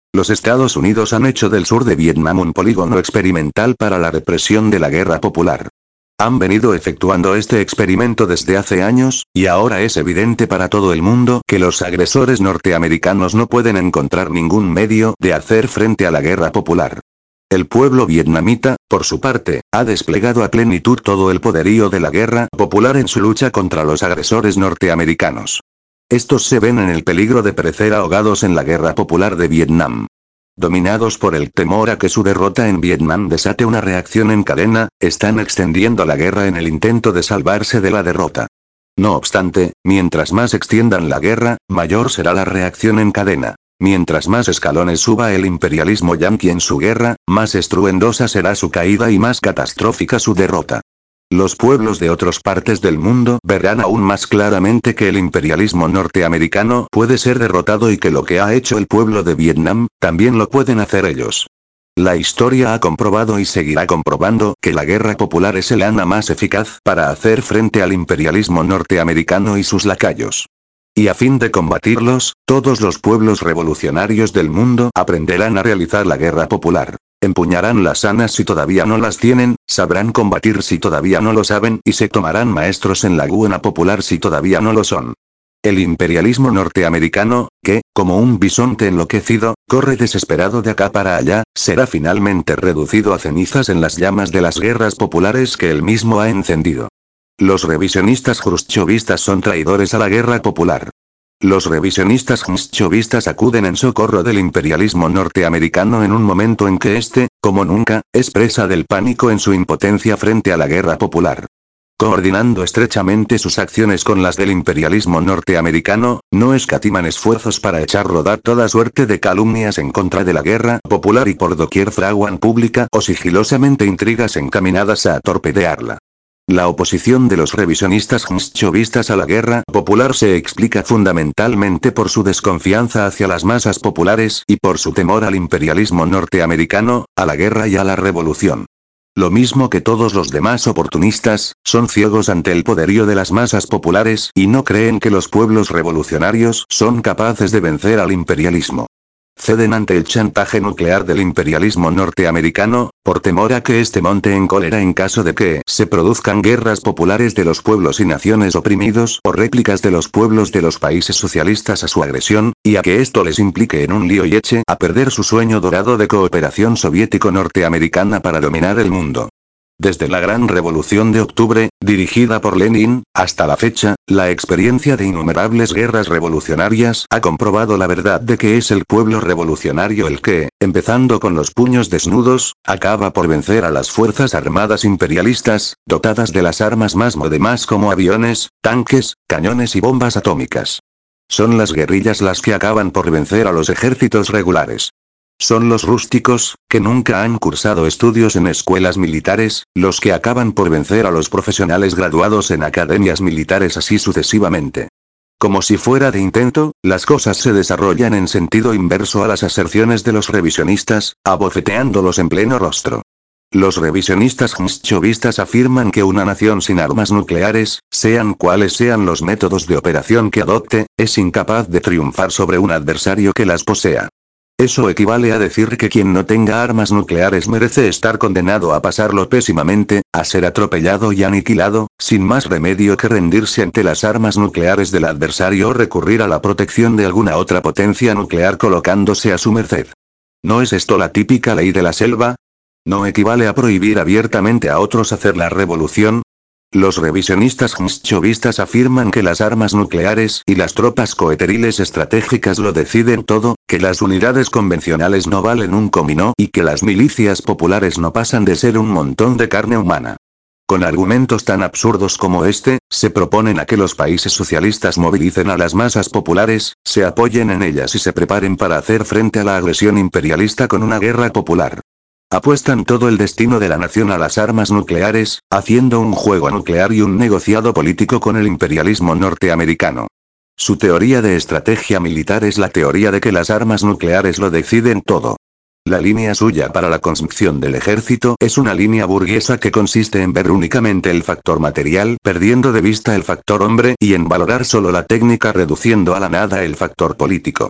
Los Estados Unidos han hecho del sur de Vietnam un polígono experimental para la represión de la guerra popular. Han venido efectuando este experimento desde hace años, y ahora es evidente para todo el mundo que los agresores norteamericanos no pueden encontrar ningún medio de hacer frente a la guerra popular. El pueblo vietnamita, por su parte, ha desplegado a plenitud todo el poderío de la guerra popular en su lucha contra los agresores norteamericanos. Estos se ven en el peligro de perecer ahogados en la guerra popular de Vietnam. Dominados por el temor a que su derrota en Vietnam desate una reacción en cadena, están extendiendo la guerra en el intento de salvarse de la derrota. No obstante, mientras más extiendan la guerra, mayor será la reacción en cadena. Mientras más escalones suba el imperialismo yanqui en su guerra, más estruendosa será su caída y más catastrófica su derrota. Los pueblos de otras partes del mundo verán aún más claramente que el imperialismo norteamericano puede ser derrotado y que lo que ha hecho el pueblo de Vietnam, también lo pueden hacer ellos. La historia ha comprobado y seguirá comprobando que la guerra popular es el arma más eficaz para hacer frente al imperialismo norteamericano y sus lacayos. Y a fin de combatirlos, todos los pueblos revolucionarios del mundo aprenderán a realizar la guerra popular. Empuñarán las armas si todavía no las tienen, sabrán combatir si todavía no lo saben y se tomarán maestros en la guerra popular si todavía no lo son. El imperialismo norteamericano, que, como un bisonte enloquecido, corre desesperado de acá para allá, será finalmente reducido a cenizas en las llamas de las guerras populares que él mismo ha encendido. Los revisionistas khrushchevistas son traidores a la guerra popular. Los revisionistas khrushchevistas acuden en socorro del imperialismo norteamericano en un momento en que éste, como nunca, es presa del pánico en su impotencia frente a la guerra popular. Coordinando estrechamente sus acciones con las del imperialismo norteamericano, no escatiman esfuerzos para echar rodar toda suerte de calumnias en contra de la guerra popular y por doquier fraguan pública o sigilosamente intrigas encaminadas a torpedearla. La oposición de los revisionistas khrushchevistas a la guerra popular se explica fundamentalmente por su desconfianza hacia las masas populares y por su temor al imperialismo norteamericano, a la guerra y a la revolución. Lo mismo que todos los demás oportunistas, son ciegos ante el poderío de las masas populares y no creen que los pueblos revolucionarios son capaces de vencer al imperialismo. Ceden ante el chantaje nuclear del imperialismo norteamericano, por temor a que éste monte en cólera en caso de que se produzcan guerras populares de los pueblos y naciones oprimidos o réplicas de los pueblos de los países socialistas a su agresión, y a que esto les implique en un lío y eche a perder su sueño dorado de cooperación soviético-norteamericana para dominar el mundo. Desde la Gran Revolución de Octubre, dirigida por Lenin, hasta la fecha, la experiencia de innumerables guerras revolucionarias ha comprobado la verdad de que es el pueblo revolucionario el que, empezando con los puños desnudos, acaba por vencer a las fuerzas armadas imperialistas, dotadas de las armas más modernas como aviones, tanques, cañones y bombas atómicas. Son las guerrillas las que acaban por vencer a los ejércitos regulares. Son los rústicos, que nunca han cursado estudios en escuelas militares, los que acaban por vencer a los profesionales graduados en academias militares así sucesivamente. Como si fuera de intento, las cosas se desarrollan en sentido inverso a las aserciones de los revisionistas, abofeteándolos en pleno rostro. Los revisionistas khrushchevistas afirman que una nación sin armas nucleares, sean cuales sean los métodos de operación que adopte, es incapaz de triunfar sobre un adversario que las posea. Eso equivale a decir que quien no tenga armas nucleares merece estar condenado a pasarlo pésimamente, a ser atropellado y aniquilado, sin más remedio que rendirse ante las armas nucleares del adversario o recurrir a la protección de alguna otra potencia nuclear colocándose a su merced. ¿No es esto la típica ley de la selva? ¿No equivale a prohibir abiertamente a otros hacer la revolución? Los revisionistas khrushchevistas afirman que las armas nucleares y las tropas coeteriles estratégicas lo deciden todo, que las unidades convencionales no valen un comino y que las milicias populares no pasan de ser un montón de carne humana. Con argumentos tan absurdos como este, se proponen a que los países socialistas movilicen a las masas populares, se apoyen en ellas y se preparen para hacer frente a la agresión imperialista con una guerra popular. Apuestan todo el destino de la nación a las armas nucleares, haciendo un juego nuclear y un negociado político con el imperialismo norteamericano. Su teoría de estrategia militar es la teoría de que las armas nucleares lo deciden todo. La línea suya para la construcción del ejército es una línea burguesa que consiste en ver únicamente el factor material, perdiendo de vista el factor hombre y en valorar solo la técnica reduciendo a la nada el factor político.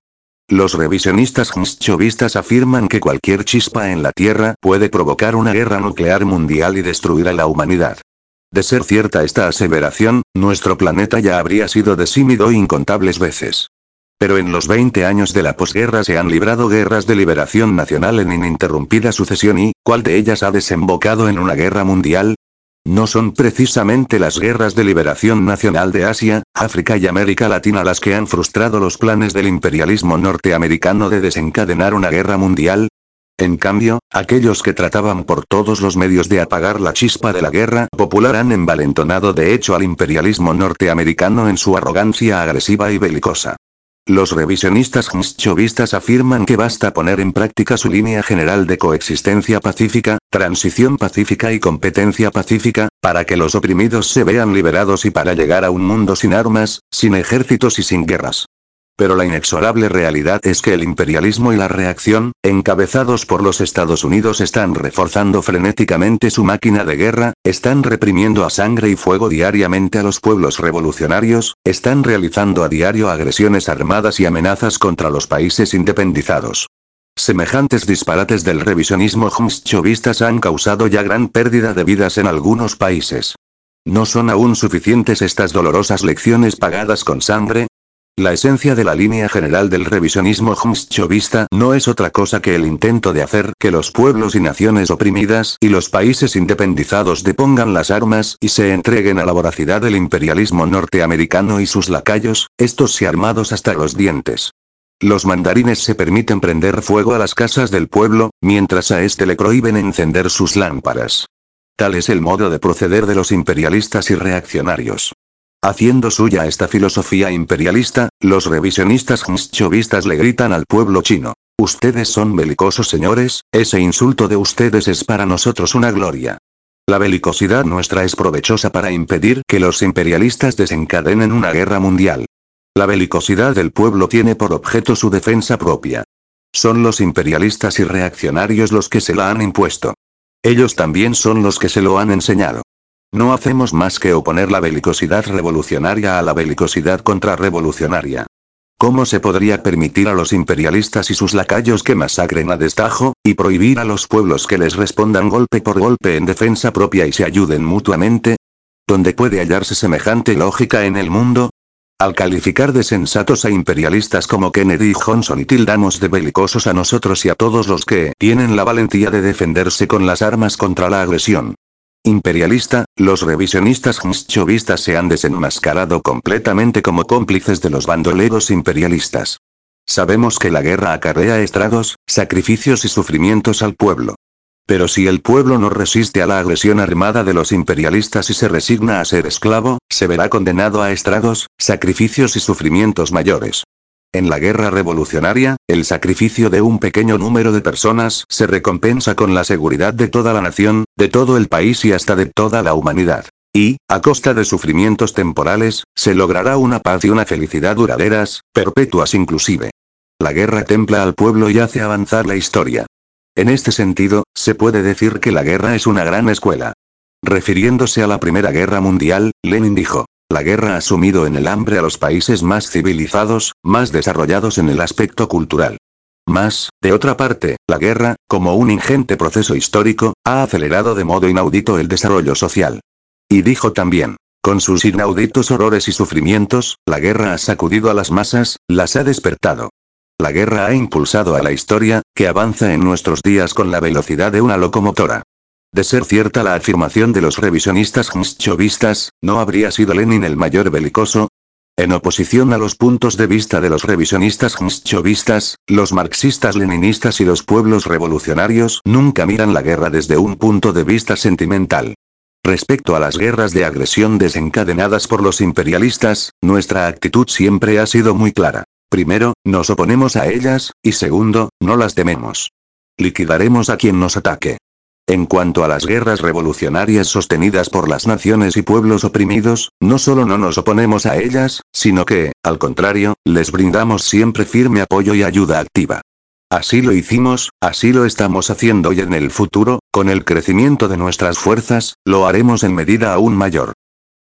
Los revisionistas chovistas afirman que cualquier chispa en la Tierra puede provocar una guerra nuclear mundial y destruir a la humanidad. De ser cierta esta aseveración, nuestro planeta ya habría sido decimido incontables veces. Pero en los veinte años de la posguerra se han librado guerras de liberación nacional en ininterrumpida sucesión y, ¿cuál de ellas ha desembocado en una guerra mundial? No son precisamente las guerras de liberación nacional de Asia, África y América Latina las que han frustrado los planes del imperialismo norteamericano de desencadenar una guerra mundial. En cambio, aquellos que trataban por todos los medios de apagar la chispa de la guerra popular han envalentonado de hecho al imperialismo norteamericano en su arrogancia agresiva y belicosa. Los revisionistas chovistas afirman que basta poner en práctica su línea general de coexistencia pacífica, transición pacífica y competencia pacífica, para que los oprimidos se vean liberados y para llegar a un mundo sin armas, sin ejércitos y sin guerras. Pero la inexorable realidad es que el imperialismo y la reacción, encabezados por los Estados Unidos, están reforzando frenéticamente su máquina de guerra, están reprimiendo a sangre y fuego diariamente a los pueblos revolucionarios, están realizando a diario agresiones armadas y amenazas contra los países independizados. Semejantes disparates del revisionismo chovistas han causado ya gran pérdida de vidas en algunos países. ¿No son aún suficientes estas dolorosas lecciones pagadas con sangre? La esencia de la línea general del revisionismo chovista no es otra cosa que el intento de hacer que los pueblos y naciones oprimidas y los países independizados depongan las armas y se entreguen a la voracidad del imperialismo norteamericano y sus lacayos, estos sí armados hasta los dientes. Los mandarines se permiten prender fuego a las casas del pueblo, mientras a este le prohíben encender sus lámparas. Tal es el modo de proceder de los imperialistas y reaccionarios. Haciendo suya esta filosofía imperialista, los revisionistas chovistas le gritan al pueblo chino: ustedes son belicosos señores, ese insulto de ustedes es para nosotros una gloria. La belicosidad nuestra es provechosa para impedir que los imperialistas desencadenen una guerra mundial. La belicosidad del pueblo tiene por objeto su defensa propia. Son los imperialistas y reaccionarios los que se la han impuesto. Ellos también son los que se lo han enseñado. No hacemos más que oponer la belicosidad revolucionaria a la belicosidad contrarrevolucionaria. ¿Cómo se podría permitir a los imperialistas y sus lacayos que masacren a destajo, y prohibir a los pueblos que les respondan golpe por golpe en defensa propia y se ayuden mutuamente? ¿Dónde puede hallarse semejante lógica en el mundo? Al calificar de sensatos a imperialistas como Kennedy y Johnson y tildamos de belicosos a nosotros y a todos los que tienen la valentía de defenderse con las armas contra la agresión imperialista, los revisionistas chovistas se han desenmascarado completamente como cómplices de los bandoleros imperialistas. Sabemos que la guerra acarrea estragos, sacrificios y sufrimientos al pueblo. Pero si el pueblo no resiste a la agresión armada de los imperialistas y se resigna a ser esclavo, se verá condenado a estragos, sacrificios y sufrimientos mayores. En la guerra revolucionaria, el sacrificio de un pequeño número de personas se recompensa con la seguridad de toda la nación, de todo el país y hasta de toda la humanidad. Y, a costa de sufrimientos temporales, se logrará una paz y una felicidad duraderas, perpetuas inclusive. La guerra templa al pueblo y hace avanzar la historia. En este sentido, se puede decir que la guerra es una gran escuela. Refiriéndose a la Primera Guerra Mundial, Lenin dijo: la guerra ha sumido en el hambre a los países más civilizados, más desarrollados en el aspecto cultural. Mas, de otra parte, la guerra, como un ingente proceso histórico, ha acelerado de modo inaudito el desarrollo social. Y dijo también: con sus inauditos horrores y sufrimientos, la guerra ha sacudido a las masas, las ha despertado. La guerra ha impulsado a la historia, que avanza en nuestros días con la velocidad de una locomotora. De ser cierta la afirmación de los revisionistas chovistas, ¿no habría sido Lenin el mayor belicoso? En oposición a los puntos de vista de los revisionistas chovistas, los marxistas-leninistas y los pueblos revolucionarios nunca miran la guerra desde un punto de vista sentimental. Respecto a las guerras de agresión desencadenadas por los imperialistas, nuestra actitud siempre ha sido muy clara. Primero, nos oponemos a ellas, y segundo, no las tememos. Liquidaremos a quien nos ataque. En cuanto a las guerras revolucionarias sostenidas por las naciones y pueblos oprimidos, no solo no nos oponemos a ellas, sino que, al contrario, les brindamos siempre firme apoyo y ayuda activa. Así lo hicimos, así lo estamos haciendo y en el futuro, con el crecimiento de nuestras fuerzas, lo haremos en medida aún mayor.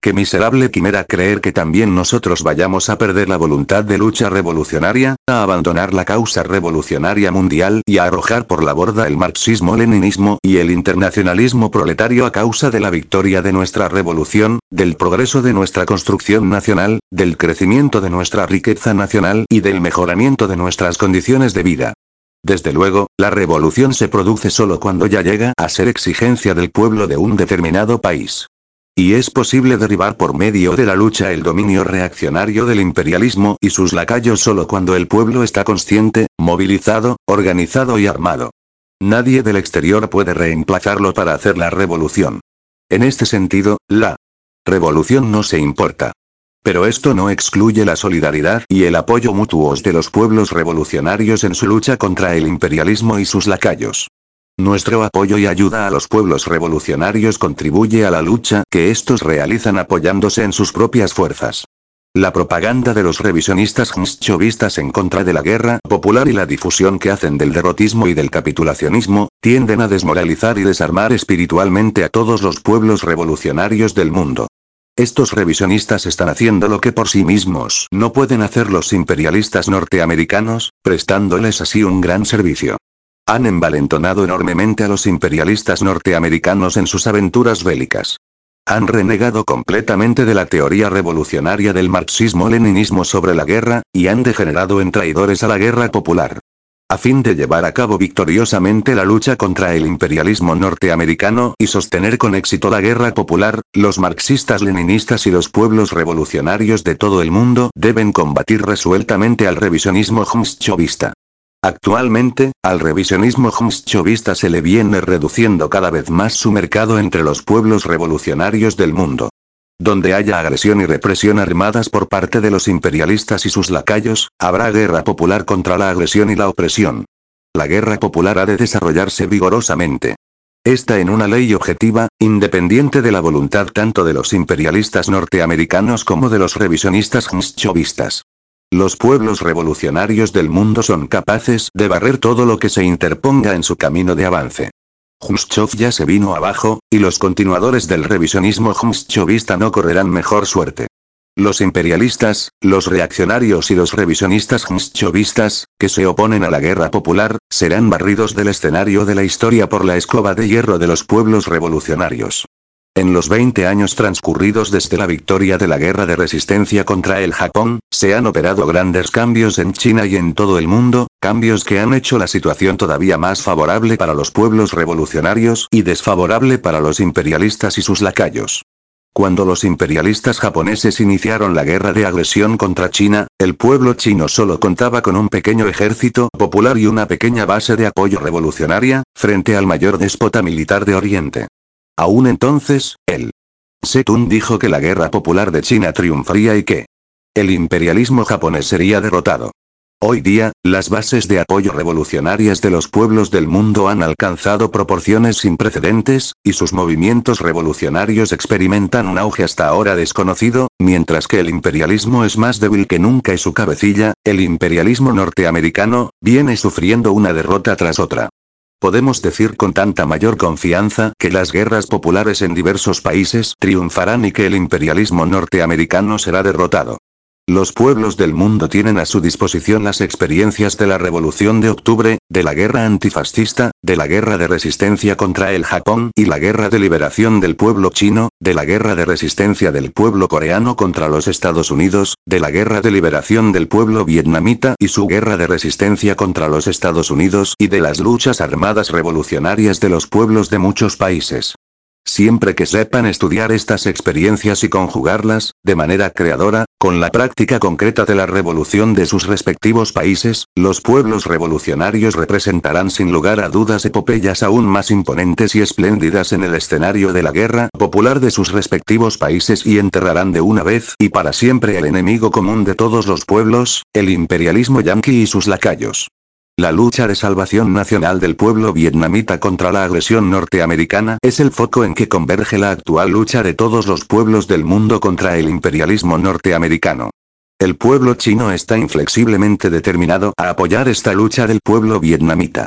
Qué miserable quimera creer que también nosotros vayamos a perder la voluntad de lucha revolucionaria, a abandonar la causa revolucionaria mundial y a arrojar por la borda el marxismo-leninismo y el internacionalismo proletario a causa de la victoria de nuestra revolución, del progreso de nuestra construcción nacional, del crecimiento de nuestra riqueza nacional y del mejoramiento de nuestras condiciones de vida. Desde luego, la revolución se produce solo cuando ya llega a ser exigencia del pueblo de un determinado país. Y es posible derribar por medio de la lucha el dominio reaccionario del imperialismo y sus lacayos solo cuando el pueblo está consciente, movilizado, organizado y armado. Nadie del exterior puede reemplazarlo para hacer la revolución. En este sentido, la revolución no se importa. Pero esto no excluye la solidaridad y el apoyo mutuos de los pueblos revolucionarios en su lucha contra el imperialismo y sus lacayos. Nuestro apoyo y ayuda a los pueblos revolucionarios contribuye a la lucha que estos realizan apoyándose en sus propias fuerzas. La propaganda de los revisionistas chauvistas en contra de la guerra popular y la difusión que hacen del derrotismo y del capitulacionismo, tienden a desmoralizar y desarmar espiritualmente a todos los pueblos revolucionarios del mundo. Estos revisionistas están haciendo lo que por sí mismos no pueden hacer los imperialistas norteamericanos, prestándoles así un gran servicio. Han envalentonado enormemente a los imperialistas norteamericanos en sus aventuras bélicas. Han renegado completamente de la teoría revolucionaria del marxismo-leninismo sobre la guerra, y han degenerado en traidores a la guerra popular. A fin de llevar a cabo victoriosamente la lucha contra el imperialismo norteamericano y sostener con éxito la guerra popular, los marxistas-leninistas y los pueblos revolucionarios de todo el mundo deben combatir resueltamente al revisionismo chavista. Actualmente, al revisionismo chavista se le viene reduciendo cada vez más su mercado entre los pueblos revolucionarios del mundo. Donde haya agresión y represión armadas por parte de los imperialistas y sus lacayos, habrá guerra popular contra la agresión y la opresión. La guerra popular ha de desarrollarse vigorosamente. Esta en una ley objetiva, independiente de la voluntad tanto de los imperialistas norteamericanos como de los revisionistas chavistas. Los pueblos revolucionarios del mundo son capaces de barrer todo lo que se interponga en su camino de avance. Khrushchev ya se vino abajo, y los continuadores del revisionismo chavista no correrán mejor suerte. Los imperialistas, los reaccionarios y los revisionistas chavistas, que se oponen a la guerra popular, serán barridos del escenario de la historia por la escoba de hierro de los pueblos revolucionarios. En los veinte años transcurridos desde la victoria de la guerra de resistencia contra el Japón, se han operado grandes cambios en China y en todo el mundo, cambios que han hecho la situación todavía más favorable para los pueblos revolucionarios y desfavorable para los imperialistas y sus lacayos. Cuando los imperialistas japoneses iniciaron la guerra de agresión contra China, el pueblo chino solo contaba con un pequeño ejército popular y una pequeña base de apoyo revolucionaria, frente al mayor déspota militar de Oriente. Aún entonces, el Setun dijo que la guerra popular de China triunfaría y que el imperialismo japonés sería derrotado. Hoy día, las bases de apoyo revolucionarias de los pueblos del mundo han alcanzado proporciones sin precedentes, y sus movimientos revolucionarios experimentan un auge hasta ahora desconocido, mientras que el imperialismo es más débil que nunca y su cabecilla, el imperialismo norteamericano, viene sufriendo una derrota tras otra. Podemos decir con tanta mayor confianza que las guerras populares en diversos países triunfarán y que el imperialismo norteamericano será derrotado. Los pueblos del mundo tienen a su disposición las experiencias de la Revolución de Octubre, de la guerra antifascista, de la guerra de resistencia contra el Japón y la guerra de liberación del pueblo chino, de la guerra de resistencia del pueblo coreano contra los Estados Unidos, de la guerra de liberación del pueblo vietnamita y su guerra de resistencia contra los Estados Unidos y de las luchas armadas revolucionarias de los pueblos de muchos países. Siempre que sepan estudiar estas experiencias y conjugarlas, de manera creadora, con la práctica concreta de la revolución de sus respectivos países, los pueblos revolucionarios representarán sin lugar a dudas epopeyas aún más imponentes y espléndidas en el escenario de la guerra popular de sus respectivos países y enterrarán de una vez y para siempre el enemigo común de todos los pueblos, el imperialismo yanqui y sus lacayos. La lucha de salvación nacional del pueblo vietnamita contra la agresión norteamericana es el foco en que converge la actual lucha de todos los pueblos del mundo contra el imperialismo norteamericano. El pueblo chino está inflexiblemente determinado a apoyar esta lucha del pueblo vietnamita.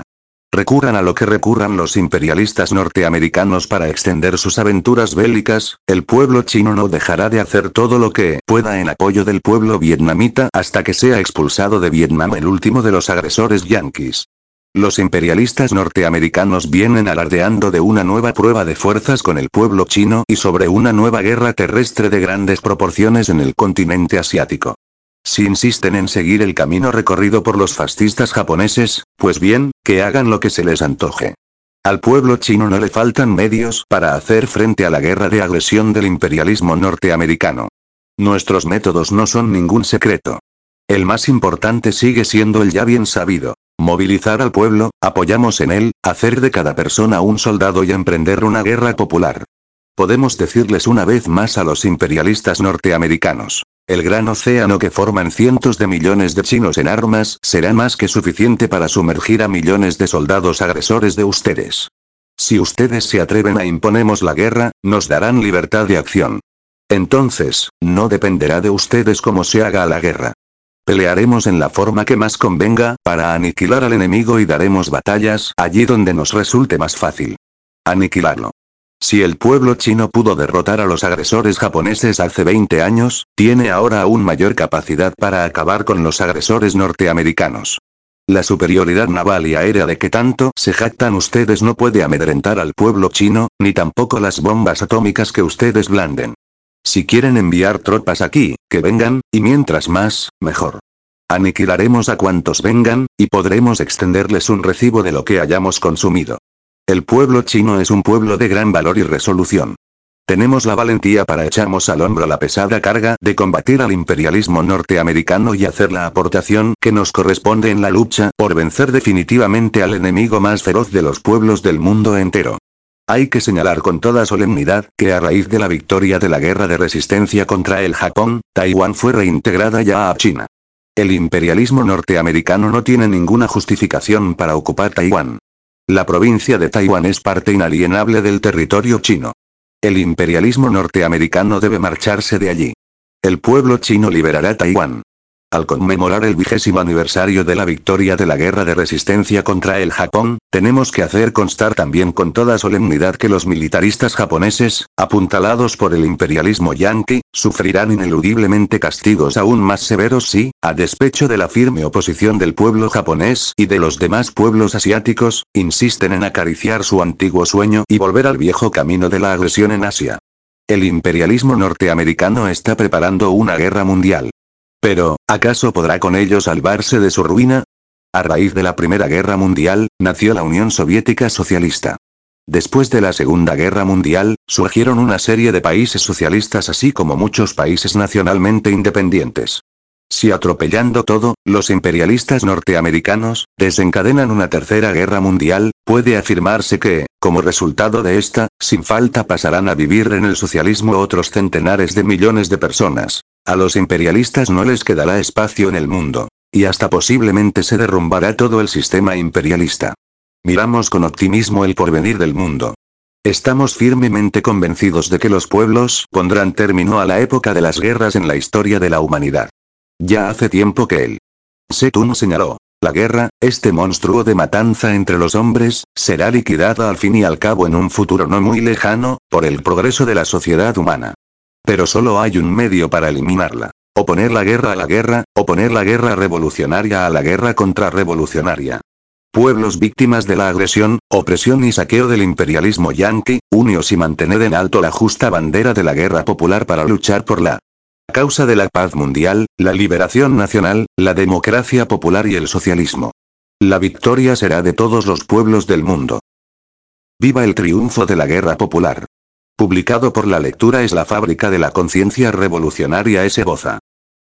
Recurran a lo que recurran los imperialistas norteamericanos para extender sus aventuras bélicas, el pueblo chino no dejará de hacer todo lo que pueda en apoyo del pueblo vietnamita hasta que sea expulsado de Vietnam el último de los agresores yanquis. Los imperialistas norteamericanos vienen alardeando de una nueva prueba de fuerzas con el pueblo chino y sobre una nueva guerra terrestre de grandes proporciones en el continente asiático. Si insisten en seguir el camino recorrido por los fascistas japoneses, pues bien, que hagan lo que se les antoje. Al pueblo chino no le faltan medios para hacer frente a la guerra de agresión del imperialismo norteamericano. Nuestros métodos no son ningún secreto. El más importante sigue siendo el ya bien sabido. Movilizar al pueblo, apoyamos en él, hacer de cada persona un soldado y emprender una guerra popular. Podemos decirles una vez más a los imperialistas norteamericanos. El gran océano que forman cientos de millones de chinos en armas será más que suficiente para sumergir a millones de soldados agresores de ustedes. Si ustedes se atreven a imponemos la guerra, nos darán libertad de acción. Entonces, no dependerá de ustedes cómo se haga la guerra. Pelearemos en la forma que más convenga, para aniquilar al enemigo y daremos batallas allí donde nos resulte más fácil. Aniquilarlo. Si el pueblo chino pudo derrotar a los agresores japoneses hace veinte años, tiene ahora aún mayor capacidad para acabar con los agresores norteamericanos. La superioridad naval y aérea de que tanto se jactan ustedes no puede amedrentar al pueblo chino, ni tampoco las bombas atómicas que ustedes blanden. Si quieren enviar tropas aquí, que vengan, y mientras más, mejor. Aniquilaremos a cuantos vengan, y podremos extenderles un recibo de lo que hayamos consumido. El pueblo chino es un pueblo de gran valor y resolución. Tenemos la valentía para echarnos al hombro la pesada carga de combatir al imperialismo norteamericano y hacer la aportación que nos corresponde en la lucha por vencer definitivamente al enemigo más feroz de los pueblos del mundo entero. Hay que señalar con toda solemnidad que a raíz de la victoria de la guerra de resistencia contra el Japón, Taiwán fue reintegrada ya a China. El imperialismo norteamericano no tiene ninguna justificación para ocupar Taiwán. La provincia de Taiwán es parte inalienable del territorio chino. El imperialismo norteamericano debe marcharse de allí. El pueblo chino liberará Taiwán. Al conmemorar el vigésimo aniversario de la victoria de la guerra de resistencia contra el Japón, tenemos que hacer constar también con toda solemnidad que los militaristas japoneses, apuntalados por el imperialismo yanqui, sufrirán ineludiblemente castigos aún más severos si, a despecho de la firme oposición del pueblo japonés y de los demás pueblos asiáticos, insisten en acariciar su antiguo sueño y volver al viejo camino de la agresión en Asia. El imperialismo norteamericano está preparando una guerra mundial. Pero, ¿acaso podrá con ello salvarse de su ruina? A raíz de la Primera Guerra Mundial, nació la Unión Soviética Socialista. Después de la Segunda Guerra Mundial, surgieron una serie de países socialistas así como muchos países nacionalmente independientes. Si atropellando todo, los imperialistas norteamericanos desencadenan una tercera guerra mundial, puede afirmarse que, como resultado de esta, sin falta pasarán a vivir en el socialismo otros centenares de millones de personas. A los imperialistas no les quedará espacio en el mundo. Y hasta posiblemente se derrumbará todo el sistema imperialista. Miramos con optimismo el porvenir del mundo. Estamos firmemente convencidos de que los pueblos pondrán término a la época de las guerras en la historia de la humanidad. Ya hace tiempo que el Setún señaló. La guerra, este monstruo de matanza entre los hombres, será liquidada al fin y al cabo en un futuro no muy lejano, por el progreso de la sociedad humana. Pero solo hay un medio para eliminarla. Oponer la guerra a la guerra, oponer la guerra revolucionaria a la guerra contrarrevolucionaria. Pueblos víctimas de la agresión, opresión y saqueo del imperialismo yanqui, uníos y mantened en alto la justa bandera de la guerra popular para luchar por la causa de la paz mundial, la liberación nacional, la democracia popular y el socialismo. La victoria será de todos los pueblos del mundo. ¡Viva el triunfo de la guerra popular! Publicado por La Lectura es la fábrica de la conciencia revolucionaria S. Boza.